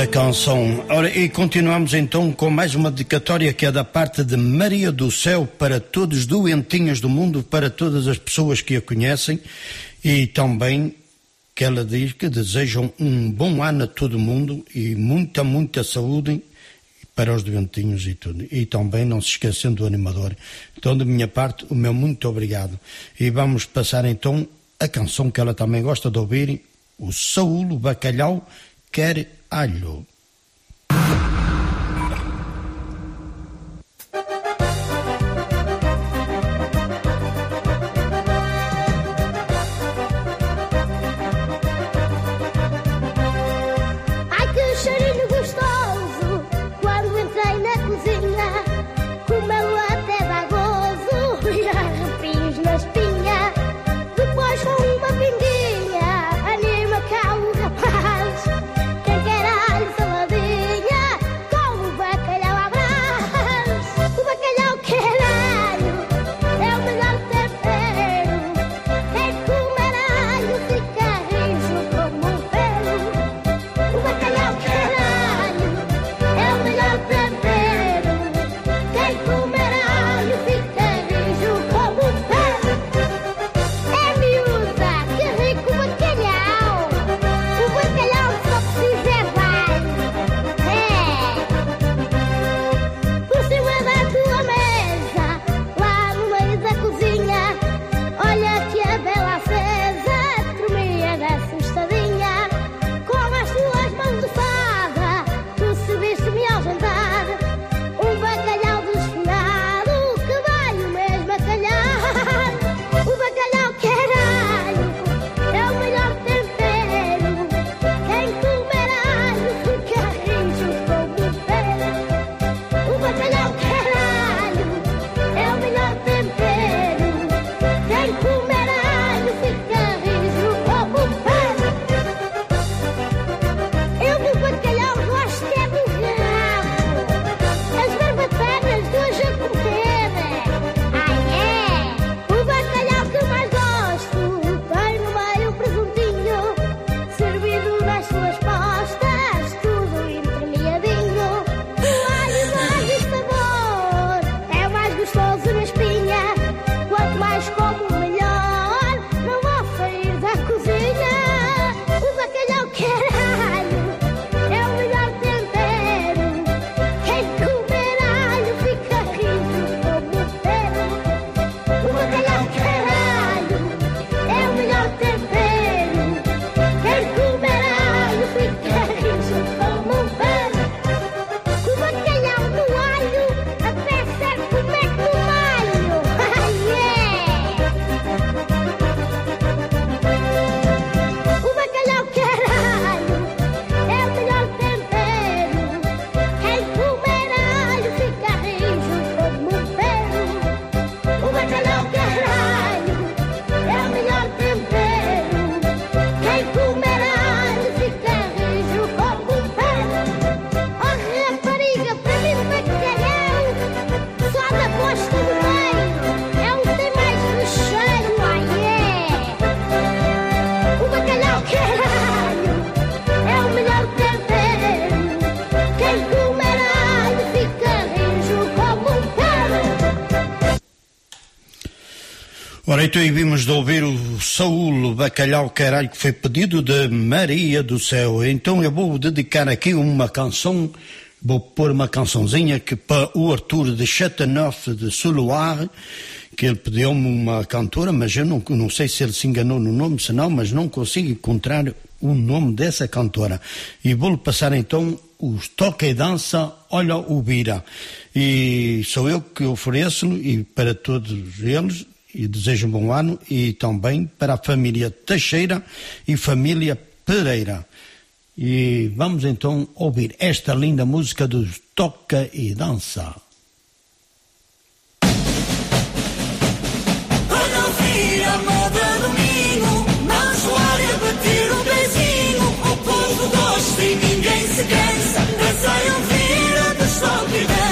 canção. Ora, e continuamos então com mais uma dedicatória que é da parte de Maria do Céu para todos os doentinhos do mundo, para todas as pessoas que a conhecem, e também que ela diz que desejam um bom ano a todo mundo e muita, muita saúde para os doentinhos e tudo. E também não se esquecendo do animador. Então, da minha parte, o meu muito obrigado. E vamos passar então a canção que ela também gosta de ouvir, o Saúl, o Bacalhau Quer Alho. Ai, que cheirinho gostoso, quando entrei na cozinha, comeu até dá gozo e arrepios na espinha. Depois com uma pinguinha, anima cá o rapaz. Quem quer alho, saladinha, com o bacalhau à brás. O bacalhau quer alho, é o melhor tempero. Quem comer alho fica rijo como um pelo. O bacalhau quer alho, é o melhor tempero. Quem comer alho fica rijo como um pelo. É miúda, que rico bacalhau. O bacalhau só precisa é de alho. É. Por cima da tua mesa, lá no meio da cozinha, olha que a bela acesa tremia da assustadinha. Com as tuas mãos de fada, tu serviste-me ao jantar um bacalhau desfolhado que vai o mesmo a calhar. O bacalhau quer alho, é o melhor tempero. Quem comer alho fica rijo como um pelo. O bacalhau quer alho, é o melhor tempero. Quem comer alho fica rijo como um pelo. Eu do bacalhau gosto é do rabo. As barbatanas hoje a comer. Ai é! O bacalhau que mais gosto tem no meio presuntinho, servido nas suas postas, tudo entremeadinho. O alho mais de sabor, é o mais gostoso na espinha. Quanto mais como, melhor. Não vou sair da cozinha. O bacalhau quer alho, é o melhor tempero. Quem comer alho fica rijo como um pelo. O bacalhau quer alho, é o melhor tempero. Quem comer alho fica rijo como um pelo. O bacalhau no alho até serve comer com alho. Ai é! O bacalhau quer alho, é o melhor tempero. Quem comer alho fica rijo como um pelo. O bacalhau quer alho, é o melhor tempero. Quem comer alho fica rijo como um pelo. Oh rapariga, para mim o bacalhau só da posta do meio é o que tem mais recheio. Ai é! O bacalhau quer alho, é o melhor tempero. Quem comer alho fica rijo como um pelo. Ora, então aí vimos de ouvir o Saúl, o Bacalhau Quer Alho, que foi pedido de Maria do Céu. Então eu vou dedicar aqui uma canção, vou pôr uma cançãozinha que para o Arthur de Chateauneuf de Soloire, que ele pediu-me uma cantora, mas eu não, não sei se ele se enganou no nome, se não, mas não consigo encontrar o nome dessa cantora. E vou-lhe passar então os Toca e Dança, Olha o Bira. E sou eu que ofereço e para todos eles, e desejo um bom ano, e também para a família Teixeira e família Pereira. E vamos então ouvir esta linda música dos Toca e Dança. Olha o Bira, moda domingo, na soalha bater um pezinho. O povo gosta e ninguém se cansa. Dancei o Bira dos Toca e Dança.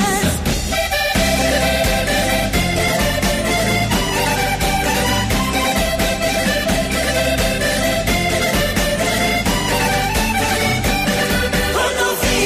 Olha o Bira,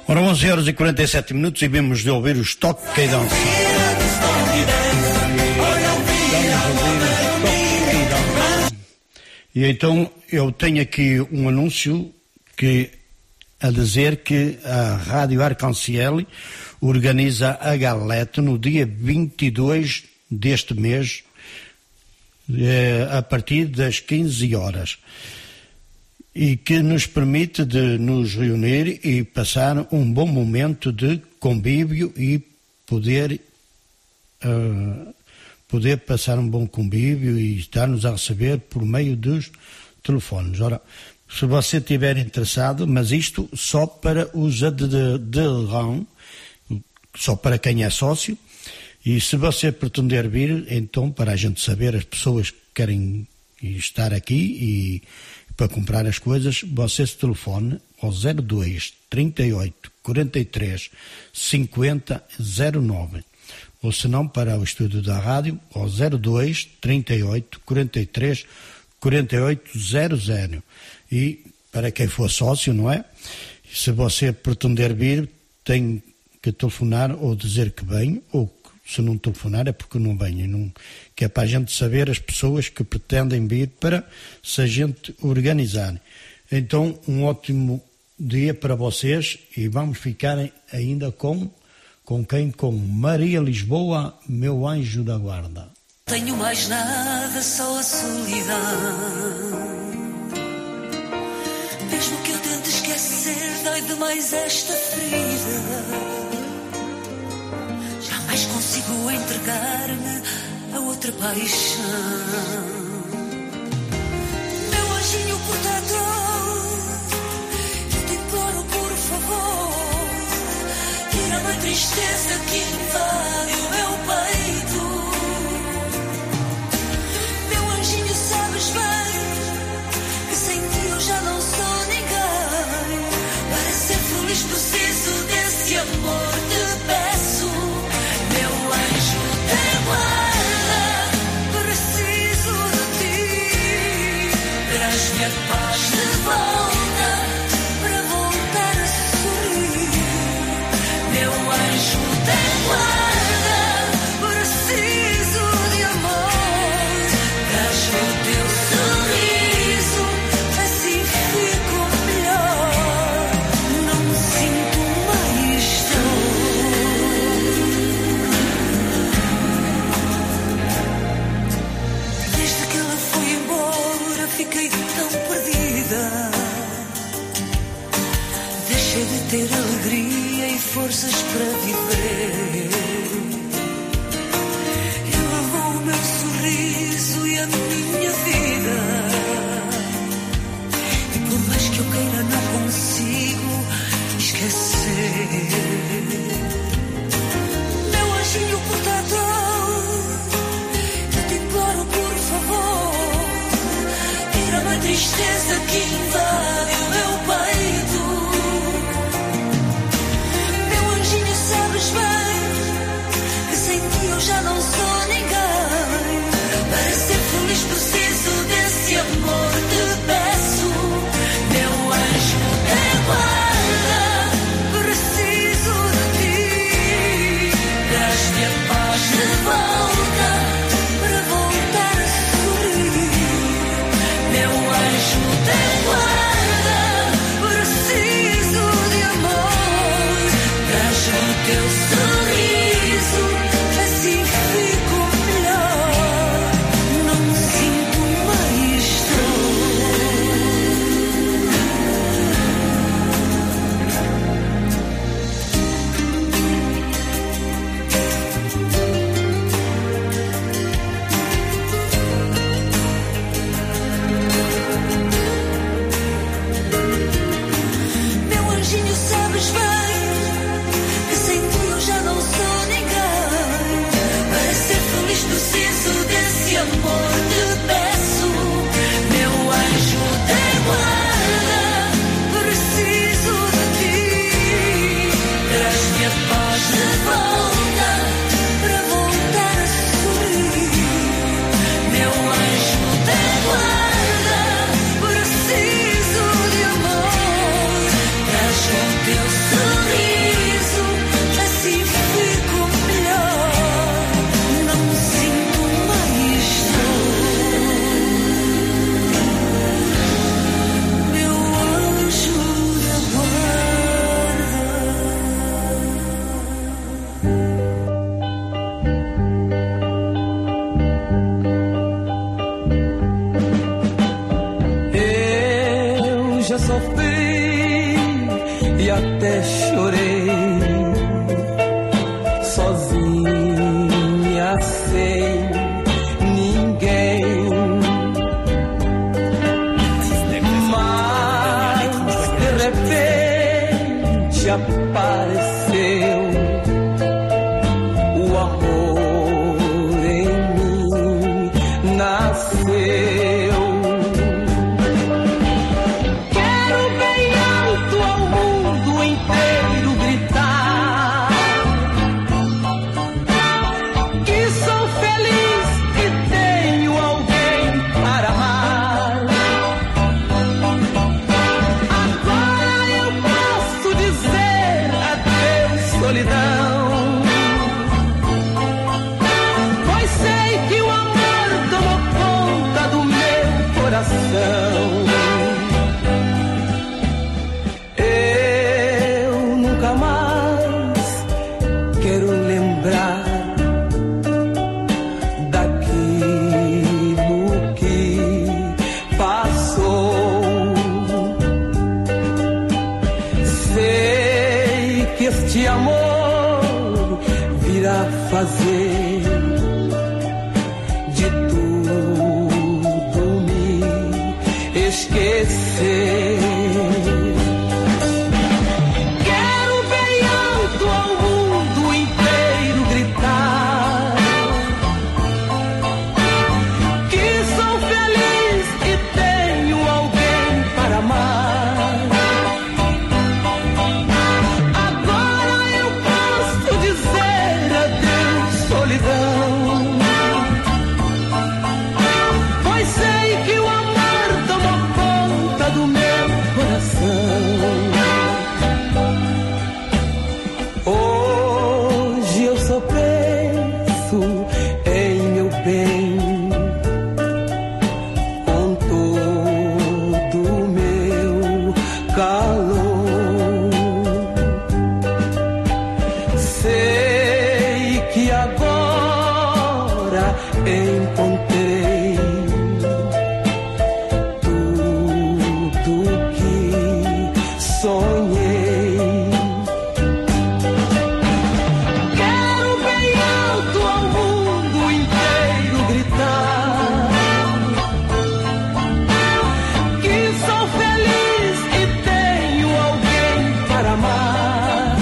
Ora, onze horas e quarenta e sete minutos e vemos de ouvir os toque e dança. E então eu tenho aqui um anúncio que a dizer que a Rádio Arc-en-Ciel organiza a galeta no dia vinte e dois deste mês, eh, a partir das quinze horas, e que nos permite de nos reunir e passar um bom momento de convívio e poder uh, poder passar um bom convívio e estar-nos a receber por meio dos telefones. Ora, se você estiver interessado, mas isto só para os adesão, só para quem é sócio, e se você pretender vir, então, para a gente saber as pessoas que querem estar aqui e para comprar as coisas, você se telefone ao zero dois, trinta e oito, quarenta e três, cinquenta, zero nove, ou se não para o estúdio da rádio ao zero dois, trinta e oito, quarenta e três, quarenta e oito, zero zero. E para quem for sócio, não é? Se você pretender vir, tem que telefonar ou dizer que vem, ou se não telefonar é porque não vem, não, que é para a gente saber as pessoas que pretendem vir para se a gente organizar. Então, um ótimo dia para vocês e vamos ficar ainda com, com quem? Com Maria Lisboa, meu anjo da guarda. Tenho mais nada, só a solidão. Mesmo que eu tente esquecer, dói demais esta ferida. Jamais consigo entregar-me a outra paixão. Meu anjinho protetor, eu te imploro por favor, tira-me a tristeza que invade o meu peito. Meu anjinho, sabes bem que sem ti eu já não sou ninguém. Para ser feliz preciso desse amor, te peço. Meu anjo da guarda, preciso de ti. Traz-me a paz de volta para voltar a sorrir. Meu anjo da guarda, preciso de amor. Traz-me o teu sorriso, assim fico melhor. Não me sinto mais dor. Desde que ela foi embora, fiquei tão perdida. Deixei de ter alegria e forças para viver. Ele levou o meu sorriso e a minha vida. E por mais que eu queira, não consigo esquecer. Meu anjinho protetor, eu te imploro por favor, tira-me a tristeza que invade o meu peito. Meu anjinho, sabes bem e até chorei sozinha sem ninguém. Mas de repente apareceu o amor em mim, nasceu. Quero bem alto ao mundo inteiro gritar que sou feliz e tenho alguém para amar. Agora eu posso dizer adeus, solidão, pois sei que o amor tomou conta do meu coração. Eu nunca mais quero lembrar daquilo que passou. Sei que este amor virá fazer de tudo me esquecer. Quero bem alto ao mundo inteiro gritar que sou feliz e tenho alguém para amar. Agora eu posso dizer adeus, solidão, pois sei que o amor tomou conta do meu coração. Hoje eu só penso em meu bem, com todo o meu calor. Sei que agora encontrei tudo que sonhei. Quero bem alto ao mundo inteiro gritar que sou feliz e tenho alguém para amar.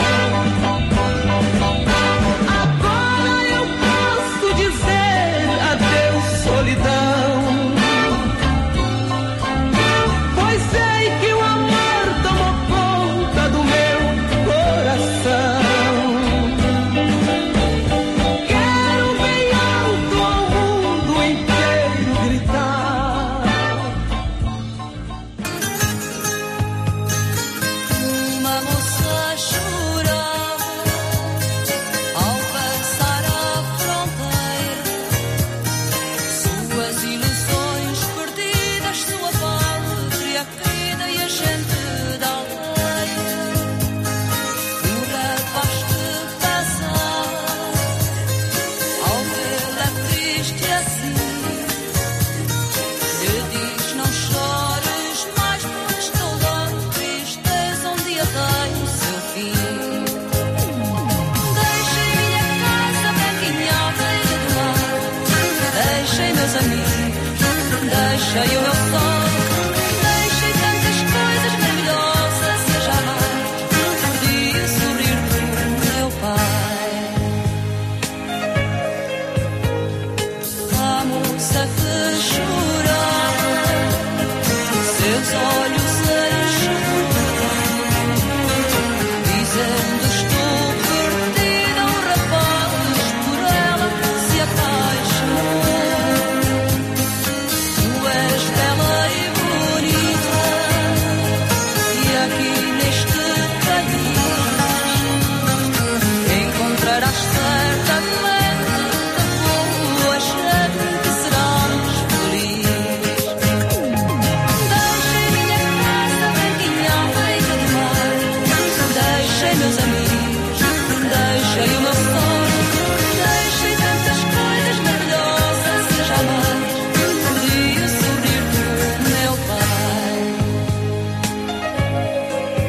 Agora eu posso dizer adeus, solidão, pois sei que o amor tomou conta do meu coração. Quero bem alto ao mundo inteiro gritar. Uma moça chorava ao passar a fronteira, suas ilusões perdidas, sua pátria querida e a gente da aldeia. O rapaz que passava ao vê-la triste assim lhe diz: não chores mais, pois toda a tristeza um dia tem o seu fim. Deixei minha casa branquinha à beira do mar, deixei meus amigos, deixei o meu sol, deixei tantas coisas maravilhosas e jamais perdi o sorrir do meu pai. A moça que chorava, seus olhos enxugaram, dizendo: estou perdida. O rapaz por ela se apaixonou. Tu és bela e bonita, e aqui neste país encontrarás certamente boa gente, serás feliz. Deixei minha casa branquinha à beira do mar, deixei meus amigos, deixei o meu sonho, deixei tantas coisas maravilhosas e jamais perdi o sorrir do meu pai.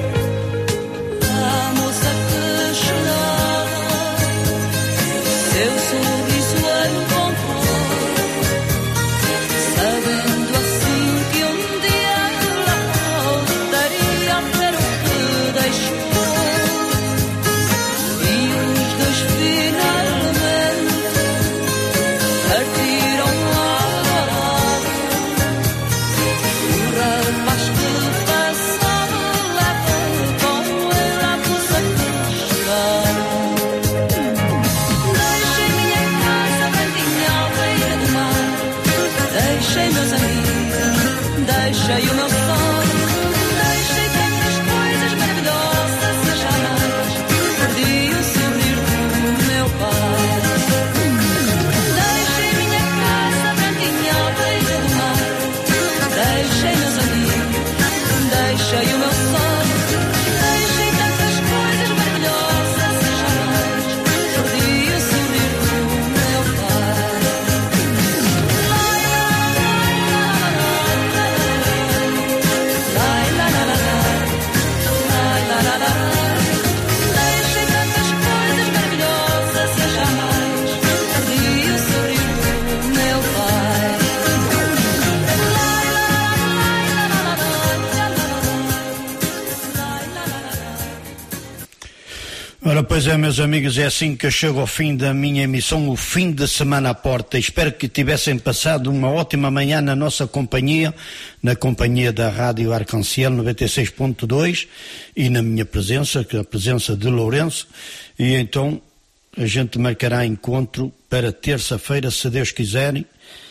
Ora, pois é, meus amigos, é assim que eu chego ao fim da minha emissão, o fim de semana à porta. Espero que tivessem passado uma ótima manhã na nossa companhia, na companhia da Rádio Arcanciel noventa e seis ponto dois e na minha presença, que é a presença de Lourenço. E então a gente marcará encontro para terça-feira, se Deus quiser.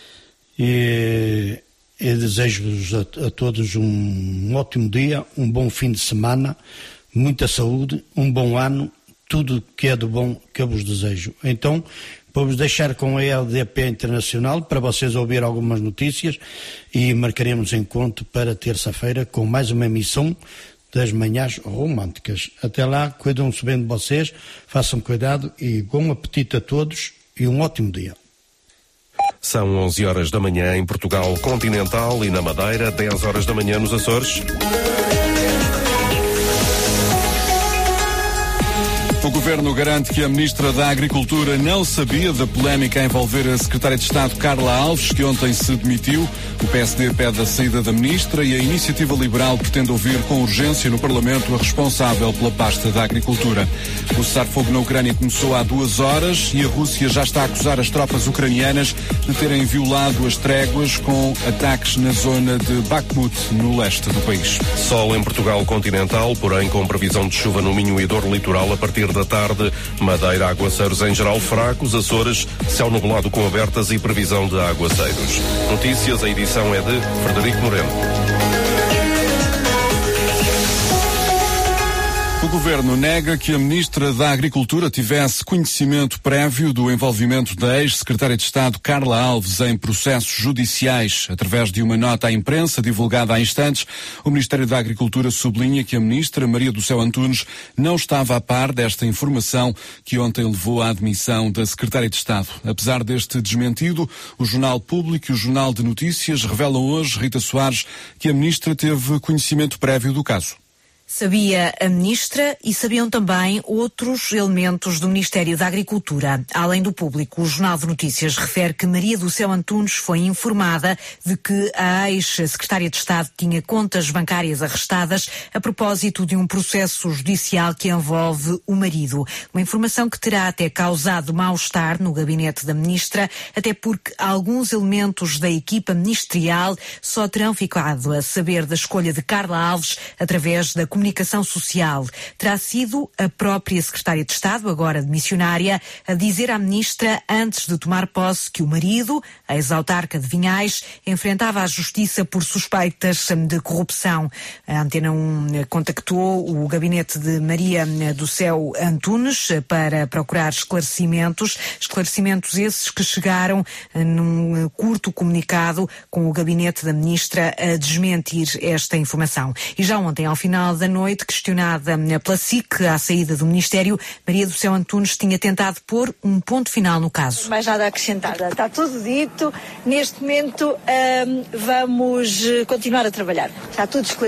E, e desejo-vos a, a todos um ótimo dia, um bom fim de semana, muita saúde, um bom ano, tudo que é do bom que eu vos desejo. Então, vou-vos deixar com a L D P Internacional para vocês ouvir algumas notícias e marcaremos encontro para terça-feira com mais uma emissão das Manhãs Românticas. Até lá, cuidam-se bem de vocês, façam cuidado e bom apetite a todos e um ótimo dia. São onze horas da manhã em Portugal continental e na Madeira, dez horas da manhã nos Açores. O Governo garante que a Ministra da Agricultura não sabia da polémica a envolver a Secretária de Estado Carla Alves, que ontem se demitiu. O P S D pede a saída da Ministra e a Iniciativa Liberal pretende ouvir com urgência no Parlamento a responsável pela pasta da Agricultura. O cessar-fogo na Ucrânia começou há duas horas e a Rússia já está a acusar as tropas ucranianas de terem violado as tréguas com ataques na zona de Bakhmut, no leste do país. Sol em Portugal continental, porém com previsão de chuva no Minho e dor litoral a partir da tarde. Madeira, aguaceiros em geral fracos. Açores, céu nublado com abertas e previsão de aguaceiros. Notícias, a edição é de Frederico Moreno. O Governo nega que a Ministra da Agricultura tivesse conhecimento prévio do envolvimento da ex-Secretária de Estado Carla Alves em processos judiciais. Através de uma nota à imprensa divulgada há instantes, o Ministério da Agricultura sublinha que a Ministra Maria do Céu Antunes não estava a par desta informação que ontem levou à admissão da Secretária de Estado. Apesar deste desmentido, o Jornal Público e o Jornal de Notícias revelam hoje, Rita Soares, que a Ministra teve conhecimento prévio do caso. Sabia a Ministra e sabiam também outros elementos do Ministério da Agricultura. Além do Público, o Jornal de Notícias refere que Maria do Céu Antunes foi informada de que a ex-Secretária de Estado tinha contas bancárias arrestadas a propósito de um processo judicial que envolve o marido. Uma informação que terá até causado mal-estar no gabinete da Ministra, até porque alguns elementos da equipa ministerial só terão ficado a saber da escolha de Carla Alves através da comunicação social. Terá sido a própria Secretária de Estado, agora demissionária, a dizer à Ministra, antes de tomar posse, que o marido, a ex-autarca de Vinhais, enfrentava a Justiça por suspeitas de corrupção. A Antena um contactou o gabinete de Maria do Céu Antunes para procurar esclarecimentos, esclarecimentos esses que chegaram num curto comunicado com o gabinete da Ministra a desmentir esta informação. E já ontem, ao final da noite, questionada pela S I C à saída do Ministério, Maria do Céu Antunes tinha tentado pôr um ponto final no caso. Mais nada a acrescentar. Está tudo dito. Neste momento hum, vamos continuar a trabalhar. Está tudo esclarecido.